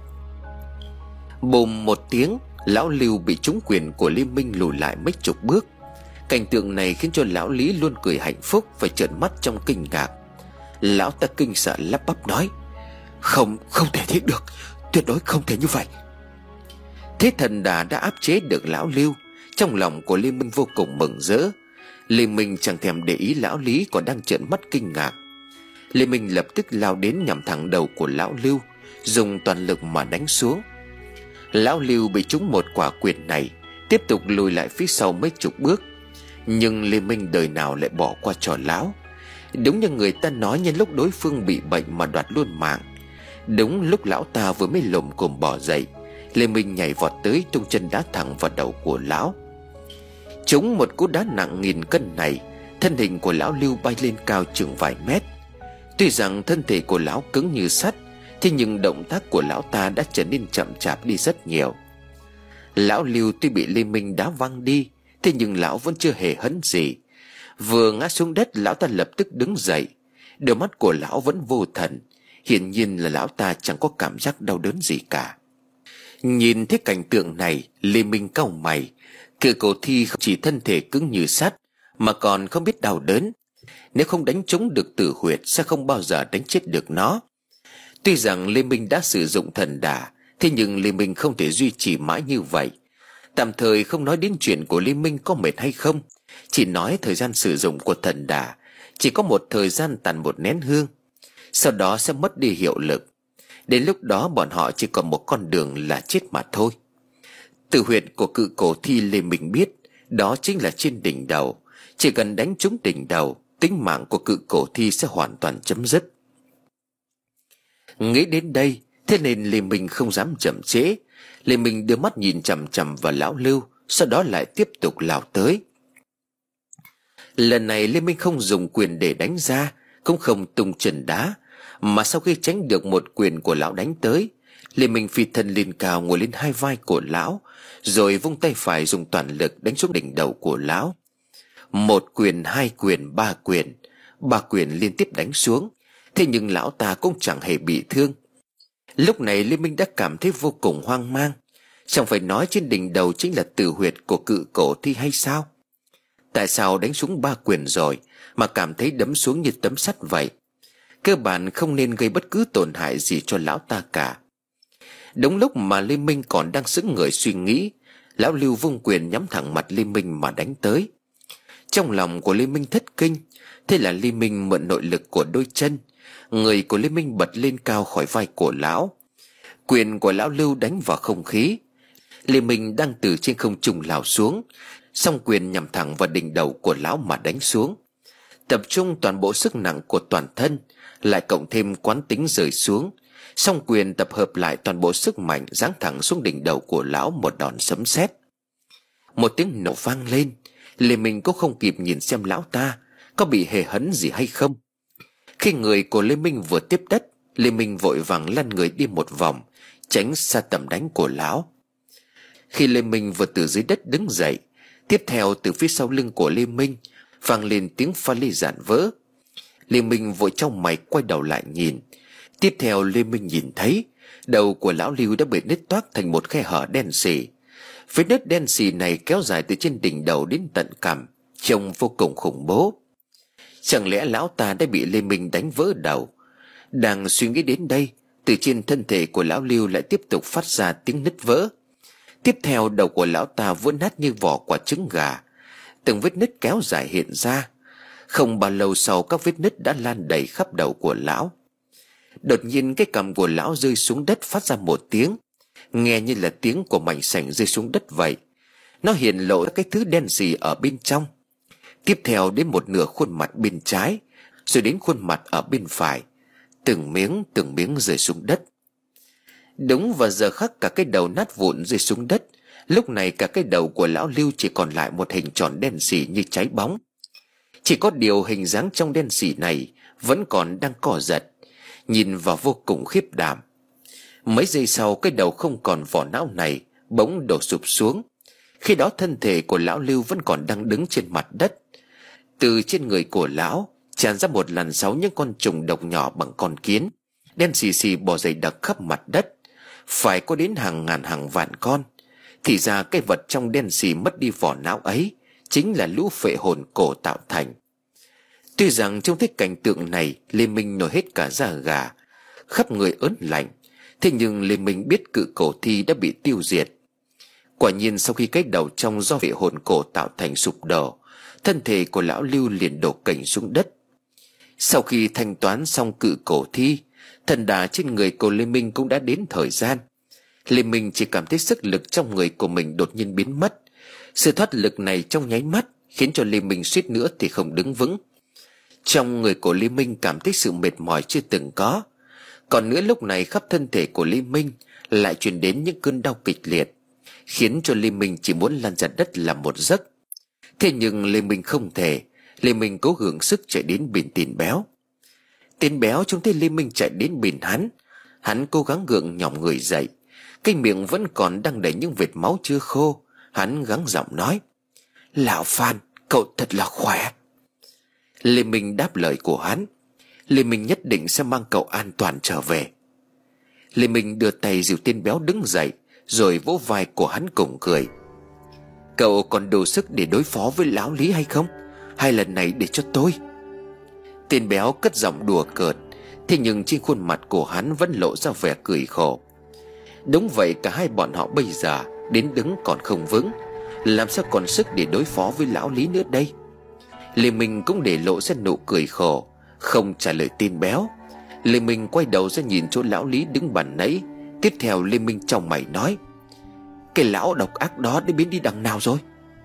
Bùm một tiếng, lão Lưu bị trúng quyền của Lê Minh lùi lại mấy chục bước. Cảnh tượng này khiến cho lão Lý luôn cười hạnh phúc, phải trợn mắt trong kinh ngạc. Lão ta kinh sợ lắp bắp nói: Không, không thể thế được, tuyệt đối không thể như vậy. Thế thần đà đã áp chế được lão Lưu. Trong lòng của Lê Minh vô cùng mừng rỡ. Lê Minh chẳng thèm để ý lão Lý còn đang trợn mắt kinh ngạc. Lê Minh lập tức lao đến nhằm thẳng đầu của lão Lưu, dùng toàn lực mà đánh xuống. Lão Lưu bị trúng một quả quyền này, tiếp tục lùi lại phía sau mấy chục bước. Nhưng Lê Minh đời nào lại bỏ qua cho lão. Đúng như người ta nói, nhân lúc đối phương bị bệnh mà đoạt luôn mạng. Đúng lúc lão ta vừa mới lồm cồm bò dậy, Lê Minh nhảy vọt tới tung chân đá thẳng vào đầu của lão. Trúng một cú đá nặng nghìn cân này, thân hình của lão Lưu bay lên cao chừng vài mét. Tuy rằng thân thể của lão cứng như sắt, thế nhưng động tác của lão ta đã trở nên chậm chạp đi rất nhiều. Lão Lưu tuy bị Lê Minh đá văng đi, thế nhưng lão vẫn chưa hề hấn gì. Vừa ngã xuống đất, lão ta lập tức đứng dậy. Đôi mắt của lão vẫn vô thần, hiển nhiên là lão ta chẳng có cảm giác đau đớn gì cả. Nhìn thấy cảnh tượng này, Lê Minh cau mày. Cự cổ thi không chỉ thân thể cứng như sắt mà còn không biết đau đớn. Nếu không đánh trúng được tử huyệt sẽ không bao giờ đánh chết được nó. Tuy rằng Lê Minh đã sử dụng thần đả, thế nhưng Lê Minh không thể duy trì mãi như vậy. Tạm thời không nói đến chuyện của Lê Minh có mệt hay không, chỉ nói thời gian sử dụng của thần đả chỉ có một thời gian tàn một nén hương, sau đó sẽ mất đi hiệu lực. Đến lúc đó bọn họ chỉ còn một con đường là chết mà thôi. Tử huyệt của cự cổ thi Lê Minh biết, đó chính là trên đỉnh đầu. Chỉ cần đánh trúng đỉnh đầu, tính mạng của cự cổ thi sẽ hoàn toàn chấm dứt. Nghĩ đến đây, thế nên Lê Minh không dám chậm trễ. Lê Minh đưa mắt nhìn chằm chằm vào lão Lưu, sau đó lại tiếp tục lao tới. Lần này Lê Minh không dùng quyền để đánh ra, cũng không tung chân đá, mà sau khi tránh được một quyền của lão đánh tới, Lê Minh phi thân lên cao ngồi lên hai vai của lão, rồi vung tay phải dùng toàn lực đánh xuống đỉnh đầu của lão. Một quyền, hai quyền, ba quyền, ba quyền liên tiếp đánh xuống, thế nhưng lão ta cũng chẳng hề bị thương. Lúc này Lê Minh đã cảm thấy vô cùng hoang mang. Chẳng phải nói trên đỉnh đầu chính là tử huyệt của cự cổ thi hay sao? Tại sao đánh xuống ba quyền rồi mà cảm thấy đấm xuống như tấm sắt vậy? Cơ bản không nên gây bất cứ tổn hại gì cho lão ta cả. Đúng lúc mà Lê Minh còn đang sững người suy nghĩ, lão Lưu vung quyền nhắm thẳng mặt Lê Minh mà đánh tới. Trong lòng của Lê Minh thất kinh. Thế là Lê Minh mượn nội lực của đôi chân, người của Lê Minh bật lên cao khỏi vai của lão. Quyền của lão Lưu đánh vào không khí. Lê Minh đang từ trên không trung lao xuống, song quyền nhằm thẳng vào đỉnh đầu của lão mà đánh xuống. Tập trung toàn bộ sức nặng của toàn thân, lại cộng thêm quán tính rơi xuống, song quyền tập hợp lại toàn bộ sức mạnh giáng thẳng xuống đỉnh đầu của lão một đòn sấm sét. Một tiếng nổ vang lên. Lê Minh cũng không kịp nhìn xem lão ta có bị hề hấn gì hay không. Khi người của Lê Minh vừa tiếp đất, Lê Minh vội vàng lăn người đi một vòng, tránh xa tầm đánh của lão. Khi Lê Minh vừa từ dưới đất đứng dậy, tiếp theo từ phía sau lưng của Lê Minh vang lên tiếng pha lê rạn vỡ. Lê Minh vội trong mày quay đầu lại nhìn. Tiếp theo Lê Minh nhìn thấy đầu của lão Lưu đã bị nứt toác thành một khe hở đen sì. Vết nứt đen sì này kéo dài từ trên đỉnh đầu đến tận cằm, trông vô cùng khủng bố. Chẳng lẽ lão ta đã bị Lê Minh đánh vỡ đầu? Đang suy nghĩ đến đây, từ trên thân thể của lão Lưu lại tiếp tục phát ra tiếng nứt vỡ. Tiếp theo đầu của lão ta vỡ nát như vỏ quả trứng gà. Từng vết nứt kéo dài hiện ra. Không bao lâu sau, các vết nứt đã lan đầy khắp đầu của lão. Đột nhiên cái cằm của lão rơi xuống đất phát ra một tiếng, nghe như là tiếng của mảnh sành rơi xuống đất vậy. Nó hiện lộ cái thứ đen sì ở bên trong. Tiếp theo đến một nửa khuôn mặt bên trái, rồi đến khuôn mặt ở bên phải. Từng miếng từng miếng rơi xuống đất. Đúng vào giờ khắc cả cái đầu nát vụn rơi xuống đất. Lúc này cả cái đầu của lão Lưu chỉ còn lại một hình tròn đen sì như cháy bóng. Chỉ có điều hình dáng trong đen sì này vẫn còn đang co giật, nhìn vào vô cùng khiếp đảm. Mấy giây sau, cái đầu không còn vỏ não này bỗng đổ sụp xuống. Khi đó thân thể của lão Lưu vẫn còn đang đứng trên mặt đất. Từ trên người của lão tràn ra một làn sóng những con trùng độc nhỏ bằng con kiến, đen xì xì bò dày đặc khắp mặt đất, phải có đến hàng ngàn hàng vạn con. Thì ra cái vật trong đen xì mất đi vỏ não ấy chính là lũ phệ hồn cổ tạo thành. Tuy rằng trong thấy cảnh tượng này, Lê Minh nổi hết cả da gà, khắp người ớn lạnh, thế nhưng Lê Minh biết cự cổ thi đã bị tiêu diệt. Quả nhiên sau khi cái đầu trong do phệ hồn cổ tạo thành sụp đổ, thân thể của lão Lưu liền đổ cành xuống đất. Sau khi thanh toán xong cự cổ thi, thần đà trên người của Lê Minh cũng đã đến thời gian. Lê Minh chỉ cảm thấy sức lực trong người của mình đột nhiên biến mất. Sự thoát lực này trong nháy mắt khiến cho Lê Minh suýt nữa thì không đứng vững. Trong người của Lê Minh cảm thấy sự mệt mỏi chưa từng có. Còn nữa lúc này khắp thân thể của Lê Minh lại truyền đến những cơn đau kịch liệt, khiến cho Lê Minh chỉ muốn lăn ra đất làm một giấc. Thế nhưng Lê Minh không thể. Lê Minh cố gắng sức chạy đến bên Tên Béo. Tên Béo trông thấy Lê Minh chạy đến bên hắn, hắn cố gắng gượng nhỏm người dậy. Cái miệng vẫn còn đang đầy những vệt máu chưa khô. Hắn gắng giọng nói: "Lão Phan, cậu thật là khỏe." Lê Minh đáp lời của hắn: "Lê Minh nhất định sẽ mang cậu an toàn trở về." Lê Minh đưa tay dìu Tên Béo đứng dậy, rồi vỗ vai của hắn cùng cười: "Cậu còn đủ sức để đối phó với lão Lý hay không? Hay lần này để cho tôi?" Tên Béo cất giọng đùa cợt, thế nhưng trên khuôn mặt của hắn vẫn lộ ra vẻ cười khổ. Đúng vậy, cả hai bọn họ bây giờ đến đứng còn không vững, làm sao còn sức để đối phó với lão Lý nữa đây? Lê Minh cũng để lộ ra nụ cười khổ, không trả lời Tên Béo. Lê Minh quay đầu ra nhìn chỗ lão Lý đứng bàn nãy. Tiếp theo Lê Minh trong mày nói: "Cái lão độc ác đó đã biến đi đằng nào rồi?"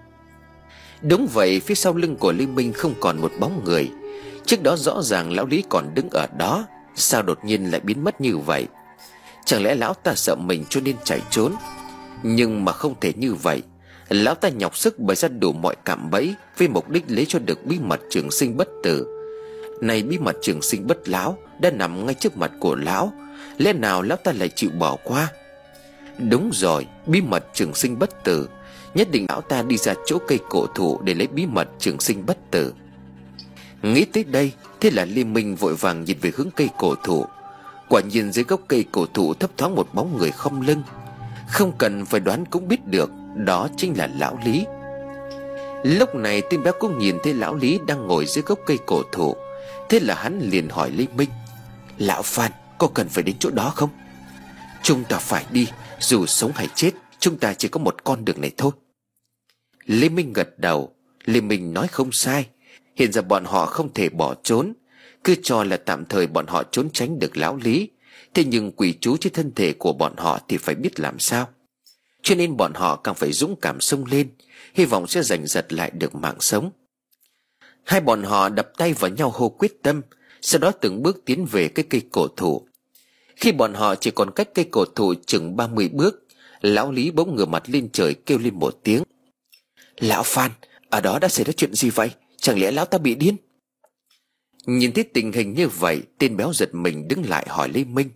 Đúng vậy, phía sau lưng của Lê Minh không còn một bóng người. Trước đó rõ ràng lão Lý còn đứng ở đó, sao đột nhiên lại biến mất như vậy? Chẳng lẽ lão ta sợ mình cho nên chạy trốn? Nhưng mà không thể như vậy. Lão ta nhọc sức bày ra đủ mọi cạm bẫy với mục đích lấy cho được bí mật trường sinh bất tử. Này, bí mật trường sinh bất lão đã nằm ngay trước mặt của lão, lẽ nào lão ta lại chịu bỏ qua? Đúng rồi, bí mật trường sinh bất tử. Nhất định lão ta đi ra chỗ cây cổ thụ để lấy bí mật trường sinh bất tử. Nghĩ tới đây, thế là Lê Minh vội vàng nhìn về hướng cây cổ thụ. Quả nhiên dưới gốc cây cổ thụ thấp thoáng một bóng người khom lưng. Không cần phải đoán cũng biết được, đó chính là lão Lý. Lúc này Tên Béo cũng nhìn thấy lão Lý đang ngồi dưới gốc cây cổ thụ. Thế là hắn liền hỏi Lê Minh: "Lão Phan, có cần phải đến chỗ đó không?" "Chúng ta phải đi, dù sống hay chết, chúng ta chỉ có một con đường này thôi." Lê Minh gật đầu. Lê Minh nói không sai. Hiện giờ bọn họ không thể bỏ trốn. Cứ cho là tạm thời bọn họ trốn tránh được lão Lý, thế nhưng quỷ chú trên thân thể của bọn họ thì phải biết làm sao. Cho nên bọn họ càng phải dũng cảm xông lên, hy vọng sẽ giành giật lại được mạng sống. Hai bọn họ đập tay vào nhau hô quyết tâm, sau đó từng bước tiến về cái cây cổ thụ. Khi bọn họ chỉ còn cách cây cổ thụ chừng ba mươi bước, lão Lý bỗng ngửa mặt lên trời kêu lên một tiếng: "Lão Phan, ở đó đã xảy ra chuyện gì vậy? Chẳng lẽ lão ta bị điên?" Nhìn thấy tình hình như vậy, Tên Béo giật mình đứng lại hỏi Lê Minh.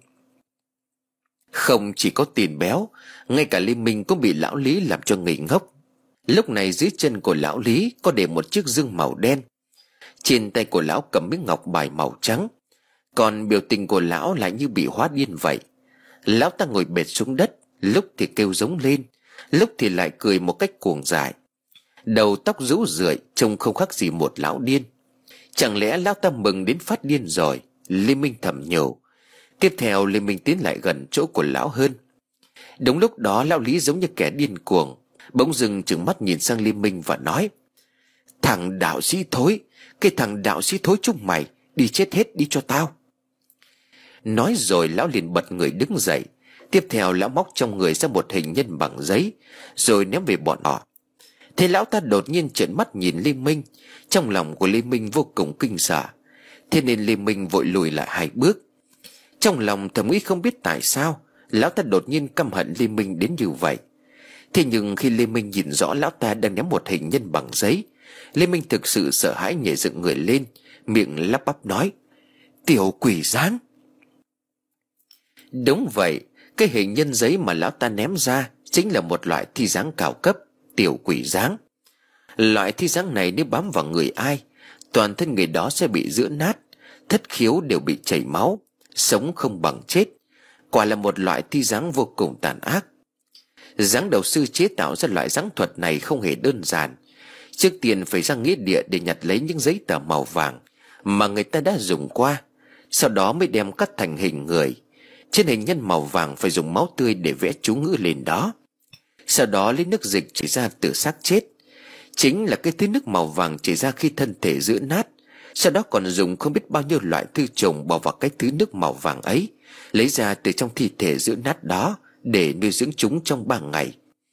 Không chỉ có Tên Béo, ngay cả Lê Minh cũng bị lão Lý làm cho ngây ngốc. Lúc này dưới chân của lão Lý có để một chiếc dương màu đen. Trên tay của lão cầm miếng ngọc bài màu trắng. Còn biểu tình của lão lại như bị hóa điên vậy. Lão ta ngồi bệt xuống đất, lúc thì kêu giống lên, lúc thì lại cười một cách cuồng dại. Đầu tóc rũ rượi, trông không khác gì một lão điên. Chẳng lẽ lão ta mừng đến phát điên rồi? Lê Minh thầm nhủ. Tiếp theo Lê Minh tiến lại gần chỗ của lão hơn. Đúng lúc đó lão Lý giống như kẻ điên cuồng, bỗng dưng trừng mắt nhìn sang Lê Minh và nói: "Thằng đạo sĩ thối, cái thằng đạo sĩ thối chúng mày, đi chết hết đi cho tao." Nói rồi lão liền bật người đứng dậy. Tiếp theo lão móc trong người ra một hình nhân bằng giấy, rồi ném về bọn họ. Thế lão ta đột nhiên trợn mắt nhìn Lê Minh. Trong lòng của Lê Minh vô cùng kinh sợ, thế nên Lê Minh vội lùi lại hai bước. Trong lòng thầm nghĩ không biết tại sao lão ta đột nhiên căm hận Lê Minh đến như vậy. Thế nhưng khi Lê Minh nhìn rõ lão ta đang ném một hình nhân bằng giấy, Lê Minh thực sự sợ hãi nhảy dựng người lên, miệng lắp bắp nói: "Tiểu quỷ dáng." Đúng vậy, cái hình nhân giấy mà lão ta ném ra chính là một loại thi dáng cao cấp, tiểu quỷ dáng. Loại thi dáng này nếu bám vào người ai, toàn thân người đó sẽ bị giữa nát, thất khiếu đều bị chảy máu, sống không bằng chết. Quả là một loại thi dáng vô cùng tàn ác. Giáng đầu sư chế tạo ra loại giáng thuật này không hề đơn giản. Trước tiên phải ra nghĩa địa để nhặt lấy những giấy tờ màu vàng mà người ta đã dùng qua, sau đó mới đem cắt thành hình người. Trên hình nhân màu vàng phải dùng máu tươi để vẽ chú ngữ lên đó. Sau đó lấy nước dịch chảy ra từ xác chết, chính là cái thứ nước màu vàng chảy ra khi thân thể giữa nát. Sau đó còn dùng không biết bao nhiêu loại thư trùng bỏ vào cái thứ nước màu vàng ấy, lấy ra từ trong thi thể giữa nát đó để nuôi dưỡng chúng trong ba ngày.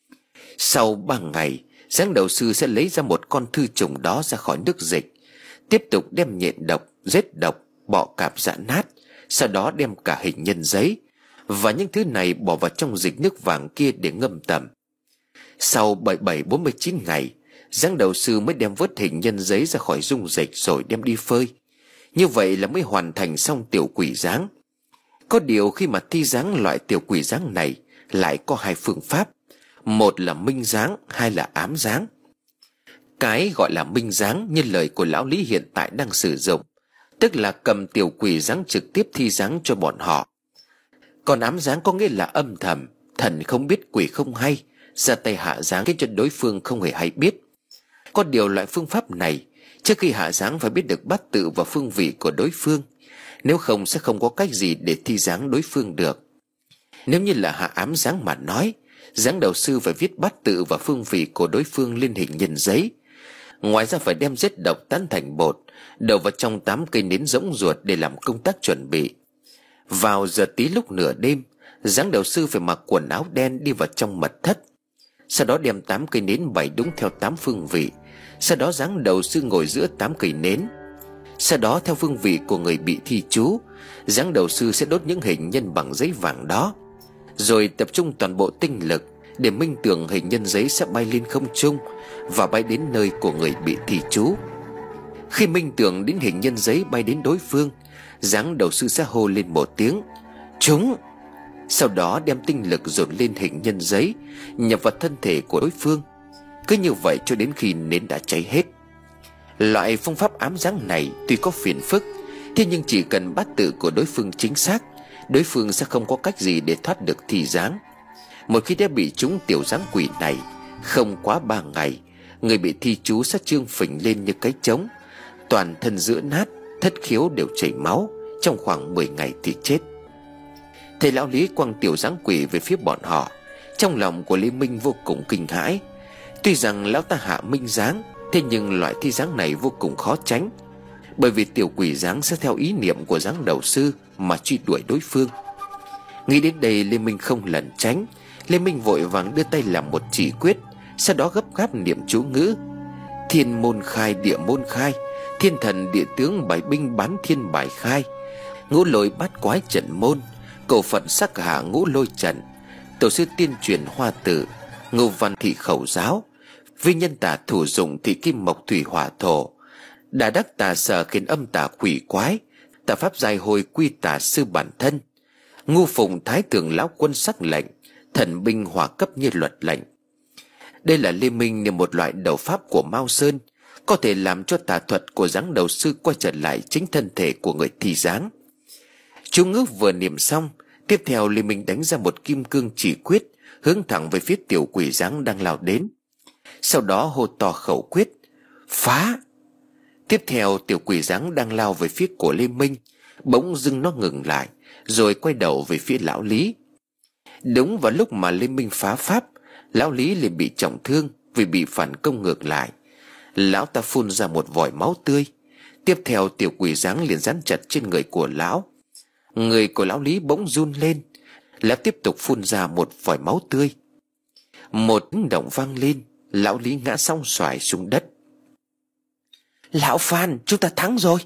Sau ba ngày, giáng đầu sư sẽ lấy ra một con thư trùng đó ra khỏi nước dịch, tiếp tục đem nhện độc, rết độc, bọ cạp giã nát, sau đó đem cả hình nhân giấy và những thứ này bỏ vào trong dịch nước vàng kia để ngâm tẩm. Sau bảy bảy bốn mươi chín ngày, giáng đầu sư mới đem vớt hình nhân giấy ra khỏi dung dịch rồi đem đi phơi. Như vậy là mới hoàn thành xong tiểu quỷ dáng. Có điều khi mà thi dáng loại tiểu quỷ dáng này lại có hai phương pháp, một là minh dáng, hai là ám dáng. Cái gọi là minh dáng như lời của lão Lý hiện tại đang sử dụng, tức là cầm tiểu quỷ dáng trực tiếp thi dáng cho bọn họ. Còn ám dáng có nghĩa là âm thầm, thần không biết quỷ không hay, ra tay hạ dáng khiến cho đối phương không hề hay biết. Có điều loại phương pháp này, trước khi hạ dáng phải biết được bát tự và phương vị của đối phương, nếu không sẽ không có cách gì để thi dáng đối phương được. Nếu như là hạ ám dáng mà nói, giáng đầu sư phải viết bát tự và phương vị của đối phương lên hình nhân giấy. Ngoài ra phải đem giết độc tán thành bột, đổ vào trong tám cây nến rỗng ruột để làm công tác chuẩn bị. Vào giờ tí lúc nửa đêm, giáng đầu sư phải mặc quần áo đen đi vào trong mật thất. Sau đó đem tám cây nến bày đúng theo tám phương vị. Sau đó giáng đầu sư ngồi giữa tám cây nến. Sau đó theo phương vị của người bị thi chú, giáng đầu sư sẽ đốt những hình nhân bằng giấy vàng đó, rồi tập trung toàn bộ tinh lực để minh tưởng hình nhân giấy sẽ bay lên không trung và bay đến nơi của người bị thi chú. Khi minh tưởng đến hình nhân giấy bay đến đối phương, giáng đầu sư sẽ hô lên một tiếng "Trúng!", sau đó đem tinh lực dồn lên hình nhân giấy, nhập vào thân thể của đối phương. Cứ như vậy cho đến khi nến đã cháy hết. Loại phương pháp ám dáng này tuy có phiền phức, thế nhưng chỉ cần bát tự của đối phương chính xác, đối phương sẽ không có cách gì để thoát được thi dáng. Một khi đã bị trúng tiểu dáng quỷ này, không quá ba ngày, người bị thi chú sẽ trương phình lên như cái trống, toàn thân giữa nát, thất khiếu đều chảy máu, trong khoảng mười ngày thì chết. Thầy lão Lý quăng tiểu dáng quỷ về phía bọn họ. Trong lòng của Lê Minh vô cùng kinh hãi. Tuy rằng lão ta hạ minh dáng, thế nhưng loại thi dáng này vô cùng khó tránh, bởi vì tiểu quỷ dáng sẽ theo ý niệm của dáng đầu sư mà truy đuổi đối phương. Nghĩ đến đây, Lê Minh không lẩn tránh. Lê Minh vội vàng đưa tay làm một chỉ quyết, sau đó gấp gáp niệm chú ngữ: "Thiên môn khai, địa môn khai, thiên thần địa tướng bài binh bán thiên bài khai, ngũ lôi bát quái trận môn, cầu phận sắc hạ ngũ lôi trận, tổ sư tiên truyền hoa tử, ngô văn thị khẩu giáo, vi nhân tả thủ dụng thị kim mộc thủy hỏa thổ, đà đắc tà sở khiến âm tả quỷ quái, tà pháp dài hồi quy tà sư bản thân, ngu phụng thái thượng lão quân sắc lệnh, thần binh hỏa cấp như luật lệnh." Đây là Lê Minh niệm một loại đầu pháp của Mao Sơn, có thể làm cho tà thuật của giáng đầu sư quay trở lại chính thân thể của người thi dáng. Chú ngữ vừa niệm xong, tiếp theo Lê Minh đánh ra một kim cương chỉ quyết, hướng thẳng về phía tiểu quỷ dáng đang lao đến. Sau đó hô to khẩu quyết: "Phá!" Tiếp theo tiểu quỷ dáng đang lao về phía của Lê Minh, bỗng dưng nó ngừng lại, rồi quay đầu về phía lão Lý. Đúng vào lúc mà Lê Minh phá pháp, lão Lý liền bị trọng thương vì bị phản công ngược lại. Lão ta phun ra một vòi máu tươi. Tiếp theo tiểu quỷ dáng liền dán chặt trên người của lão. Người của lão Lý bỗng run lên. Lão tiếp tục phun ra một vòi máu tươi. Một tiếng động vang lên. Lão Lý ngã song xoài xuống đất. Lão Phan, chúng ta thắng rồi.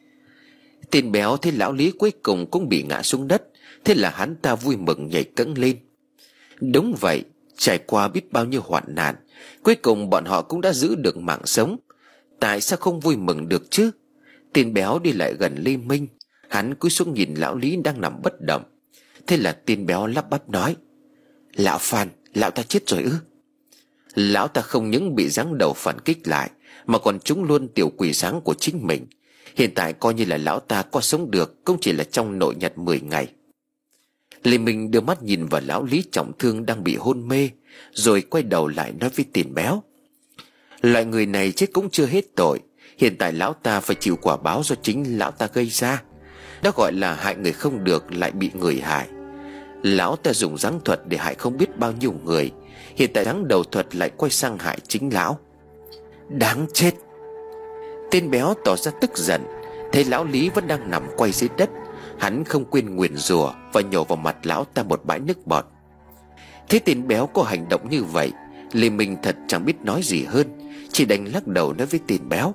Tên béo thấy lão Lý cuối cùng cũng bị ngã xuống đất. Thế là hắn ta vui mừng nhảy cẫng lên. Đúng vậy, trải qua biết bao nhiêu hoạn nạn, cuối cùng bọn họ cũng đã giữ được mạng sống. Tại sao không vui mừng được chứ? Tên béo đi lại gần Lê Minh. Hắn cúi xuống nhìn lão Lý đang nằm bất động. Thế là tên béo lắp bắp nói: Lão Phan, lão ta chết rồi ư? Lão ta không những bị giáng đầu phản kích lại, mà còn trúng luôn tiểu quỷ giáng của chính mình. Hiện tại coi như là lão ta có sống được cũng chỉ là trong nội nhật mười ngày. Lê Minh đưa mắt nhìn vào lão Lý trọng thương đang bị hôn mê, rồi quay đầu lại nói với tên béo: Loại người này chết cũng chưa hết tội. Hiện tại lão ta phải chịu quả báo do chính lão ta gây ra. Đó gọi là hại người không được lại bị người hại. Lão ta dùng giáng thuật để hại không biết bao nhiêu người. Hiện tại giáng đầu thuật lại quay sang hại chính lão. Đáng chết. Tên béo tỏ ra tức giận. Thấy lão Lý vẫn đang nằm quay dưới đất, hắn không quên nguyền rủa và nhổ vào mặt lão ta một bãi nước bọt. Thế tên béo có hành động như vậy, Lê Minh thật chẳng biết nói gì hơn, chỉ đành lắc đầu nói với tên béo: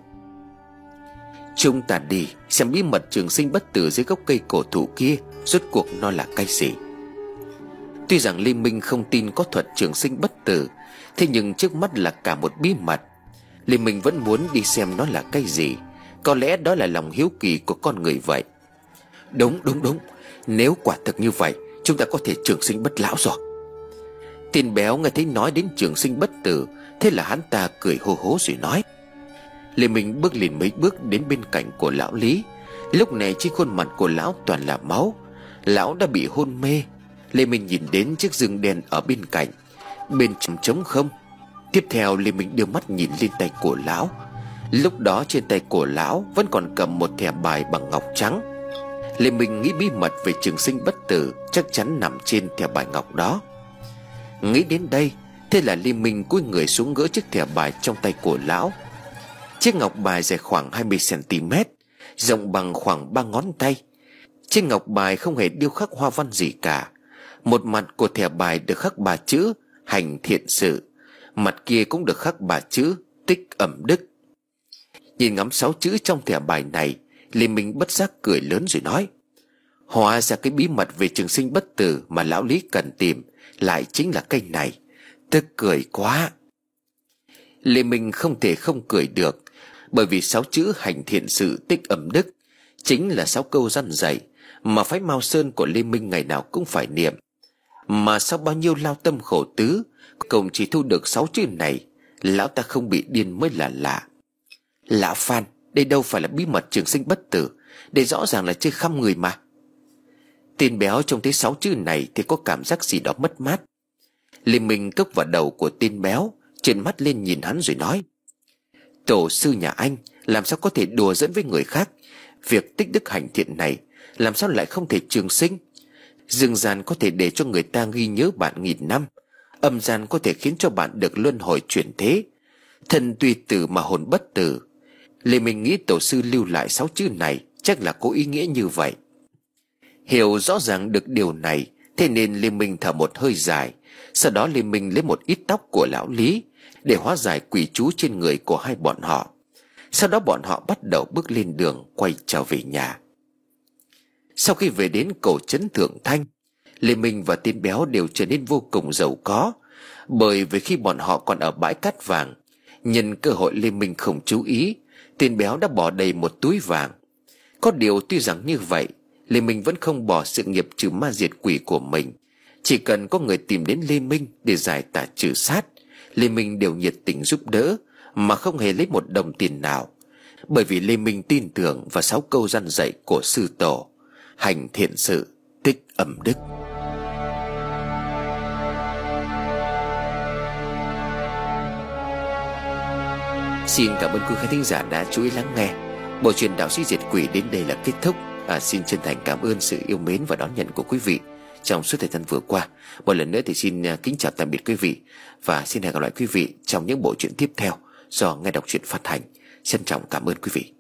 Chúng ta đi xem bí mật trường sinh bất tử dưới gốc cây cổ thụ kia rốt cuộc nó là cái gì. Tuy rằng Lê Minh không tin có thuật trường sinh bất tử, thế nhưng trước mắt là cả một bí mật. Lê Minh vẫn muốn đi xem nó là cái gì. Có lẽ đó là lòng hiếu kỳ của con người vậy. Đúng đúng đúng, nếu quả thực như vậy, chúng ta có thể trường sinh bất lão rồi. Tên béo nghe thấy nói đến trường sinh bất tử, thế là hắn ta cười hô hố rồi nói. Lê Minh bước liền mấy bước đến bên cạnh của lão Lý. Lúc này trên khuôn mặt của lão toàn là máu. Lão đã bị hôn mê. Lê Minh nhìn đến chiếc giường đèn ở bên cạnh, bên trong trống không. Tiếp theo Lê Minh đưa mắt nhìn lên tay của lão. Lúc đó trên tay của lão vẫn còn cầm một thẻ bài bằng ngọc trắng. Lê Minh nghĩ bí mật về trường sinh bất tử chắc chắn nằm trên thẻ bài ngọc đó. Nghĩ đến đây, thế là Lê Minh cúi người xuống gỡ chiếc thẻ bài trong tay của lão. Chiếc ngọc bài dài khoảng hai mươi xăng ti mét, rộng bằng khoảng ba ngón tay. Trên ngọc bài không hề điêu khắc hoa văn gì cả. Một mặt của thẻ bài được khắc ba chữ hành thiện sự, mặt kia cũng được khắc ba chữ tích ẩm đức. Nhìn ngắm sáu chữ trong thẻ bài này, Lê Minh bất giác cười lớn rồi nói: Hóa ra cái bí mật về trường sinh bất tử mà lão Lý cần tìm lại chính là cây này. Tức cười quá. Lê Minh không thể không cười được, bởi vì sáu chữ hành thiện sự tích ẩm đức chính là sáu câu răn dạy mà phái Mao Sơn của Lê Minh ngày nào cũng phải niệm. Mà sau bao nhiêu lao tâm khổ tứ, cùng chỉ thu được sáu chữ này, lão ta không bị điên mới là lạ. Lão Phan, đây đâu phải là bí mật trường sinh bất tử, đây rõ ràng là chơi khăm người mà. Tên béo trông thấy sáu chữ này thì có cảm giác gì đó mất mát. Lê Minh cốc vào đầu của tên béo, trợn mắt lên nhìn hắn rồi nói: Tổ sư nhà anh làm sao có thể đùa dẫn với người khác? Việc tích đức hành thiện này làm sao lại không thể trường sinh? Dương gian có thể để cho người ta ghi nhớ bạn nghìn năm, âm gian có thể khiến cho bạn được luân hồi chuyển thế. Thân tuy tử mà hồn bất tử. Lê Minh nghĩ tổ sư lưu lại sáu chữ này chắc là có ý nghĩa như vậy. Hiểu rõ ràng được điều này, thế nên Lê Minh thở một hơi dài. Sau đó Lê Minh lấy một ít tóc của lão Lý để hóa giải quỷ chú trên người của hai bọn họ. Sau đó bọn họ bắt đầu bước lên đường quay trở về nhà. Sau khi về đến cổ trấn Thượng Thanh, Lê Minh và tên béo đều trở nên vô cùng giàu có. Bởi vì khi bọn họ còn ở bãi cát vàng, nhân cơ hội Lê Minh không chú ý, tên béo đã bỏ đầy một túi vàng. Có điều tuy rằng như vậy, Lê Minh vẫn không bỏ sự nghiệp trừ ma diệt quỷ của mình. Chỉ cần có người tìm đến Lê Minh để giải tà trừ sát, Lê Minh đều nhiệt tình giúp đỡ, mà không hề lấy một đồng tiền nào. Bởi vì Lê Minh tin tưởng vào sáu câu răn dạy của sư tổ: hành thiện sự, tích ẩm đức. Xin cảm ơn quý khán thính giả đã chú ý lắng nghe. Bộ truyện Đạo Sĩ Diệt Quỷ đến đây là kết thúc. à, Xin chân thành cảm ơn sự yêu mến và đón nhận của quý vị trong suốt thời gian vừa qua. Một lần nữa thì xin kính chào tạm biệt quý vị, và xin hẹn gặp lại quý vị trong những bộ truyện tiếp theo do Nghe Đọc Truyện phát hành. Trân trọng cảm ơn quý vị.